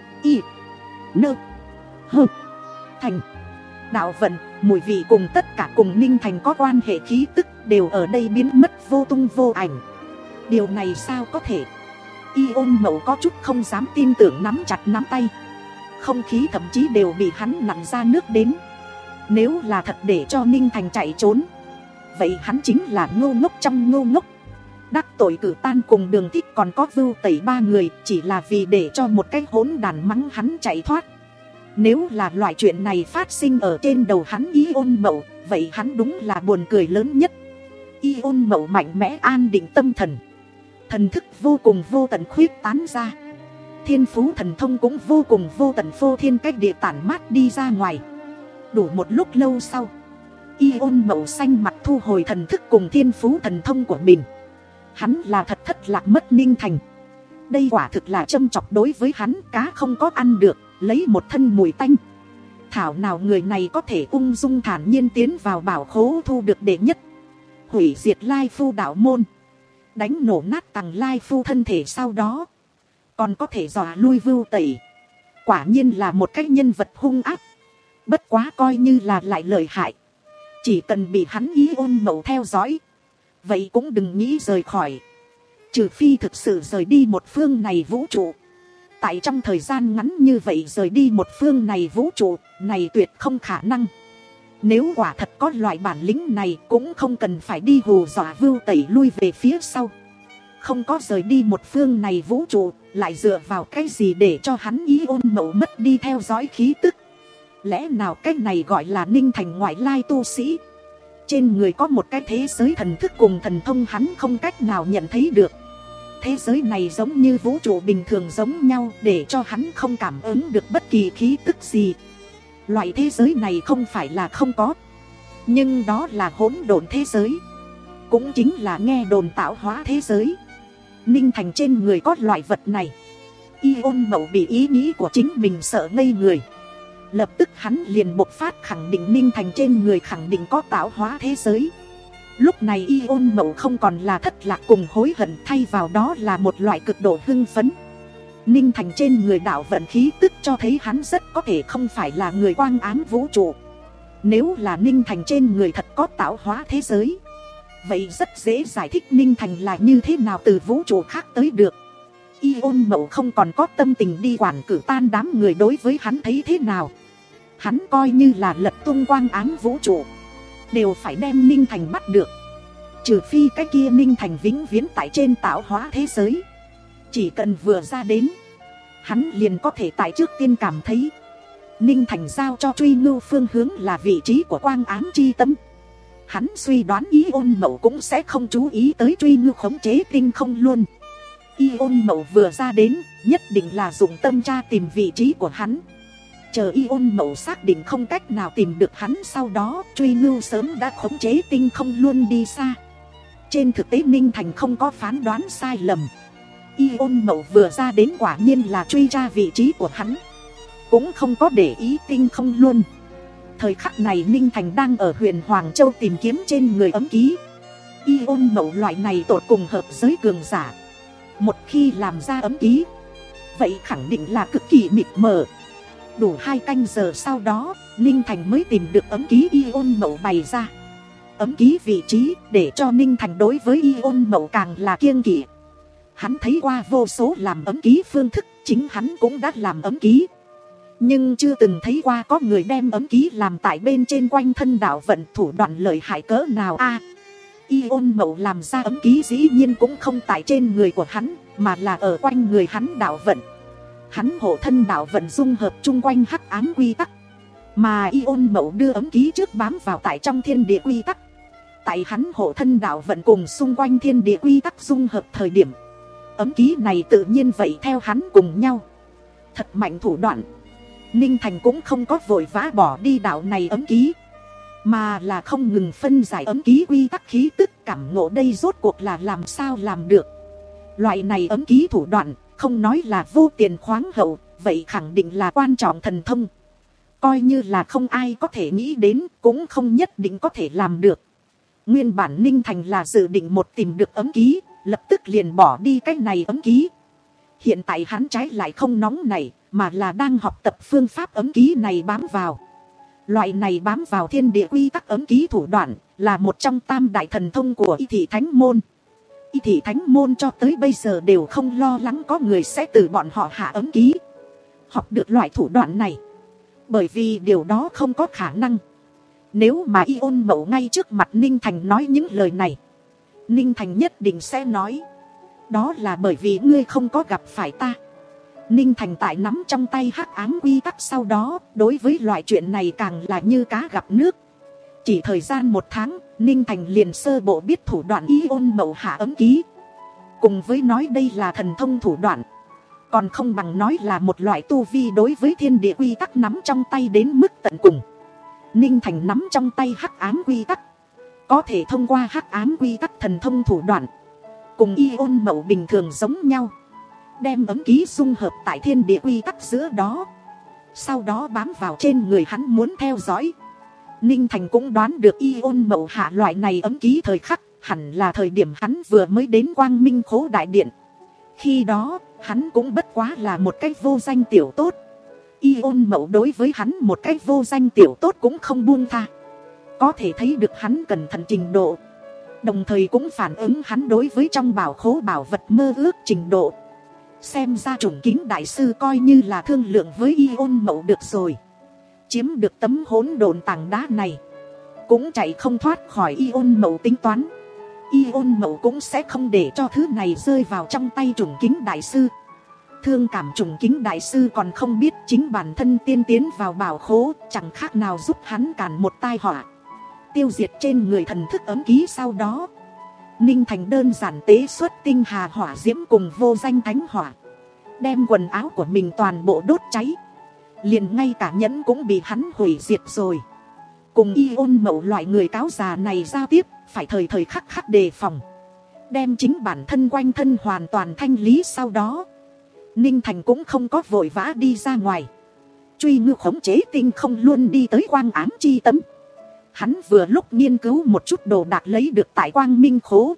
Y Nơ Hơ Thành. Đạo vận, mùi vị cùng tất cả cùng Ninh Thành có quan hệ khí tức đều ở đây biến mất vô tung vô ảnh. Điều này sao có thể? Y Ôn Mậu có chút không dám tin tưởng nắm chặt nắm tay. Không khí thậm chí đều bị hắn nặn ra nước đến. Nếu là thật để cho Ninh Thành chạy trốn, vậy hắn chính là ngô ngốc trong ngô ngốc. Đắc tội Cử Tan cùng Đường Thích còn có Vưu Tẩy ba người, chỉ là vì để cho một cái hỗn đàn mắng hắn chạy thoát. Nếu là loại chuyện này phát sinh ở trên đầu hắn Y Ôn Mậu, vậy hắn đúng là buồn cười lớn nhất. Y Ôn Mậu mạnh mẽ an định tâm thần, thần thức vô cùng vô tận khuyết tán ra. Thiên phú thần thông cũng vô cùng vô tận phô thiên cách địa tản mát đi ra ngoài. Đủ một lúc lâu sau, Y Ôn Mậu xanh mặt thu hồi thần thức cùng thiên phú thần thông của mình. Hắn là thật thất lạc mất Ninh Thành. Đây quả thực là châm chọc đối với hắn, cá không có ăn được, lấy một thân mùi tanh. Thảo nào người này có thể ung dung thản nhiên tiến vào bảo khố thu được đệ nhất. Hủy diệt Lai Phu đạo môn, đánh nổ nát Tằng Lai Phu thân thể, sau đó còn có thể dọa lui Vưu Tẩy. Quả nhiên là một cái nhân vật hung ác. Bất quá coi như là lại lợi hại, chỉ cần bị hắn Ý Ôn Mậu theo dõi, vậy cũng đừng nghĩ rời khỏi. Trừ phi thực sự rời đi một phương này vũ trụ. Tại trong thời gian ngắn như vậy rời đi một phương này vũ trụ, này tuyệt không khả năng. Nếu quả thật có loại bản lĩnh này, cũng không cần phải đi hù dọa Vưu Tẩy lui về phía sau. Không có rời đi một phương này vũ trụ, lại dựa vào cái gì để cho hắn Ý Ôn Mậu mất đi theo dõi khí tức? Lẽ nào cái này gọi là Ninh Thành ngoại lai tu sĩ? Trên người có một cái thế giới thần thức cùng thần thông hắn không cách nào nhận thấy được. Thế giới này giống như vũ trụ bình thường giống nhau, để cho hắn không cảm ứng được bất kỳ khí tức gì. Loại thế giới này không phải là không có, nhưng đó là hỗn độn thế giới, cũng chính là nghe đồn tạo hóa thế giới. Ninh Thành trên người có loại vật này. Ý Ôn Mậu bị ý nghĩ của chính mình sợ ngây người. Lập tức hắn liền bộc phát khẳng định Ninh Thành trên người khẳng định có tạo hóa thế giới. Lúc này Ý Ôn Mậu không còn là thất lạc cùng hối hận, thay vào đó là một loại cực độ hưng phấn. Ninh Thành trên người đạo vận khí tức cho thấy hắn rất có thể không phải là người quang ám vũ trụ. Nếu là Ninh Thành trên người thật có tạo hóa thế giới, vậy rất dễ giải thích Ninh Thành là như thế nào từ vũ trụ khác tới được. Ý Ôn Mậu không còn có tâm tình đi quản cử tan đám người đối với hắn thấy thế nào. Hắn coi như là lật tung quang ám vũ trụ, đều phải đem Ninh Thành bắt được. Trừ phi cái kia Ninh Thành vĩnh viễn tại trên tạo hóa thế giới. Chỉ cần vừa ra đến, hắn liền có thể tại trước tiên cảm thấy Ninh Thành giao cho Truy Ngưu phương hướng là vị trí của quang ám chi tâm. Hắn suy đoán Ý Ôn Mậu cũng sẽ không chú ý tới Truy Ngưu khống chế tinh không luôn. Ý Ôn Mậu vừa ra đến, nhất định là dùng tâm tra tìm vị trí của hắn. Chờ Ý Ôn Mậu xác định không cách nào tìm được hắn, sau đó Truy Ngưu sớm đã khống chế tinh không luôn đi xa. Trên thực tế Ninh Thành không có phán đoán sai lầm. Ý Ôn Mậu vừa ra đến quả nhiên là truy tra vị trí của hắn, cũng không có để ý tinh không luôn. Thời khắc này Ninh Thành đang ở huyện Hoàng Châu tìm kiếm trên người ấm ký. Ý Ôn Mậu loại này tột cùng hợp giới cường giả, một khi làm ra ấm ký, vậy khẳng định là cực kỳ mịt mờ. Đủ hai canh giờ sau đó, Ninh Thành mới tìm được ấm ký Ý Ôn Mậu bày ra. Ấm ký vị trí để cho Ninh Thành đối với Ý Ôn Mậu càng là kiêng kỵ. Hắn thấy qua vô số làm ấm ký phương thức, chính hắn cũng đã làm ấm ký, nhưng chưa từng thấy qua có người đem ấm ký làm tại bên trên quanh thân đạo vận, thủ đoạn lợi hại cỡ nào a. À, Ý Ôn Mậu làm ra ấm ký dĩ nhiên cũng không tại trên người của hắn, mà là ở quanh người hắn đạo vận. Hắn hộ thân đạo vận dung hợp chung quanh hắc ám quy tắc, mà Ý Ôn Mậu đưa ấm ký trước bám vào tại trong thiên địa quy tắc. Tại hắn hộ thân đạo vận cùng xung quanh thiên địa quy tắc dung hợp thời điểm, ấm ký này tự nhiên vậy theo hắn cùng nhau. Thật mạnh thủ đoạn. Ninh Thành cũng không có vội vã bỏ đi đạo này ấm ký, mà là không ngừng phân giải ấm ký quy tắc khí tức, cảm ngộ đây rốt cuộc là làm sao làm được. Loại này ấm ký thủ đoạn, không nói là vô tiền khoáng hậu, vậy khẳng định là quan trọng thần thông. Coi như là không ai có thể nghĩ đến, cũng không nhất định có thể làm được. Nguyên bản Ninh Thành là dự định một tìm được ấm ký, lập tức liền bỏ đi cái này ấm ký. Hiện tại hắn trái lại không nóng này, mà là đang học tập phương pháp ấm ký này bám vào. Loại này bám vào thiên địa quy tắc ấm ký thủ đoạn, là một trong tam đại thần thông của Y Thị Thánh Môn. Y Thị Thánh Môn cho tới bây giờ đều không lo lắng có người sẽ từ bọn họ hạ ấm ký, học được loại thủ đoạn này, bởi vì điều đó không có khả năng. Nếu mà Ý Ôn Mậu ngay trước mặt Ninh Thành nói những lời này, Ninh Thành nhất định sẽ nói, đó là bởi vì ngươi không có gặp phải ta. Ninh Thành tại nắm trong tay hắc ám quy tắc sau đó, đối với loại chuyện này càng là như cá gặp nước. Chỉ thời gian một tháng, Ninh Thành liền sơ bộ biết thủ đoạn Ý Ôn Mậu hạ ấm ký. Cùng với nói đây là thần thông thủ đoạn, còn không bằng nói là một loại tu vi đối với thiên địa quy tắc nắm trong tay đến mức tận cùng. Ninh Thành nắm trong tay hắc ám quy tắc, có thể thông qua hắc ám quy tắc thần thông thủ đoạn, cùng Ý Ôn Mậu bình thường giống nhau. đem ấm ký dung hợp tại thiên địa quy tắc giữa đó, sau đó bám vào trên người hắn muốn theo dõi. Ninh Thành cũng đoán được Ion Mậu hạ loại này ấm ký thời khắc, hẳn là thời điểm hắn vừa mới đến Quang Minh Khố Đại Điện. Khi đó, hắn cũng bất quá là một cái vô danh tiểu tốt. Ion Mậu đối với hắn một cái vô danh tiểu tốt cũng không buông tha. Có thể thấy được hắn cẩn thận trình độ, đồng thời cũng phản ứng hắn đối với trong bảo khố bảo vật mơ ước trình độ. Xem ra Trùng Kính đại sư coi như là thương lượng với Ion Mậu được rồi. Chiếm được tấm hỗn độn tảng đá này, cũng chạy không thoát khỏi Ion Mậu tính toán. Ion Mậu cũng sẽ không để cho thứ này rơi vào trong tay Trùng Kính đại sư. Thương cảm Trùng Kính đại sư còn không biết chính bản thân tiên tiến vào bảo khố, chẳng khác nào giúp hắn cản một tai họa, tiêu diệt trên người thần thức ấm ký. Sau đó, Ninh Thành đơn giản tế xuất tinh hà hỏa diễm cùng vô danh thánh hỏa, đem quần áo của mình toàn bộ đốt cháy. Liền ngay cả nhẫn cũng bị hắn hủy diệt rồi. Cùng Ion Mậu loại người cáo già này giao tiếp, phải thời thời khắc khắc đề phòng, đem chính bản thân quanh thân hoàn toàn thanh lý. Sau đó, Ninh Thành cũng không có vội vã đi ra ngoài. Truy ngư khống chế tinh không luôn đi tới Quang Ám Chi Tấm. Hắn vừa lúc nghiên cứu một chút đồ đạc lấy được tại Quang Minh Khố.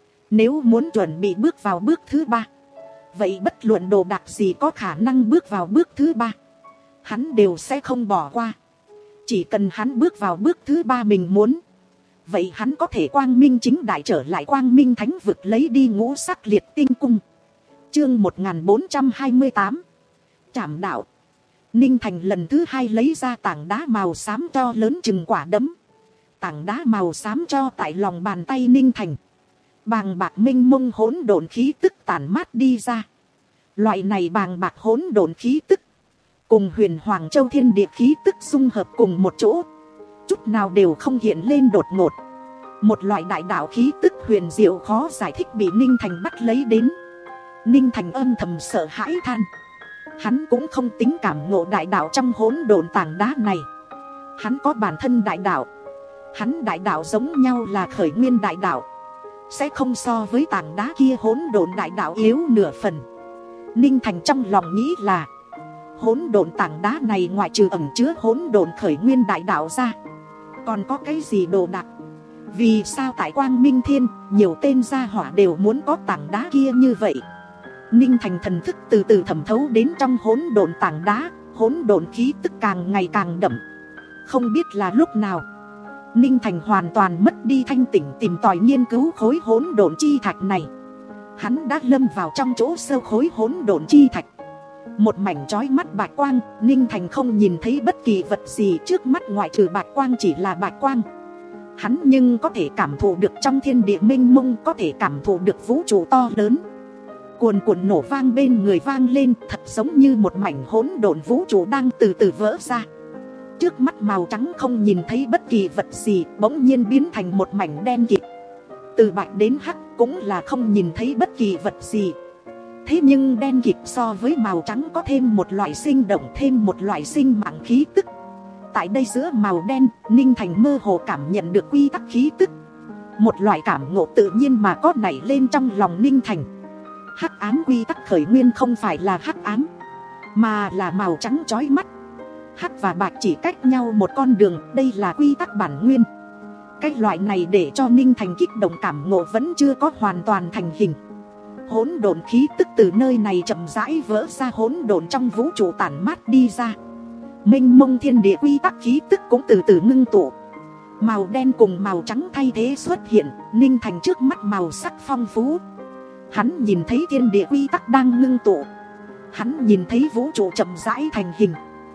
Nếu muốn chuẩn bị bước vào bước thứ ba, vậy bất luận đồ đạc gì có khả năng bước vào bước thứ ba, hắn đều sẽ không bỏ qua. Chỉ cần hắn bước vào bước thứ ba mình muốn, vậy hắn có thể quang minh chính đại trở lại Quang Minh Thánh Vực, lấy đi ngũ sắc liệt tinh cung. Chương một nghìn bốn trăm hai mươi tám, Trảm đạo. Ninh Thành lần thứ hai lấy ra tảng đá màu xám cho lớn chừng quả đấm. Tảng đá màu xám cho tại lòng bàn tay Ninh Thành, bàng bạc minh mông hỗn độn khí tức tản mát đi ra. Loại này bàng bạc hỗn độn khí tức cùng Huyền Hoàng Châu thiên địa khí tức dung hợp cùng một chỗ, chút nào đều không hiện lên đột ngột. Một loại đại đạo khí tức huyền diệu khó giải thích bị Ninh Thành bắt lấy đến. Ninh Thành âm thầm sợ hãi than. Hắn cũng không tính cảm ngộ đại đạo trong hỗn độn tảng đá này. Hắn có bản thân đại đạo. Hắn đại đạo giống nhau là khởi nguyên đại đạo, sẽ không so với tảng đá kia hỗn độn đại đạo yếu nửa phần. Ninh Thành trong lòng nghĩ là, hỗn độn tảng đá này ngoại trừ ẩn chứa hỗn độn khởi nguyên đại đạo ra, còn có cái gì đồ đạc? Vì sao tại Quang Minh Thiên nhiều tên gia hỏa đều muốn có tảng đá kia như vậy? Ninh Thành thần thức từ từ thẩm thấu đến trong hỗn độn tảng đá, hỗn độn khí tức càng ngày càng đậm. Không biết là lúc nào, Ninh Thành hoàn toàn mất đi thanh tỉnh tìm tòi nghiên cứu khối hỗn độn chi thạch này. Hắn đã lâm vào trong chỗ sâu khối hỗn độn chi thạch. Một mảnh chói mắt bạch quang, Ninh Thành không nhìn thấy bất kỳ vật gì trước mắt ngoại trừ bạch quang, chỉ là bạch quang. Hắn nhưng có thể cảm thụ được trong thiên địa mênh mông, có thể cảm thụ được vũ trụ to lớn. Cuồn cuộn nổ vang bên người vang lên, thật giống như một mảnh hỗn độn vũ trụ đang từ từ vỡ ra. Trước mắt màu trắng không nhìn thấy bất kỳ vật gì, bỗng nhiên biến thành một mảnh đen kịt. Từ bạch đến hắc cũng là không nhìn thấy bất kỳ vật gì. Thế nhưng đen kịt so với màu trắng có thêm một loại sinh động, thêm một loại sinh mạng khí tức. Tại đây giữa màu đen, Ninh Thành mơ hồ cảm nhận được quy tắc khí tức. Một loại cảm ngộ tự nhiên mà có nảy lên trong lòng Ninh Thành. Hắc ám quy tắc khởi nguyên không phải là hắc ám, mà là màu trắng chói mắt. Hắc và bạch chỉ cách nhau một con đường, đây là quy tắc bản nguyên. Cái loại này để cho Ninh Thành kích động cảm ngộ vẫn chưa có hoàn toàn thành hình. Hỗn độn khí tức từ nơi này chậm rãi vỡ ra, hỗn độn trong vũ trụ tản mát đi ra. Mênh mông thiên địa quy tắc khí tức cũng từ từ ngưng tụ. Màu đen cùng màu trắng thay thế xuất hiện, Ninh Thành trước mắt màu sắc phong phú. Hắn nhìn thấy thiên địa quy tắc đang ngưng tụ. Hắn nhìn thấy vũ trụ chậm rãi thành hình.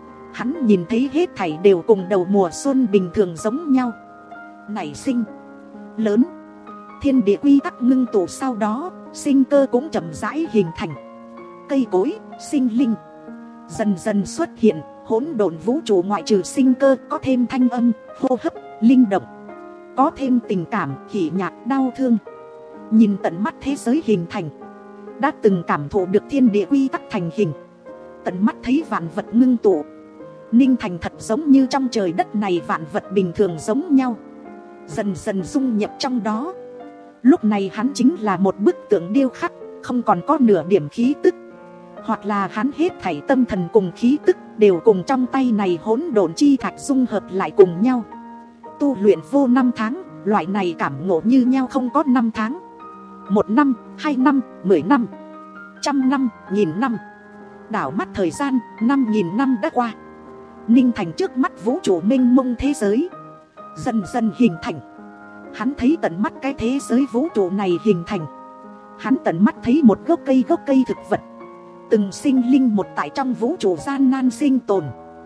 Hắn nhìn thấy hết thảy đều cùng đầu mùa xuân bình thường giống nhau, nảy sinh, lớn. Thiên địa quy tắc ngưng tụ, sau đó sinh cơ cũng chậm rãi hình thành. Cây cối, sinh linh dần dần xuất hiện. Hỗn độn vũ trụ ngoại trừ sinh cơ, có thêm thanh âm, hô hấp, linh động, có thêm tình cảm, hỉ nhạc, đau thương. Nhìn tận mắt thế giới hình thành, đã từng cảm thụ được thiên địa quy tắc thành hình, tận mắt thấy vạn vật ngưng tụ. Ninh Thành thật giống như trong trời đất này vạn vật bình thường giống nhau, dần dần dung nhập trong đó. Lúc này hắn chính là một bức tượng điêu khắc, không còn có nửa điểm khí tức. hoặc là hắn hết thảy tâm thần cùng khí tức đều cùng trong tay này hỗn độn chi thạch dung hợp lại cùng nhau. Tu luyện vô năm tháng, loại này cảm ngộ như nhau không có năm tháng. Một năm, hai năm, mười năm, trăm năm, nghìn năm. Đảo mắt thời gian, năm nghìn năm đã qua. Ninh Thành trước mắt vũ trụ mênh mông thế giới dần dần hình thành. Hắn thấy tận mắt cái thế giới vũ trụ này hình thành. Hắn tận mắt thấy một gốc cây gốc cây thực vật, từng sinh linh một tại trong vũ trụ gian nan sinh tồn,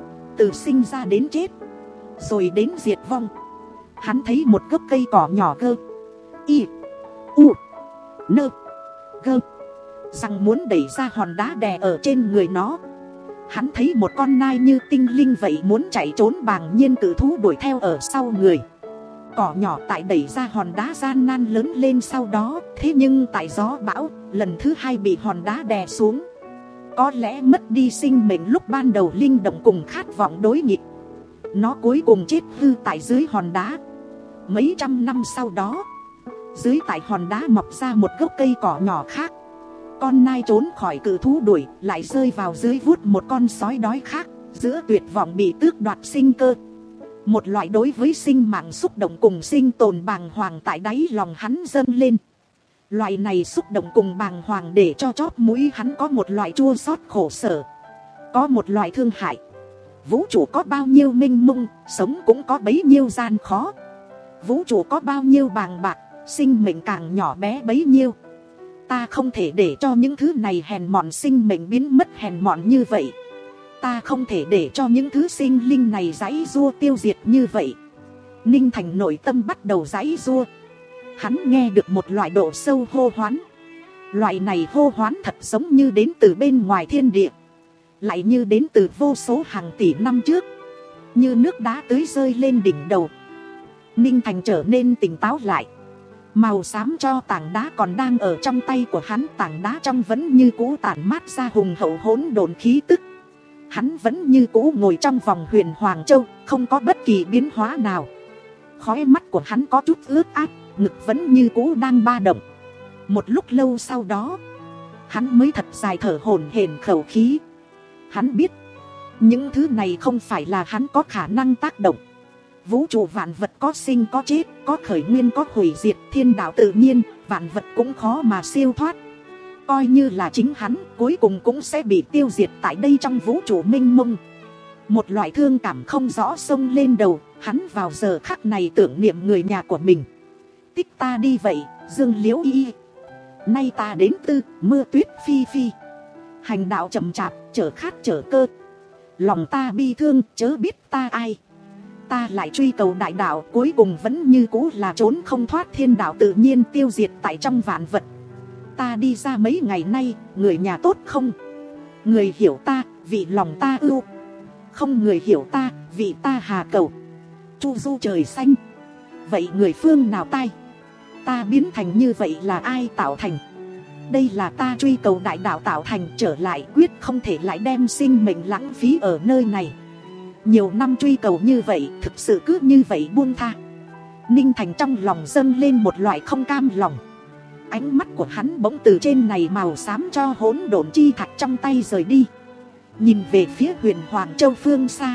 từ sinh ra đến chết, rồi đến diệt vong. Hắn thấy một gốc cây cỏ nhỏ gơ, y, u, nơ, gơ, rằng muốn đẩy ra hòn đá đè ở trên người nó. Hắn thấy một con nai như tinh linh vậy muốn chạy trốn, bàng nhiên cử thú đuổi theo ở sau người. Cỏ nhỏ tại đẩy ra hòn đá gian nan lớn lên sau đó, thế nhưng tại gió bão, lần thứ hai bị hòn đá đè xuống. Có lẽ mất đi sinh mệnh lúc ban đầu linh động cùng khát vọng đối nghịch, nó cuối cùng chết hư tại dưới hòn đá. Mấy trăm năm sau đó, dưới tại hòn đá mọc ra một gốc cây cỏ nhỏ khác. Con nai trốn khỏi cự thú đuổi, lại rơi vào dưới vuốt một con sói đói khác. Giữa tuyệt vọng bị tước đoạt sinh cơ, một loại đối với sinh mạng xúc động cùng sinh tồn bàng hoàng tại đáy lòng hắn dâng lên. Loại này xúc động cùng bàng hoàng để cho chóp mũi hắn có một loại chua xót khổ sở, có một loại thương hại. Vũ trụ có bao nhiêu mênh mông, sống cũng có bấy nhiêu gian khó. Vũ trụ có bao nhiêu bàng bạc, sinh mệnh càng nhỏ bé bấy nhiêu. Ta không thể để cho những thứ này hèn mọn sinh mệnh biến mất hèn mọn như vậy. Ta không thể để cho những thứ sinh linh này giãy giụa tiêu diệt như vậy. Ninh Thành nội tâm bắt đầu giãy giụa. Hắn nghe được một loại độ sâu hô hoán. Loại này hô hoán thật giống như đến từ bên ngoài thiên địa, lại như đến từ vô số hàng tỷ năm trước, như nước đá tưới rơi lên đỉnh đầu. Ninh Thành trở nên tỉnh táo lại. Màu xám cho tảng đá còn đang ở trong tay của hắn. Tảng đá trong vẫn như cũ tản mát ra hùng hậu hỗn độn khí tức. Hắn vẫn như cũ ngồi trong vòng huyền Hoàng Châu, không có bất kỳ biến hóa nào. Khóe mắt của hắn có chút ướt át, ngực vẫn như cũ đang ba động. Một lúc lâu sau đó, hắn mới thật dài thở hổn hển khẩu khí. Hắn biết, những thứ này không phải là hắn có khả năng tác động. Vũ trụ vạn vật có sinh có chết, có khởi nguyên có hủy diệt, thiên đạo tự nhiên, vạn vật cũng khó mà siêu thoát. Coi như là chính hắn, cuối cùng cũng sẽ bị tiêu diệt tại đây trong vũ trụ mênh mông. Một loại thương cảm không rõ xông lên đầu, hắn vào giờ khắc này tưởng niệm người nhà của mình. Tích ta đi vậy, Dương Liễu Y. Nay ta đến tư, mưa tuyết phi phi. Hành đạo chậm chạp, chở khát chở cơ. Lòng ta bi thương, chớ biết ta ai. Ta lại truy cầu đại đạo, cuối cùng vẫn như cũ là trốn không thoát thiên đạo tự nhiên tiêu diệt tại trong vạn vật. Ta đi ra mấy ngày nay, người nhà tốt không? Người hiểu ta, vì lòng ta ưu. Không người hiểu ta, vì ta hà cầu. Chu du trời xanh. Vậy người phương nào tai? Ta biến thành như vậy là ai tạo thành? Đây là ta truy cầu đại đạo tạo thành, trở lại quyết không thể lại đem sinh mệnh lãng phí ở nơi này. Nhiều năm truy cầu như vậy, thực sự cứ như vậy buông tha. Ninh Thành trong lòng dâng lên một loại không cam lòng. Ánh mắt của hắn bỗng từ trên này màu xám cho hỗn độn chi thạch trong tay rời đi, nhìn về phía huyền Hoàng Châu phương xa.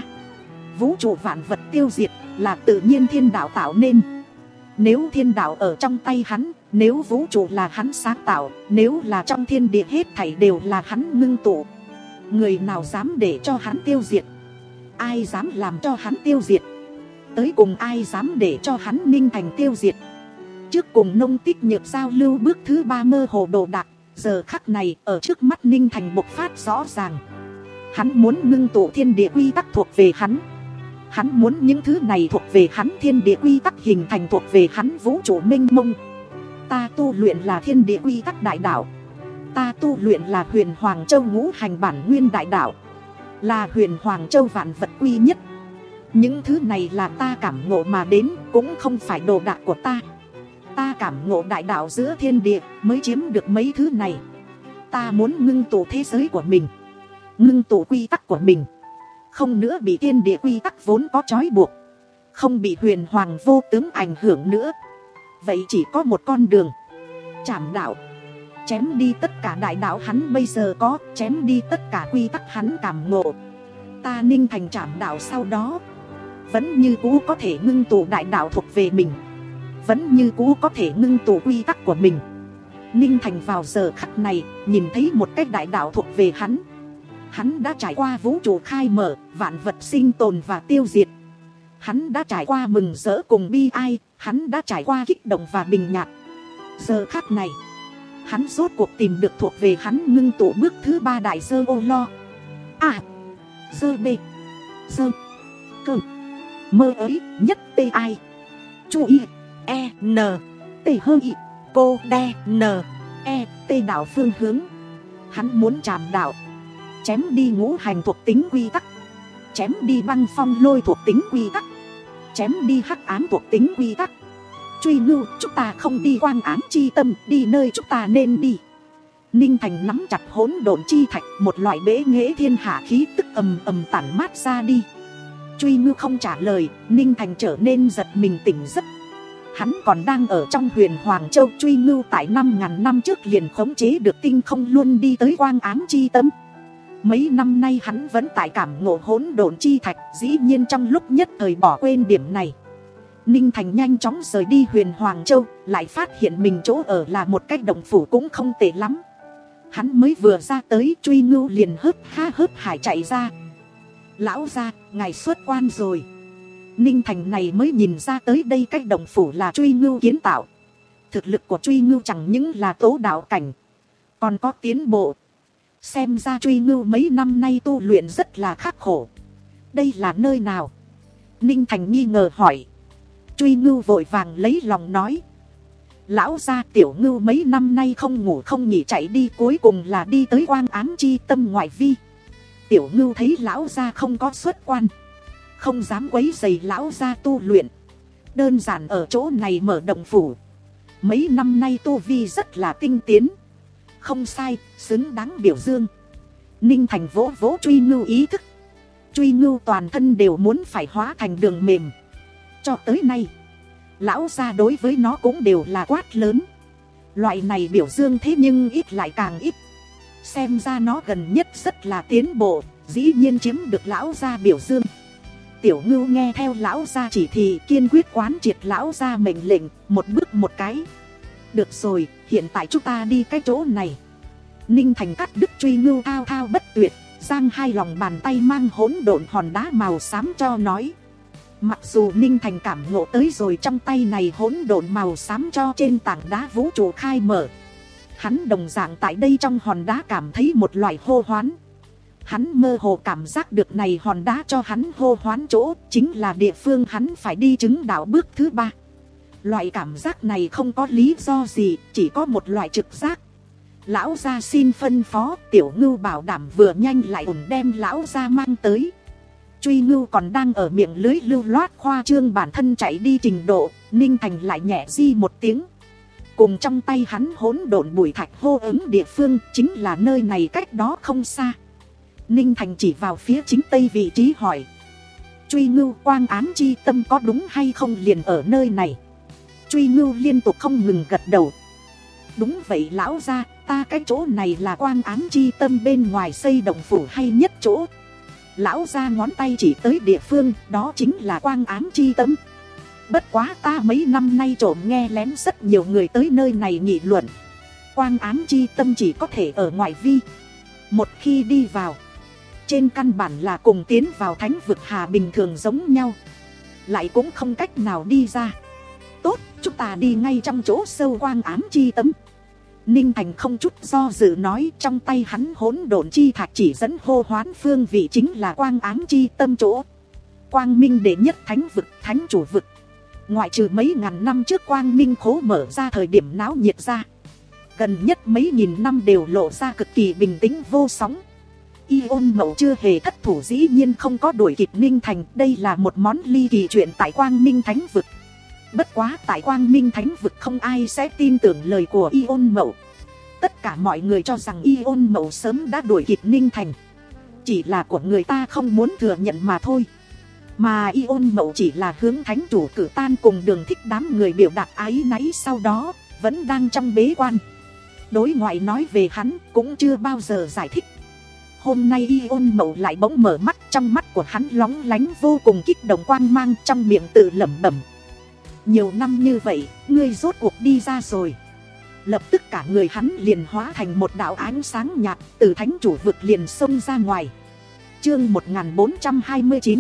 Vũ trụ vạn vật tiêu diệt là tự nhiên thiên đạo tạo nên. Nếu thiên đạo ở trong tay hắn, nếu vũ trụ là hắn sáng tạo, nếu là trong thiên địa hết thảy đều là hắn ngưng tụ, người nào dám để cho hắn tiêu diệt? Ai dám làm cho hắn tiêu diệt? Tới cùng ai dám để cho hắn Ninh Thành tiêu diệt? Trước cùng Nông Tích Nhược giao lưu bước thứ ba mơ hồ đồ đạc, giờ khắc này ở trước mắt Ninh Thành bộc phát rõ ràng. Hắn muốn ngưng tụ thiên địa quy tắc thuộc về hắn. Hắn muốn những thứ này thuộc về hắn, thiên địa quy tắc hình thành thuộc về hắn vũ trụ mênh mông. Ta tu luyện là thiên địa quy tắc đại đạo. Ta tu luyện là huyền Hoàng Châu ngũ hành bản nguyên đại đạo, là huyền Hoàng Châu vạn vật quy nhất. Những thứ này là ta cảm ngộ mà đến, cũng không phải đồ đạc của ta. Ta cảm ngộ đại đạo giữa thiên địa mới chiếm được mấy thứ này. Ta muốn ngưng tụ thế giới của mình, ngưng tụ quy tắc của mình, không nữa bị thiên địa quy tắc vốn có trói buộc, không bị huyền hoàng vô tướng ảnh hưởng nữa. Vậy chỉ có một con đường: trảm đạo. chém đi tất cả đại đạo hắn bây giờ có, chém đi tất cả quy tắc hắn cảm ngộ. Ta Ninh Thành trảm đạo sau đó vẫn như cũ có thể ngưng tụ đại đạo thuộc về mình, vẫn như cũ có thể ngưng tụ quy tắc của mình. Ninh Thành vào giờ khắc này nhìn thấy một cái đại đạo thuộc về hắn. Hắn đã trải qua vũ trụ khai mở, vạn vật sinh tồn và tiêu diệt. Hắn đã trải qua mừng rỡ cùng bi ai, hắn đã trải qua kích động và bình nhạt. Giờ khắc này hắn rốt cuộc tìm được thuộc về hắn ngưng tụ bước thứ ba đại dơ ô lo. À, dơ bê, dơ, cơ, mơ ấy, nhất tê ai, chú y, e, n, tê hơ y, cô, đe, n, e, tê đạo phương hướng. Hắn muốn trảm đạo, chém đi ngũ hành thuộc tính quy tắc, chém đi băng phong lôi thuộc tính quy tắc, chém đi hắc ám thuộc tính quy tắc. Truy ngưu, chúng ta không đi quang ám chi tâm, đi nơi chúng ta nên đi. Ninh Thành nắm chặt hỗn độn chi thạch, một loại bế nghệ thiên hạ khí tức ầm ầm tản mát ra đi. Truy ngưu không trả lời, Ninh Thành trở nên giật mình tỉnh giấc. Hắn còn đang ở trong huyền Hoàng Châu. Truy ngưu tại năm ngàn năm trước liền khống chế được tinh không luôn đi tới quang ám chi tâm. Mấy năm nay hắn vẫn tại cảm ngộ hỗn độn chi thạch, dĩ nhiên trong lúc nhất thời bỏ quên điểm này. Ninh Thành nhanh chóng rời đi huyền Hoàng Châu, lại phát hiện mình chỗ ở là một cái động phủ cũng không tệ lắm. Hắn mới vừa ra tới, Truy ngưu liền hớp ha hớp hải chạy ra. Lão gia, ngài xuất quan rồi. Ninh Thành này mới nhìn ra tới đây cái động phủ là Truy ngưu kiến tạo. Thực lực của Truy ngưu chẳng những là tố đạo cảnh, còn có tiến bộ. Xem ra Truy ngưu mấy năm nay tu luyện rất là khắc khổ. Đây là nơi nào? Ninh Thành nghi ngờ hỏi. Truy ngưu vội vàng lấy lòng nói. Lão gia, tiểu ngưu mấy năm nay không ngủ không nghỉ chạy đi, cuối cùng là đi tới quang ám chi tâm ngoại vi. Tiểu ngưu thấy lão gia không có xuất quan, không dám quấy rầy lão gia tu luyện, đơn giản ở chỗ này mở động phủ. Mấy năm nay tu vi rất là tinh tiến. Không sai, xứng đáng biểu dương. Ninh Thành vỗ vỗ Truy ngưu ý thức. Truy ngưu toàn thân đều muốn phải hóa thành đường mềm. Cho tới nay lão gia đối với nó cũng đều là quát lớn. Loại này biểu dương thế nhưng ít lại càng ít. Xem ra nó gần nhất rất là tiến bộ, dĩ nhiên chiếm được lão gia biểu dương. Tiểu ngưu nghe theo lão gia chỉ thị, kiên quyết quán triệt lão gia mệnh lệnh, một bước một cái. Được rồi, hiện tại chúng ta đi cái chỗ này. Ninh Thành cắt đứt Truy ngưu thao thao bất tuyệt, giang hai lòng bàn tay mang hỗn độn hòn đá màu xám cho nói. Mặc dù Ninh Thành cảm ngộ tới rồi trong tay này hỗn độn màu xám cho trên tảng đá vũ trụ khai mở, hắn đồng dạng tại đây trong hòn đá cảm thấy một loại hô hoán. Hắn mơ hồ cảm giác được này hòn đá cho hắn hô hoán chỗ chính là địa phương hắn phải đi chứng đạo bước thứ ba. Loại cảm giác này không có lý do gì, chỉ có một loại trực giác. Lão gia xin phân phó, tiểu ngưu bảo đảm vừa nhanh lại ổn đem lão gia mang tới. Truy ngưu còn đang ở miệng lưới lưu loát khoa trương bản thân chạy đi trình độ, Ninh Thành lại nhẹ di một tiếng. Cùng trong tay hắn hỗn độn bụi thạch hô ứng địa phương chính là nơi này, cách đó không xa. Ninh Thành chỉ vào phía chính tây vị trí hỏi. Truy ngưu, quang ám chi tâm có đúng hay không liền ở nơi này? Truy ngưu liên tục không ngừng gật đầu. Đúng vậy lão gia, ta cái chỗ này là quang ám chi tâm bên ngoài xây động phủ hay nhất chỗ. Lão gia ngón tay chỉ tới địa phương, đó chính là quang ám chi tâm. Bất quá ta mấy năm nay trộm nghe lén rất nhiều người tới nơi này nghị luận. Quang ám chi tâm chỉ có thể ở ngoại vi. Một khi đi vào, trên căn bản là cùng tiến vào thánh vực hà bình thường giống nhau, lại cũng không cách nào đi ra. Tốt, chúng ta đi ngay trong chỗ sâu quang ám chi tâm. Ninh Thành không chút do dự nói, trong tay hắn hỗn độn chi thạch chỉ dẫn hô hoán phương vị chính là quang ám chi tâm chỗ. Quang minh đệ nhất thánh vực, thánh chủ vực. Ngoại trừ mấy ngàn năm trước quang minh khố mở ra thời điểm náo nhiệt ra, gần nhất mấy nghìn năm đều lộ ra cực kỳ bình tĩnh vô sóng. Ion Mậu chưa hề thất thủ, dĩ nhiên không có đuổi kịp Ninh Thành. Đây là một món ly kỳ chuyện tại quang minh thánh vực. Bất quá tại quang minh thánh vực không ai sẽ tin tưởng lời của Ion Mậu. Tất cả mọi người cho rằng Ion Mậu sớm đã đuổi kịp Ninh Thành, chỉ là của người ta không muốn thừa nhận mà thôi. Mà Ion Mậu chỉ là hướng thánh chủ cử tan cùng Đường Thích đám người biểu đạt ái náy, sau đó vẫn đang trong bế quan. đối ngoại nói về hắn cũng chưa bao giờ giải thích. Hôm nay Ion Mậu lại bỗng mở mắt, trong mắt của hắn lóng lánh vô cùng kích động quang mang, trong miệng tự lẩm bẩm. Nhiều năm như vậy, ngươi rốt cuộc đi ra rồi. Lập tức cả người hắn liền hóa thành một đạo ánh sáng nhạt, từ thánh chủ vực liền xông ra ngoài. Chương một nghìn bốn trăm hai mươi chín.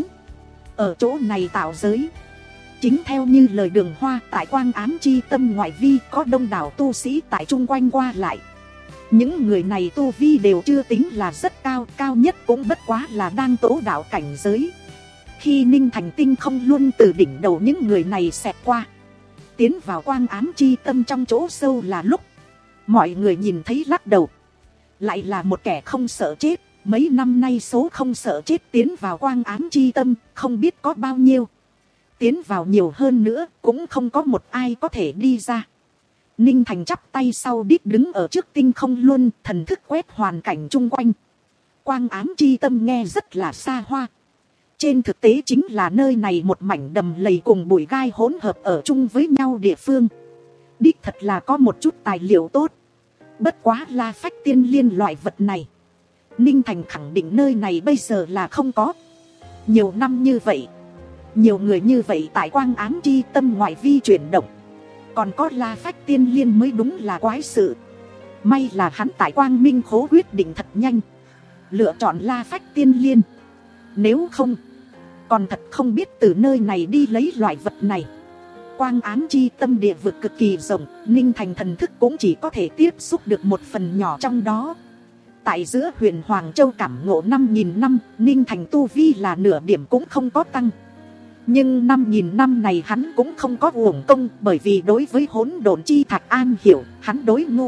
Ở chỗ này tạo giới. Chính theo như lời Đường Hoa, tại Quang Ám Chi Tâm ngoại vi có đông đảo tu sĩ tại chung quanh qua lại. Những người này tu vi đều chưa tính là rất cao, cao nhất cũng bất quá là đang tố đạo cảnh giới. Khi Ninh Thành tinh không luôn từ đỉnh đầu những người này xẹt qua, tiến vào Quang Ám Chi Tâm trong chỗ sâu là lúc mọi người nhìn thấy lắc đầu. Lại là một kẻ không sợ chết. Mấy năm nay số không sợ chết tiến vào Quang Ám Chi Tâm không biết có bao nhiêu. Tiến vào nhiều hơn nữa cũng không có một ai có thể đi ra. Ninh Thành chắp tay sau đít đứng ở trước tinh không luôn, thần thức quét hoàn cảnh chung quanh. Quang Ám Chi Tâm nghe rất là xa hoa. Trên thực tế chính là nơi này một mảnh đầm lầy cùng bụi gai hỗn hợp ở chung với nhau địa phương. Đích thật là có một chút tài liệu tốt. Bất quá La Phách Tiên Liên loại vật này, Ninh Thành khẳng định nơi này bây giờ là không có. Nhiều năm như vậy, nhiều người như vậy tại Quang Ám Chi Tâm ngoại vi chuyển động, còn có La Phách Tiên Liên mới đúng là quái sự. May là hắn tại Quang Minh Khố quyết định thật nhanh, lựa chọn La Phách Tiên Liên. Nếu không, còn thật không biết từ nơi này đi lấy loại vật này. Quang Ám Chi Tâm địa vực cực kỳ rộng, Ninh Thành thần thức cũng chỉ có thể tiếp xúc được một phần nhỏ trong đó. Tại giữa huyền Hoàng Châu cảm ngộ năm nghìn năm, Ninh Thành tu vi là nửa điểm cũng không có tăng. Nhưng năm nghìn năm này hắn cũng không có uổng công, bởi vì đối với hỗn độn chi thạch an hiểu, hắn đối ngô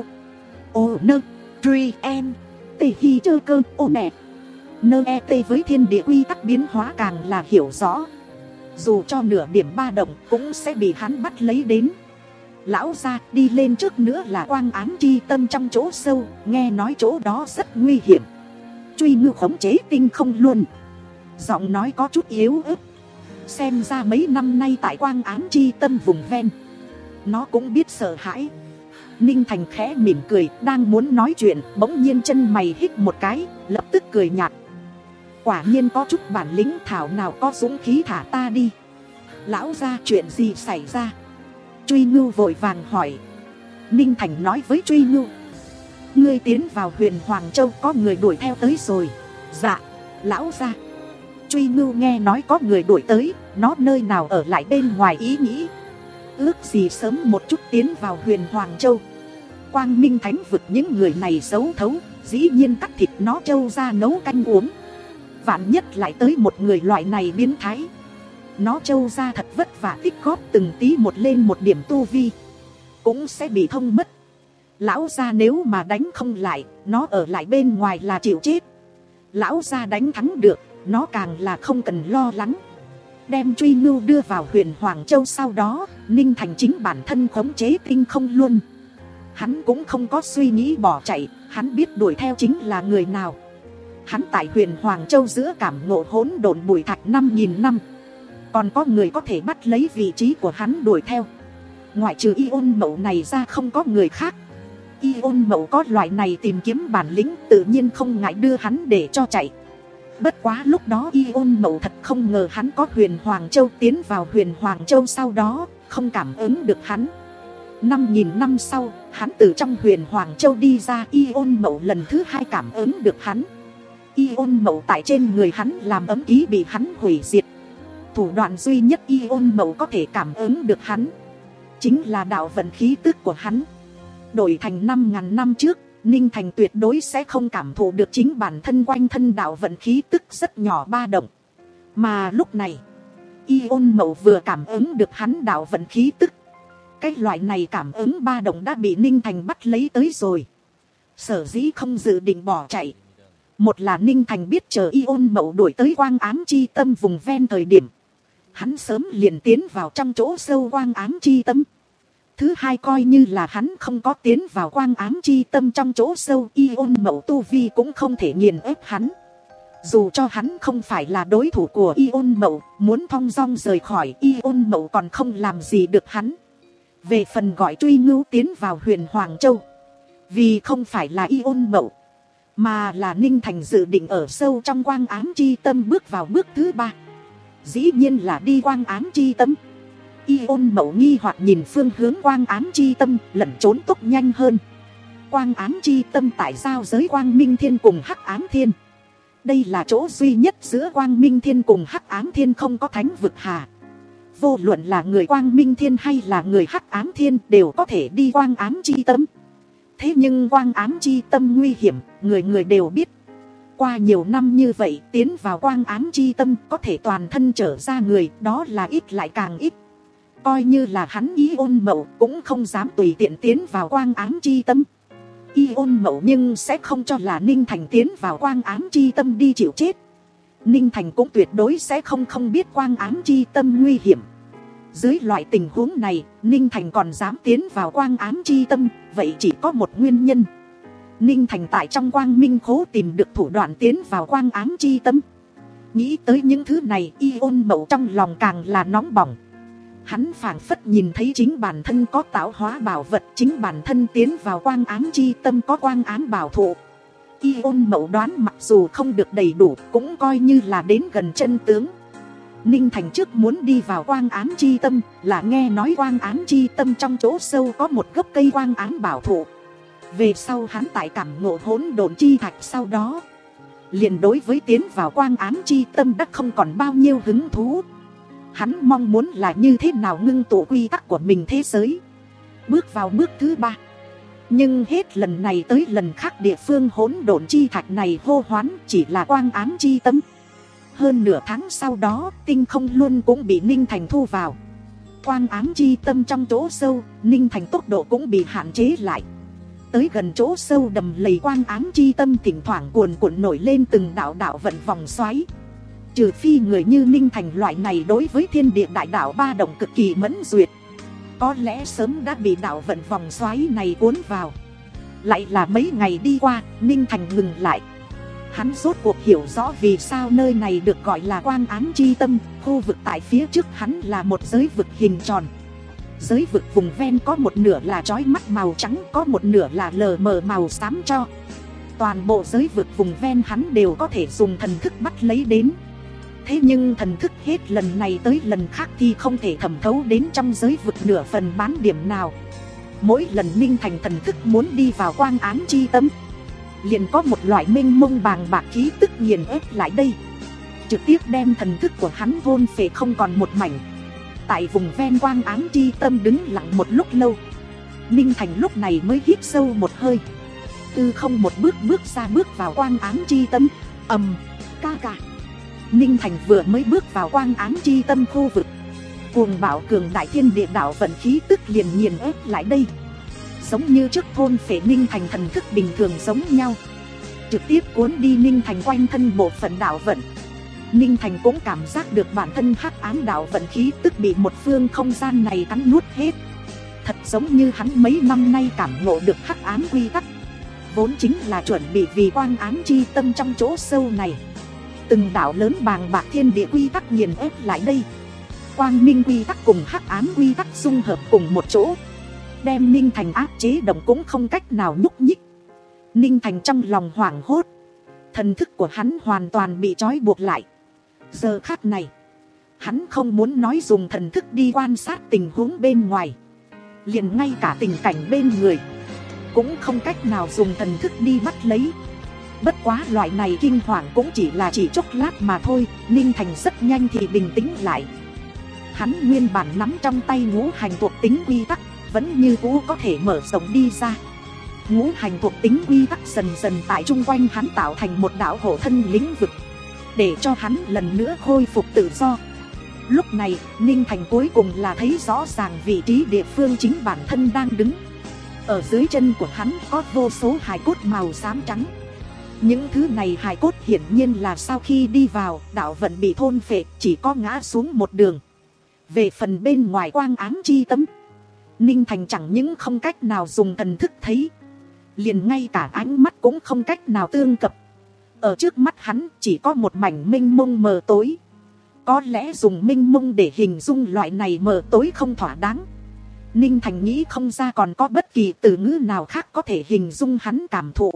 ô nơ truy en tê hi chơ cơ ô nẹ nơ e tê với thiên địa quy tắc biến hóa càng là hiểu rõ. Dù cho nửa điểm ba động cũng sẽ bị hắn bắt lấy đến. Lão ra đi lên trước nữa là Quang Ám Chi Tâm trong chỗ sâu, nghe nói chỗ đó rất nguy hiểm. Truy Ngưu khống chế tinh không luôn, giọng nói có chút yếu ớt. Xem ra mấy năm nay tại Quang Ám Chi Tâm vùng ven, nó cũng biết sợ hãi. Ninh Thành khẽ mỉm cười, đang muốn nói chuyện, bỗng nhiên chân mày hít một cái, lập tức cười nhạt. Quả nhiên có chút bản lĩnh, thảo nào có dũng khí thả ta đi. Lão ra chuyện gì xảy ra? Truy Ngưu vội vàng hỏi. Ninh Thành nói với Truy Ngưu, ngươi tiến vào huyền Hoàng Châu có người đuổi theo tới rồi. Dạ, lão ra. Truy Ngưu nghe nói có người đuổi tới, nó nơi nào ở lại bên ngoài ý nghĩ. Ước gì sớm một chút tiến vào huyền Hoàng Châu. Quang Minh Thánh vực những người này xấu thấu, dĩ nhiên cắt thịt nó trâu ra nấu canh uống. Vạn nhất lại tới một người loại này biến thái, nó trâu ra thật vất vả tích góp từng tí một lên một điểm tu vi, cũng sẽ bị thông mất. Lão gia nếu mà đánh không lại, nó ở lại bên ngoài là chịu chết. Lão gia đánh thắng được, nó càng là không cần lo lắng. Đem Truy Ngưu đưa vào huyền Hoàng Châu sau đó, Ninh Thành chính bản thân khống chế tinh không luôn. Hắn cũng không có suy nghĩ bỏ chạy, hắn biết đuổi theo chính là người nào. Hắn tại huyền Hoàng Châu giữa cảm ngộ hỗn độn bụi thạch năm nghìn năm, còn có người có thể bắt lấy vị trí của hắn đuổi theo. Ngoại trừ Ion Mậu này ra không có người khác. Ion Mậu có loại này tìm kiếm bản lĩnh, tự nhiên không ngại đưa hắn để cho chạy. Bất quá lúc đó Ion Mậu thật không ngờ hắn có huyền Hoàng Châu, tiến vào huyền Hoàng Châu sau đó không cảm ứng được hắn. Năm nghìn năm sau, hắn từ trong huyền Hoàng Châu đi ra, Ion Mậu lần thứ hai cảm ứng được hắn. Ion Mậu tại trên người hắn làm ấm ký bị hắn hủy diệt. Thủ đoạn duy nhất Ion Mậu có thể cảm ứng được hắn chính là đạo vận khí tức của hắn. Đổi thành năm ngàn năm trước, Ninh Thành tuyệt đối sẽ không cảm thụ được chính bản thân quanh thân đạo vận khí tức rất nhỏ ba động. Mà lúc này, Ion Mậu vừa cảm ứng được hắn đạo vận khí tức. Cái loại này cảm ứng ba động đã bị Ninh Thành bắt lấy tới rồi. Sở dĩ không dự định bỏ chạy, một là Ninh Thành biết chờ Ion Mậu đuổi tới Quang Ám Chi Tâm vùng ven thời điểm, hắn sớm liền tiến vào trong chỗ sâu Quang Ám Chi Tâm. Thứ hai, coi như là hắn không có tiến vào Quang Ám Chi Tâm trong chỗ sâu, Ion Mậu tu vi cũng không thể nghiền ép hắn. Dù cho hắn không phải là đối thủ của Ion Mậu, muốn thong dong rời khỏi, Ion Mậu còn không làm gì được hắn. Về phần gọi Truy Ngưu tiến vào huyền Hoàng Châu, Vì không phải là Ion Mậu, mà là Ninh Thành dự định ở sâu trong quang ám chi tâm bước vào bước thứ ba. Dĩ nhiên là đi quang ám chi tâm. Ion Mậu nghi hoặc nhìn phương hướng quang ám chi tâm, lẩn trốn tốc nhanh hơn. Quang ám chi tâm tại giao giới quang minh thiên cùng hắc ám thiên. Đây là chỗ duy nhất giữa quang minh thiên cùng hắc ám thiên không có thánh vực hà. Vô luận là người quang minh thiên hay là người hắc ám thiên đều có thể đi quang ám chi tâm. Thế nhưng quang ám chi tâm nguy hiểm, người người đều biết. Qua nhiều năm như vậy, tiến vào quang ám chi tâm có thể toàn thân trở ra người, đó là ít lại càng ít. Coi như là hắn Ion Mậu cũng không dám tùy tiện tiến vào quang ám chi tâm. Ion Mậu nhưng sẽ không cho là Ninh Thành tiến vào quang ám chi tâm đi chịu chết. Ninh Thành cũng tuyệt đối sẽ không không biết quang ám chi tâm nguy hiểm. Dưới loại tình huống này, Ninh Thành còn dám tiến vào quang ám chi tâm, vậy chỉ có một nguyên nhân. Ninh Thành tại trong quang minh khố tìm được thủ đoạn tiến vào quang ám chi tâm. Nghĩ tới những thứ này, Ion Mậu trong lòng càng là nóng bỏng. Hắn phảng phất nhìn thấy chính bản thân có tạo hóa bảo vật, chính bản thân tiến vào quang ám chi tâm có quang ám bảo thụ. Ion Mậu đoán mặc dù không được đầy đủ, cũng coi như là đến gần chân tướng. Ninh Thành trước muốn đi vào quang ám chi tâm, là nghe nói quang ám chi tâm trong chỗ sâu có một gốc cây quang ám bảo thụ. Về sau hắn tại cảm ngộ hỗn độn chi thạch sau đó, liền đối với tiến vào quang ám chi tâm đã không còn bao nhiêu hứng thú. Hắn mong muốn là như thế nào ngưng tụ quy tắc của mình thế giới, bước vào bước thứ ba. Nhưng hết lần này tới lần khác địa phương hỗn độn chi thạch này hô hoán chỉ là quang ám chi tâm. Hơn nửa tháng sau đó, tinh không luôn cũng bị Ninh Thành thu vào. Quang ám chi tâm trong chỗ sâu, Ninh Thành tốc độ cũng bị hạn chế lại. Tới gần chỗ sâu đầm lầy quang ám chi tâm thỉnh thoảng cuồn cuộn nổi lên từng đạo đạo vận vòng xoáy. Trừ phi người như Ninh Thành loại này đối với thiên địa đại đạo ba động cực kỳ mẫn duyệt, có lẽ sớm đã bị đạo vận vòng xoáy này cuốn vào. Lại là mấy ngày đi qua, Ninh Thành ngừng lại. Hắn rốt cuộc hiểu rõ vì sao nơi này được gọi là quang ám chi tâm. Khu vực tại phía trước hắn là một giới vực hình tròn. Giới vực vùng ven có một nửa là chói mắt màu trắng, có một nửa là lờ mờ màu xám cho. Toàn bộ giới vực vùng ven hắn đều có thể dùng thần thức bắt lấy đến. Thế nhưng thần thức hết lần này tới lần khác thì không thể thẩm thấu đến trong giới vực nửa phần bán điểm nào. Mỗi lần Ninh Thành thần thức muốn đi vào quang ám chi tâm, liền có một loại mênh mông bàng bạc khí tức nghiền ép lại đây, trực tiếp đem thần thức của hắn hôn phệ không còn một mảnh. Tại vùng ven quang ám chi tâm đứng lặng một lúc lâu, Ninh Thành lúc này mới hít sâu một hơi, tư không một bước bước ra bước vào quang ám chi tâm. Ầm, ca ca. Ninh Thành vừa mới bước vào quang ám chi tâm khu vực, cuồng bạo cường đại thiên địa đạo vận khí tức liền nghiền ép lại đây, giống như trước thôn phệ Ninh Thành thần thức bình thường giống nhau, trực tiếp cuốn đi Ninh Thành quanh thân bộ phận đạo vận. Ninh Thành cũng cảm giác được bản thân hắc ám đạo vận khí tức bị một phương không gian này cắn nuốt hết. Thật giống như hắn mấy năm nay cảm ngộ được hắc ám quy tắc, vốn chính là chuẩn bị vì quang ám chi tâm trong chỗ sâu này. Từng đạo lớn bàng bạc thiên địa quy tắc nghiền ép lại đây. Quang minh quy tắc cùng hắc ám quy tắc dung hợp cùng một chỗ, đem Ninh Thành áp chế động cũng không cách nào nhúc nhích. Ninh Thành trong lòng hoảng hốt, thần thức của hắn hoàn toàn bị trói buộc lại. Giờ khắc này, hắn không muốn nói dùng thần thức đi quan sát tình huống bên ngoài, liền ngay cả tình cảnh bên người cũng không cách nào dùng thần thức đi bắt lấy. Bất quá loại này kinh hoàng cũng chỉ là chỉ chốc lát mà thôi. Ninh Thành rất nhanh thì bình tĩnh lại. Hắn nguyên bản nắm trong tay ngũ hành thuộc tính quy tắc vẫn như cũ có thể mở rộng đi ra. Ngũ hành thuộc tính quy tắc dần dần tại chung quanh hắn tạo thành một đạo hộ thân lĩnh vực, để cho hắn lần nữa khôi phục tự do. Lúc này Ninh Thành cuối cùng là thấy rõ ràng vị trí địa phương chính bản thân đang đứng. Ở dưới chân của hắn có vô số hài cốt màu xám trắng. Những thứ này hài cốt hiển nhiên là sau khi đi vào, đạo vận bị thôn phệ, chỉ có ngã xuống một đường. Về phần bên ngoài quang ám chi tâm, Ninh Thành chẳng những không cách nào dùng thần thức thấy, liền ngay cả ánh mắt cũng không cách nào tương cập. Ở trước mắt hắn chỉ có một mảnh mênh mông mờ tối. Có lẽ dùng mênh mông để hình dung loại này mờ tối không thỏa đáng. Ninh Thành nghĩ không ra còn có bất kỳ từ ngữ nào khác có thể hình dung hắn cảm thụ.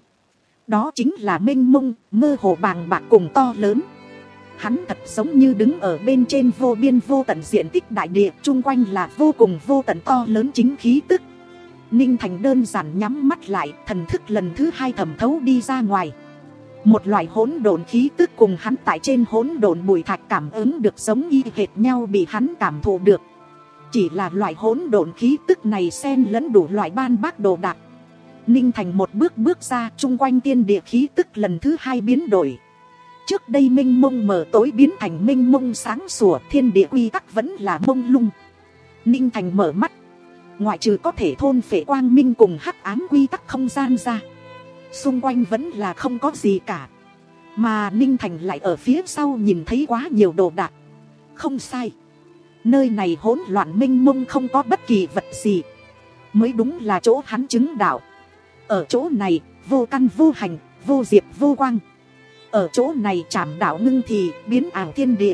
Đó chính là mênh mông, mơ hồ bàng bạc cùng to lớn. Hắn thật giống như đứng ở bên trên vô biên vô tận diện tích đại địa, chung quanh là vô cùng vô tận to lớn chính khí tức. Ninh Thành đơn giản nhắm mắt lại, thần thức lần thứ hai thẩm thấu đi ra ngoài. Một loại hỗn độn khí tức cùng hắn tại trên hỗn độn bụi thạch cảm ứng được giống y hệt nhau bị hắn cảm thụ được. Chỉ là loại hỗn độn khí tức này xen lẫn đủ loại ban bác đồ đạc. Ninh Thành một bước bước ra, chung quanh tiên địa khí tức lần thứ hai biến đổi. Trước đây minh mông mờ tối biến thành minh mông sáng sủa, thiên địa quy tắc vẫn là mông lung. Ninh Thành mở mắt, ngoại trừ có thể thôn phệ quang minh cùng hắc ám quy tắc không gian ra, xung quanh vẫn là không có gì cả. Mà Ninh Thành lại ở phía sau nhìn thấy quá nhiều đồ đạc. Không sai, nơi này hỗn loạn minh mông, không có bất kỳ vật gì, mới đúng là chỗ hắn chứng đạo. Ở chỗ này vô căn vô hành, vô diệp vô quang. Ở chỗ này trảm đạo ngưng thì biến ảo thiên địa.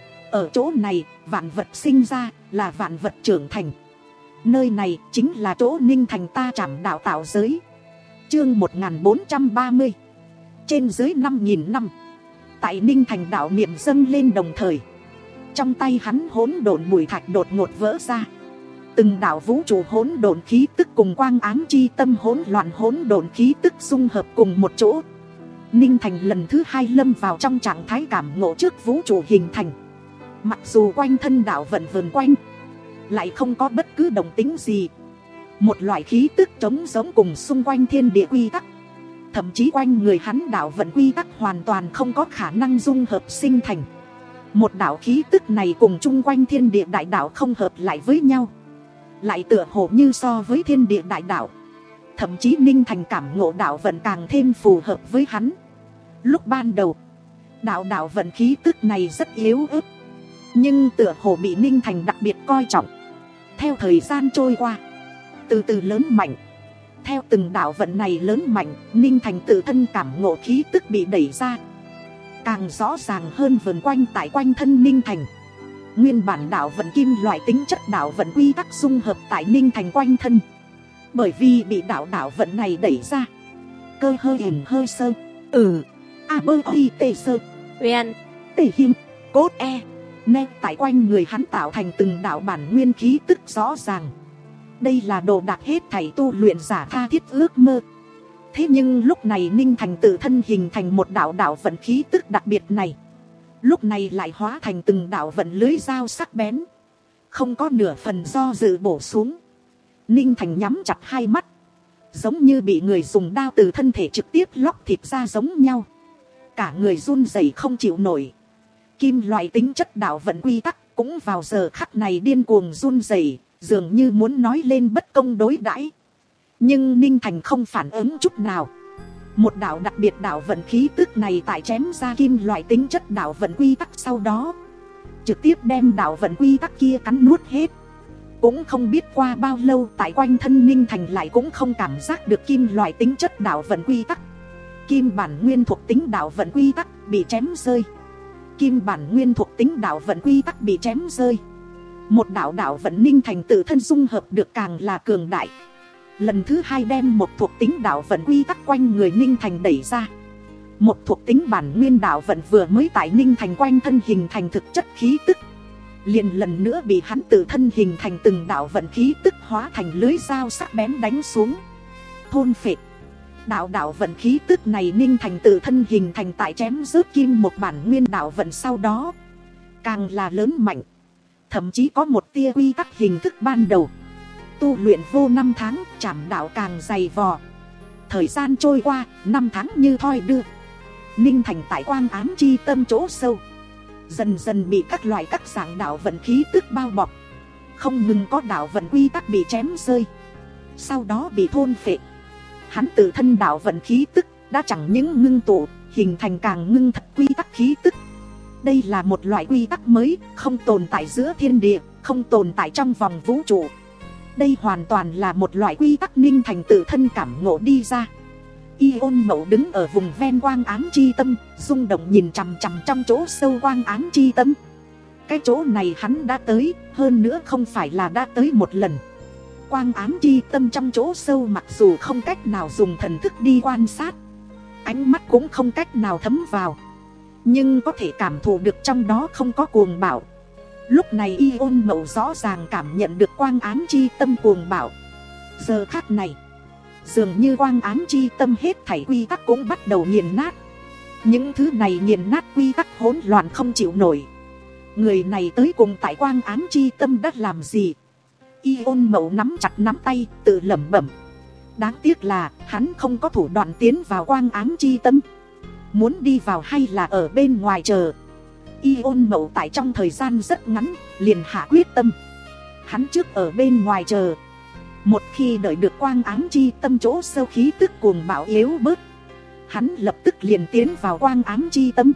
Ở chỗ này vạn vật sinh ra, là vạn vật trưởng thành. Nơi này chính là chỗ Ninh Thành ta trảm đạo tạo giới. Chương một nghìn bốn trăm ba mươi. Trên dưới năm nghìn năm. Tại Ninh Thành đạo niệm dâng lên đồng thời, trong tay hắn hỗn độn bụi thạch đột ngột vỡ ra. Từng đạo vũ trụ hỗn độn khí tức cùng quang ám chi tâm hỗn loạn hỗn độn khí tức dung hợp cùng một chỗ. Ninh Thành lần thứ hai lâm vào trong trạng thái cảm ngộ trước vũ trụ hình thành. Mặc dù quanh thân đạo vận vần quanh, lại không có bất cứ động tĩnh gì. Một loại khí tức trống giống cùng xung quanh thiên địa quy tắc. Thậm chí quanh người hắn đạo vận quy tắc hoàn toàn không có khả năng dung hợp sinh thành. Một đạo khí tức này cùng chung quanh thiên địa đại đạo không hợp lại với nhau, lại tựa hồ như so với thiên địa đại đạo. Thậm chí Ninh Thành cảm ngộ đạo vận càng thêm phù hợp với hắn. Lúc ban đầu, đạo đạo vận khí tức này rất yếu ớt, nhưng tựa hồ bị Ninh Thành đặc biệt coi trọng. Theo thời gian trôi qua, từ từ lớn mạnh. Theo từng đạo vận này lớn mạnh, Ninh Thành tự thân cảm ngộ khí tức bị đẩy ra, càng rõ ràng hơn vần quanh tại quanh thân Ninh Thành. Nguyên bản đạo vận kim loại tính chất đạo vận quy tắc dung hợp tại Ninh Thành quanh thân. Bởi vì bị đạo đạo vận này đẩy ra, cơ hơi ẩn hơi sơ, ừ, a bơ y tê sơ, uyên, tê him, cốt e, nên tại quanh người hắn tạo thành từng đạo bản nguyên khí tức rõ ràng. Đây là đồ đạc hết thảy tu luyện giả tha thiết ước mơ. Thế nhưng lúc này Ninh Thành tự thân hình thành một đạo đạo vận khí tức đặc biệt này, lúc này lại hóa thành từng đạo vận lưới dao sắc bén, không có nửa phần do dự bổ xuống. Ninh Thành nhắm chặt hai mắt, giống như bị người dùng đao từ thân thể trực tiếp lóc thịt ra giống nhau. Cả người run rẩy không chịu nổi. Kim loại tính chất đạo vận quy tắc cũng vào giờ khắc này điên cuồng run rẩy, dường như muốn nói lên bất công đối đãi. Nhưng Ninh Thành không phản ứng chút nào. Một đạo đặc biệt đạo vận khí tức này tại chém ra kim loại tính chất đạo vận quy tắc sau đó, trực tiếp đem đạo vận quy tắc kia cắn nuốt hết. Cũng không biết qua bao lâu, tại quanh thân Ninh Thành lại cũng không cảm giác được kim loại tính chất đạo vận quy tắc. Kim bản nguyên thuộc tính đạo vận quy tắc bị chém rơi. Kim bản nguyên thuộc tính đạo vận quy tắc bị chém rơi. Một đạo đạo vận Ninh Thành tự thân dung hợp được càng là cường đại. Lần thứ hai đem một thuộc tính đạo vận quy tắc quanh người Ninh Thành đẩy ra. Một thuộc tính bản nguyên đạo vận vừa mới tại Ninh Thành quanh thân hình thành thực chất khí tức, liền lần nữa bị hắn tự thân hình thành từng đạo vận khí tức hóa thành lưới dao sắc bén đánh xuống, thôn phệ. Đạo đạo vận khí tức này Ninh Thành tự thân hình thành tại chém rớt kim một bản nguyên đạo vận sau đó, càng là lớn mạnh. Thậm chí có một tia quy tắc hình thức ban đầu. Tu luyện vô năm tháng, trảm đạo càng dày vò. Thời gian trôi qua, năm tháng như thoi đưa. Ninh Thành tại quang ám chi tâm chỗ sâu, dần dần bị các loại các dạng đạo vận khí tức bao bọc. Không ngừng có đạo vận quy tắc bị chém rơi, sau đó bị thôn phệ. Hắn tự thân đạo vận khí tức đã chẳng những ngưng tụ, hình thành càng ngưng thật quy tắc khí tức. Đây là một loại quy tắc mới, không tồn tại giữa thiên địa, không tồn tại trong vòng vũ trụ. Đây hoàn toàn là một loại quy tắc Ninh Thành tự thân cảm ngộ đi ra. Iôn Mậu đứng ở vùng ven quang ám chi tâm, rung động nhìn chằm chằm trong chỗ sâu quang ám chi tâm. Cái chỗ này hắn đã tới, hơn nữa không phải là đã tới một lần, quang ám chi tâm trong chỗ sâu, mặc dù không cách nào dùng thần thức đi quan sát, ánh mắt cũng không cách nào thấm vào, nhưng có thể cảm thụ được trong đó không có cuồng bạo. Lúc này Y Ôn Mậu rõ ràng cảm nhận được quang ám chi tâm cuồng bạo. Giờ khắc này, dường như quang ám chi tâm hết thảy quy tắc cũng bắt đầu nghiền nát. Những thứ này nghiền nát quy tắc hỗn loạn không chịu nổi. Người này tới cùng tại quang ám chi tâm đã làm gì? Y Ôn Mậu nắm chặt nắm tay, tự lẩm bẩm. Đáng tiếc là hắn không có thủ đoạn tiến vào quang ám chi tâm. Muốn đi vào hay là ở bên ngoài chờ? Y Ôn Mậu tại trong thời gian rất ngắn liền hạ quyết tâm. Hắn trước ở bên ngoài chờ. Một khi đợi được quang ám chi tâm chỗ sâu khí tức cuồng bạo yếu bớt, hắn lập tức liền tiến vào quang ám chi tâm.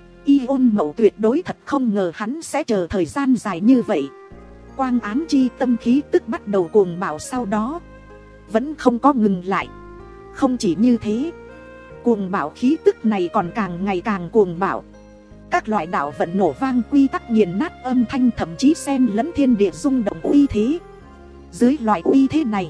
Y Ôn Mậu tuyệt đối thật không ngờ hắn sẽ chờ thời gian dài như vậy. Quang ám chi tâm khí tức bắt đầu cuồng bạo, sau đó vẫn không có ngừng lại. Không chỉ như thế, cuồng bạo khí tức này còn càng ngày càng cuồng bạo. Các loại đạo vận nổ vang, quy tắc nghiền nát âm thanh, thậm chí xen lẫn thiên địa rung động uy thế. Dưới loại uy thế này,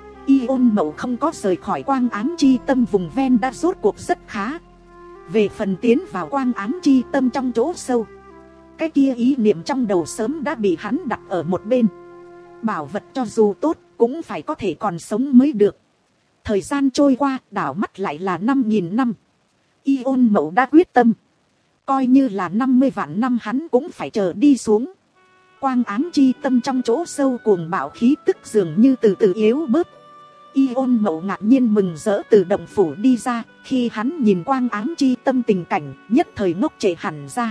Y Ôn Mậu không có rời khỏi quang ám chi tâm vùng ven đã rốt cuộc rất khá. Về phần tiến vào quang ám chi tâm trong chỗ sâu, cái kia ý niệm trong đầu sớm đã bị hắn đặt ở một bên. Bảo vật cho dù tốt cũng phải có thể còn sống mới được. Thời gian trôi qua, đảo mắt lại là năm nghìn năm. Y Ôn Mậu đã quyết tâm, coi như là năm mươi vạn năm hắn cũng phải chờ đi xuống. Quang ám chi tâm trong chỗ sâu cuồng bạo khí tức dường như từ từ yếu bớt. Y Ôn Mậu ngạc nhiên mừng rỡ từ động phủ đi ra. Khi hắn nhìn quang ám chi tâm tình cảnh, nhất thời ngốc trệ hẳn ra.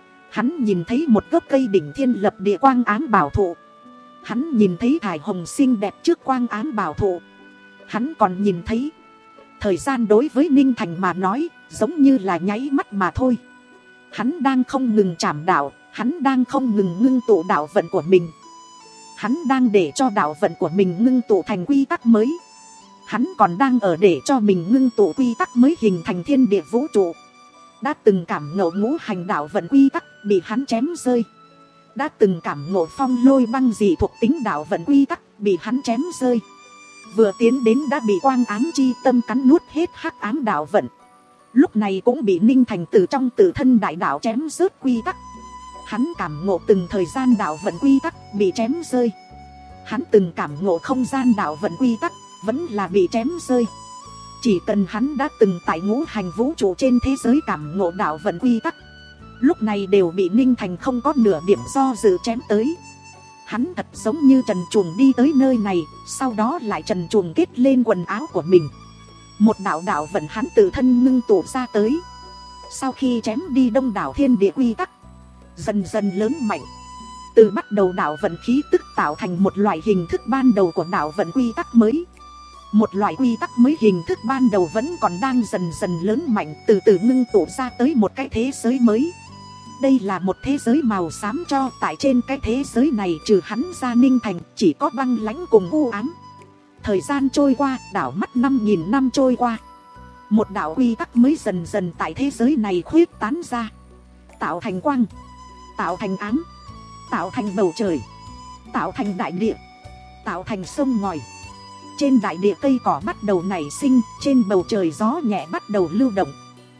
Hắn nhìn thấy một gốc cây đỉnh thiên lập địa quang ám bảo thụ. Hắn nhìn thấy thải hồng xinh đẹp trước quang ám bảo thụ. Hắn còn nhìn thấy thời gian đối với Ninh Thành mà nói giống như là nháy mắt mà thôi. Hắn đang không ngừng trảm đạo, hắn đang không ngừng ngưng tụ đạo vận của mình. Hắn đang để cho đạo vận của mình ngưng tụ thành quy tắc mới. Hắn còn đang ở để cho mình ngưng tụ quy tắc mới hình thành thiên địa vũ trụ. Đã từng cảm ngộ ngũ hành đạo vận quy tắc bị hắn chém rơi. Đã từng cảm ngộ phong lôi băng dị thuộc tính đạo vận quy tắc bị hắn chém rơi. Vừa tiến đến đã bị quang ám chi tâm cắn nuốt hết hắc ám đạo vận. Lúc này cũng bị Ninh Thành từ trong tự thân đại đạo chém rớt quy tắc. Hắn cảm ngộ từng thời gian đạo vận quy tắc bị chém rơi. Hắn từng cảm ngộ không gian đạo vận quy tắc vẫn là bị chém rơi. Chỉ cần hắn đã từng tại ngũ hành vũ trụ trên thế giới cảm ngộ đạo vận quy tắc, lúc này đều bị Ninh Thành không có nửa điểm do dự chém tới. Hắn thật giống như trần truồng đi tới nơi này, sau đó lại trần truồng kết lên quần áo của mình. Một đạo đạo vận hắn tự thân ngưng tụ ra tới. Sau khi chém đi đông đảo thiên địa quy tắc, dần dần lớn mạnh. Từ bắt đầu đạo vận khí tức tạo thành một loại hình thức ban đầu của đạo vận quy tắc mới. Một loại quy tắc mới hình thức ban đầu vẫn còn đang dần dần lớn mạnh, từ từ ngưng tụ ra tới một cái thế giới mới. Đây là một thế giới màu xám cho, tại trên cái thế giới này trừ hắn ra Ninh Thành chỉ có băng lãnh cùng u ám. Thời gian trôi qua, đảo mắt năm nghìn năm trôi qua. Một đạo quy tắc mới dần dần tại thế giới này khuyết tán ra. Tạo thành quang, tạo thành ám, tạo thành bầu trời, tạo thành đại địa, tạo thành sông ngòi. Trên đại địa cây cỏ bắt đầu nảy sinh, trên bầu trời gió nhẹ bắt đầu lưu động.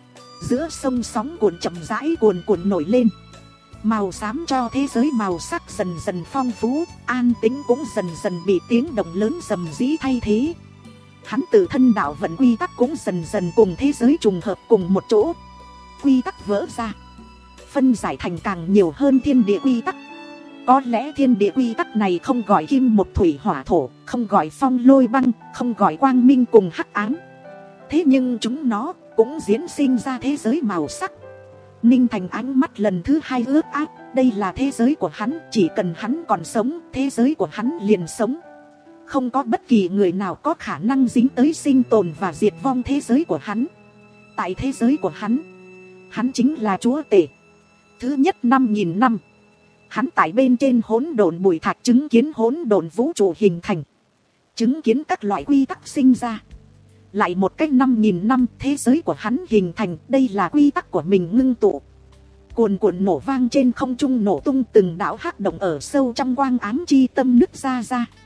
Giữa sông sóng cuộn chậm rãi cuồn cuộn nổi lên. Màu xám cho thế giới màu sắc dần dần phong phú, an tĩnh cũng dần dần bị tiếng động lớn rầm rĩ thay thế. Hắn tự thân đạo vận quy tắc cũng dần dần cùng thế giới trùng hợp cùng một chỗ. Quy tắc vỡ ra, phân giải thành càng nhiều hơn thiên địa quy tắc. Có lẽ thiên địa quy tắc này không gọi kim một thủy hỏa thổ, không gọi phong lôi băng, không gọi quang minh cùng hắc ám. Thế nhưng chúng nó cũng diễn sinh ra thế giới màu sắc. Ninh Thành ánh mắt lần thứ hai ướt át. Đây là thế giới của hắn, chỉ cần hắn còn sống, thế giới của hắn liền sống. Không có bất kỳ người nào có khả năng dính tới sinh tồn và diệt vong thế giới của hắn. Tại thế giới của hắn, hắn chính là chúa tể. Thứ nhất năm nghìn năm, hắn tại bên trên hỗn độn bụi thạch chứng kiến hỗn độn vũ trụ hình thành, chứng kiến các loại quy tắc sinh ra. Lại một cách năm nghìn năm thế giới của hắn hình thành, đây là quy tắc của mình ngưng tụ. Cuồn cuộn nổ vang trên không trung nổ tung từng đạo hắc động ở sâu trong quang ám chi tâm nứt ra ra.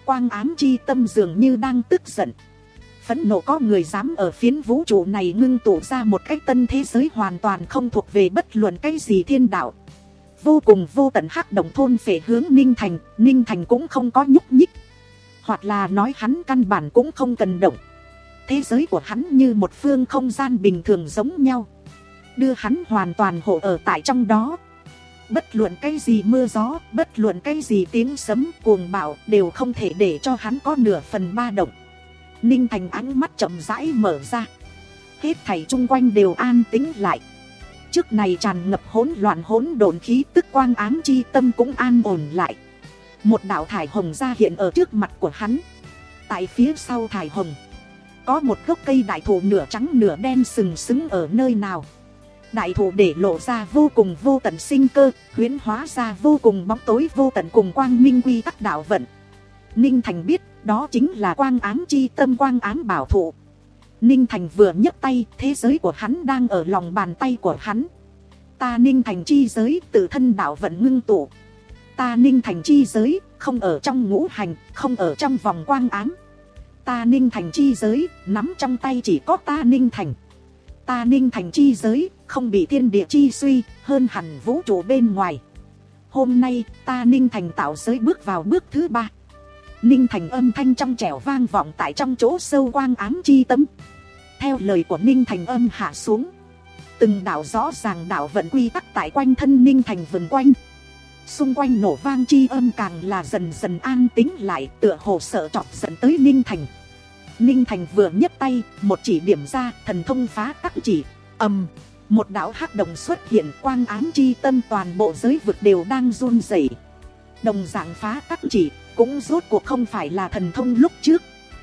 Quang ám chi tâm dường như đang tức giận, phẫn nộ có người dám ở phiến vũ trụ này ngưng tụ ra một cái tân thế giới hoàn toàn không thuộc về bất luận cái gì thiên đạo. Vô cùng vô tận hắc động thôn phệ hướng Ninh Thành, Ninh Thành cũng không có nhúc nhích. Hoặc là nói hắn căn bản cũng không cần động. Thế giới của hắn như một phương không gian bình thường giống nhau, đưa hắn hoàn toàn hộ ở tại trong đó. Bất luận cái gì mưa gió, bất luận cái gì tiếng sấm cuồng bạo đều không thể để cho hắn có nửa phần ba động. Ninh Thành ánh mắt chậm rãi mở ra, hết thảy chung quanh đều an tĩnh lại. Trước này tràn ngập hỗn loạn hỗn độn khí tức quang ám chi tâm cũng an ổn lại. Một đạo thải hồng ra hiện ở trước mặt của hắn. Tại phía sau thải hồng có một gốc cây đại thụ nửa trắng nửa đen sừng sững ở nơi nào. Đại thụ để lộ ra vô cùng vô tận sinh cơ, huyễn hóa ra vô cùng bóng tối vô tận cùng quang minh quy tắc đạo vận. Ninh Thành biết đó chính là quang ám chi tâm, quang ám bảo thụ. Ninh Thành vừa nhấc tay, thế giới của hắn đang ở lòng bàn tay của hắn. Ta Ninh Thành chi giới tự thân đạo vận ngưng tụ. Ta Ninh Thành chi giới không ở trong ngũ hành, không ở trong vòng quang ám. Ta Ninh Thành chi giới nắm trong tay chỉ có ta Ninh Thành. Ta Ninh Thành chi giới không bị thiên địa chi suy, hơn hẳn vũ trụ bên ngoài. Hôm nay ta Ninh Thành tạo giới bước vào bước thứ ba. Ninh Thành âm thanh trong trẻo vang vọng tại trong chỗ sâu quang ám chi tâm. Theo lời của Ninh Thành âm hạ xuống, từng đạo rõ ràng đạo vận quy tắc tại quanh thân Ninh Thành vần quanh. Xung quanh nổ vang chi âm càng là dần dần an tĩnh lại, tựa hồ sợ chọc dẫn tới Ninh Thành. Ninh Thành vừa nhấc tay, một chỉ điểm ra, thần thông phá tắc chỉ. Ầm, một đạo hắc động xuất hiện, quang ám chi tâm toàn bộ giới vực đều đang run rẩy. Đồng dạng phá tắc chỉ cũng rốt cuộc không phải là thần thông lúc trước.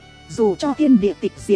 Dù cho thiên địa tịch diệt,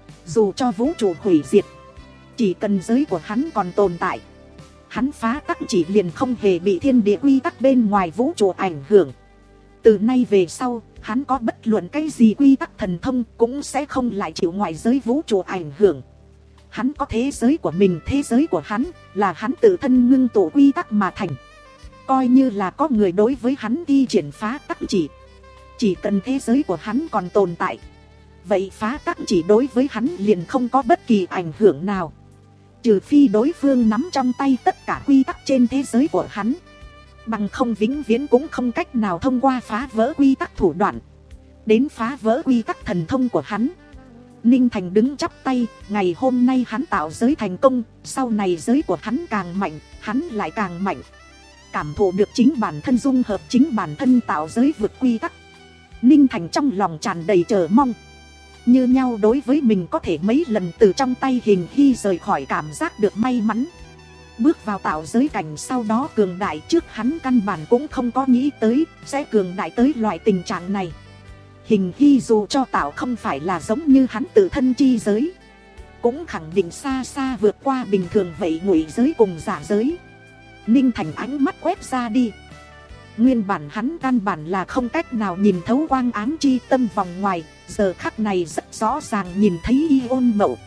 dù cho vũ trụ hủy diệt, chỉ cần giới của hắn còn tồn tại, hắn phá tắc chỉ liền không hề bị thiên địa quy tắc bên ngoài vũ trụ ảnh hưởng. Từ nay về sau, hắn có bất luận cái gì quy tắc thần thông cũng sẽ không lại chịu ngoại giới vũ trụ ảnh hưởng. Hắn có thế giới của mình, thế giới của hắn là hắn tự thân ngưng tụ quy tắc mà thành. Coi như là có người đối với hắn thi triển phá tắc chỉ, chỉ cần thế giới của hắn còn tồn tại, vậy phá tắc chỉ đối với hắn liền không có bất kỳ ảnh hưởng nào. Trừ phi đối phương nắm trong tay tất cả quy tắc trên thế giới của hắn, bằng không vĩnh viễn cũng không cách nào thông qua phá vỡ quy tắc thủ đoạn đến phá vỡ quy tắc thần thông của hắn. Ninh Thành đứng chắp tay, ngày hôm nay hắn tạo giới thành công, sau này giới của hắn càng mạnh, hắn lại càng mạnh. Cảm thụ được chính bản thân dung hợp chính bản thân tạo giới vượt quy tắc, Ninh Thành trong lòng tràn đầy chờ mong. Như nhau đối với mình có thể mấy lần từ trong tay hình khi rời khỏi cảm giác được may mắn. Bước vào tạo giới cảnh sau đó cường đại, trước hắn căn bản cũng không có nghĩ tới sẽ cường đại tới loại tình trạng này. Hình khi dù cho tạo không phải là giống như hắn tự thân chi giới, cũng khẳng định xa xa vượt qua bình thường vậy ngụy giới cùng giả giới. Ninh Thành ánh mắt quét ra đi, nguyên bản hắn căn bản là không cách nào nhìn thấu quang ám chi tâm vòng ngoài, giờ khắc này rất rõ ràng nhìn thấy Iôn Mậu.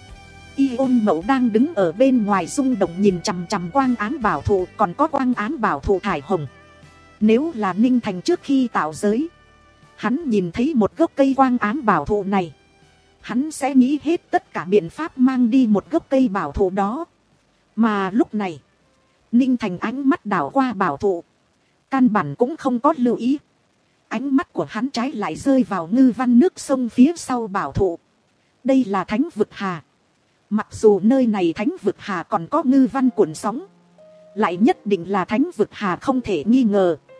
Iôn Mậu đang đứng ở bên ngoài rung động nhìn chằm chằm quang ám bảo thụ, còn có quang ám bảo thụ thải hồng. Nếu là Ninh Thành trước khi tạo giới, hắn nhìn thấy một gốc cây quang ám bảo thụ này, hắn sẽ nghĩ hết tất cả biện pháp mang đi một gốc cây bảo thụ đó. Mà lúc này, Ninh Thành ánh mắt đảo qua bảo thụ, căn bản cũng không có lưu ý. Ánh mắt của hắn trái lại rơi vào ngư văn nước sông phía sau bảo thụ. Đây là thánh vực hà. Mặc dù nơi này thánh vực hà còn có ngư văn cuộn sóng, lại nhất định là thánh vực hà không thể nghi ngờ.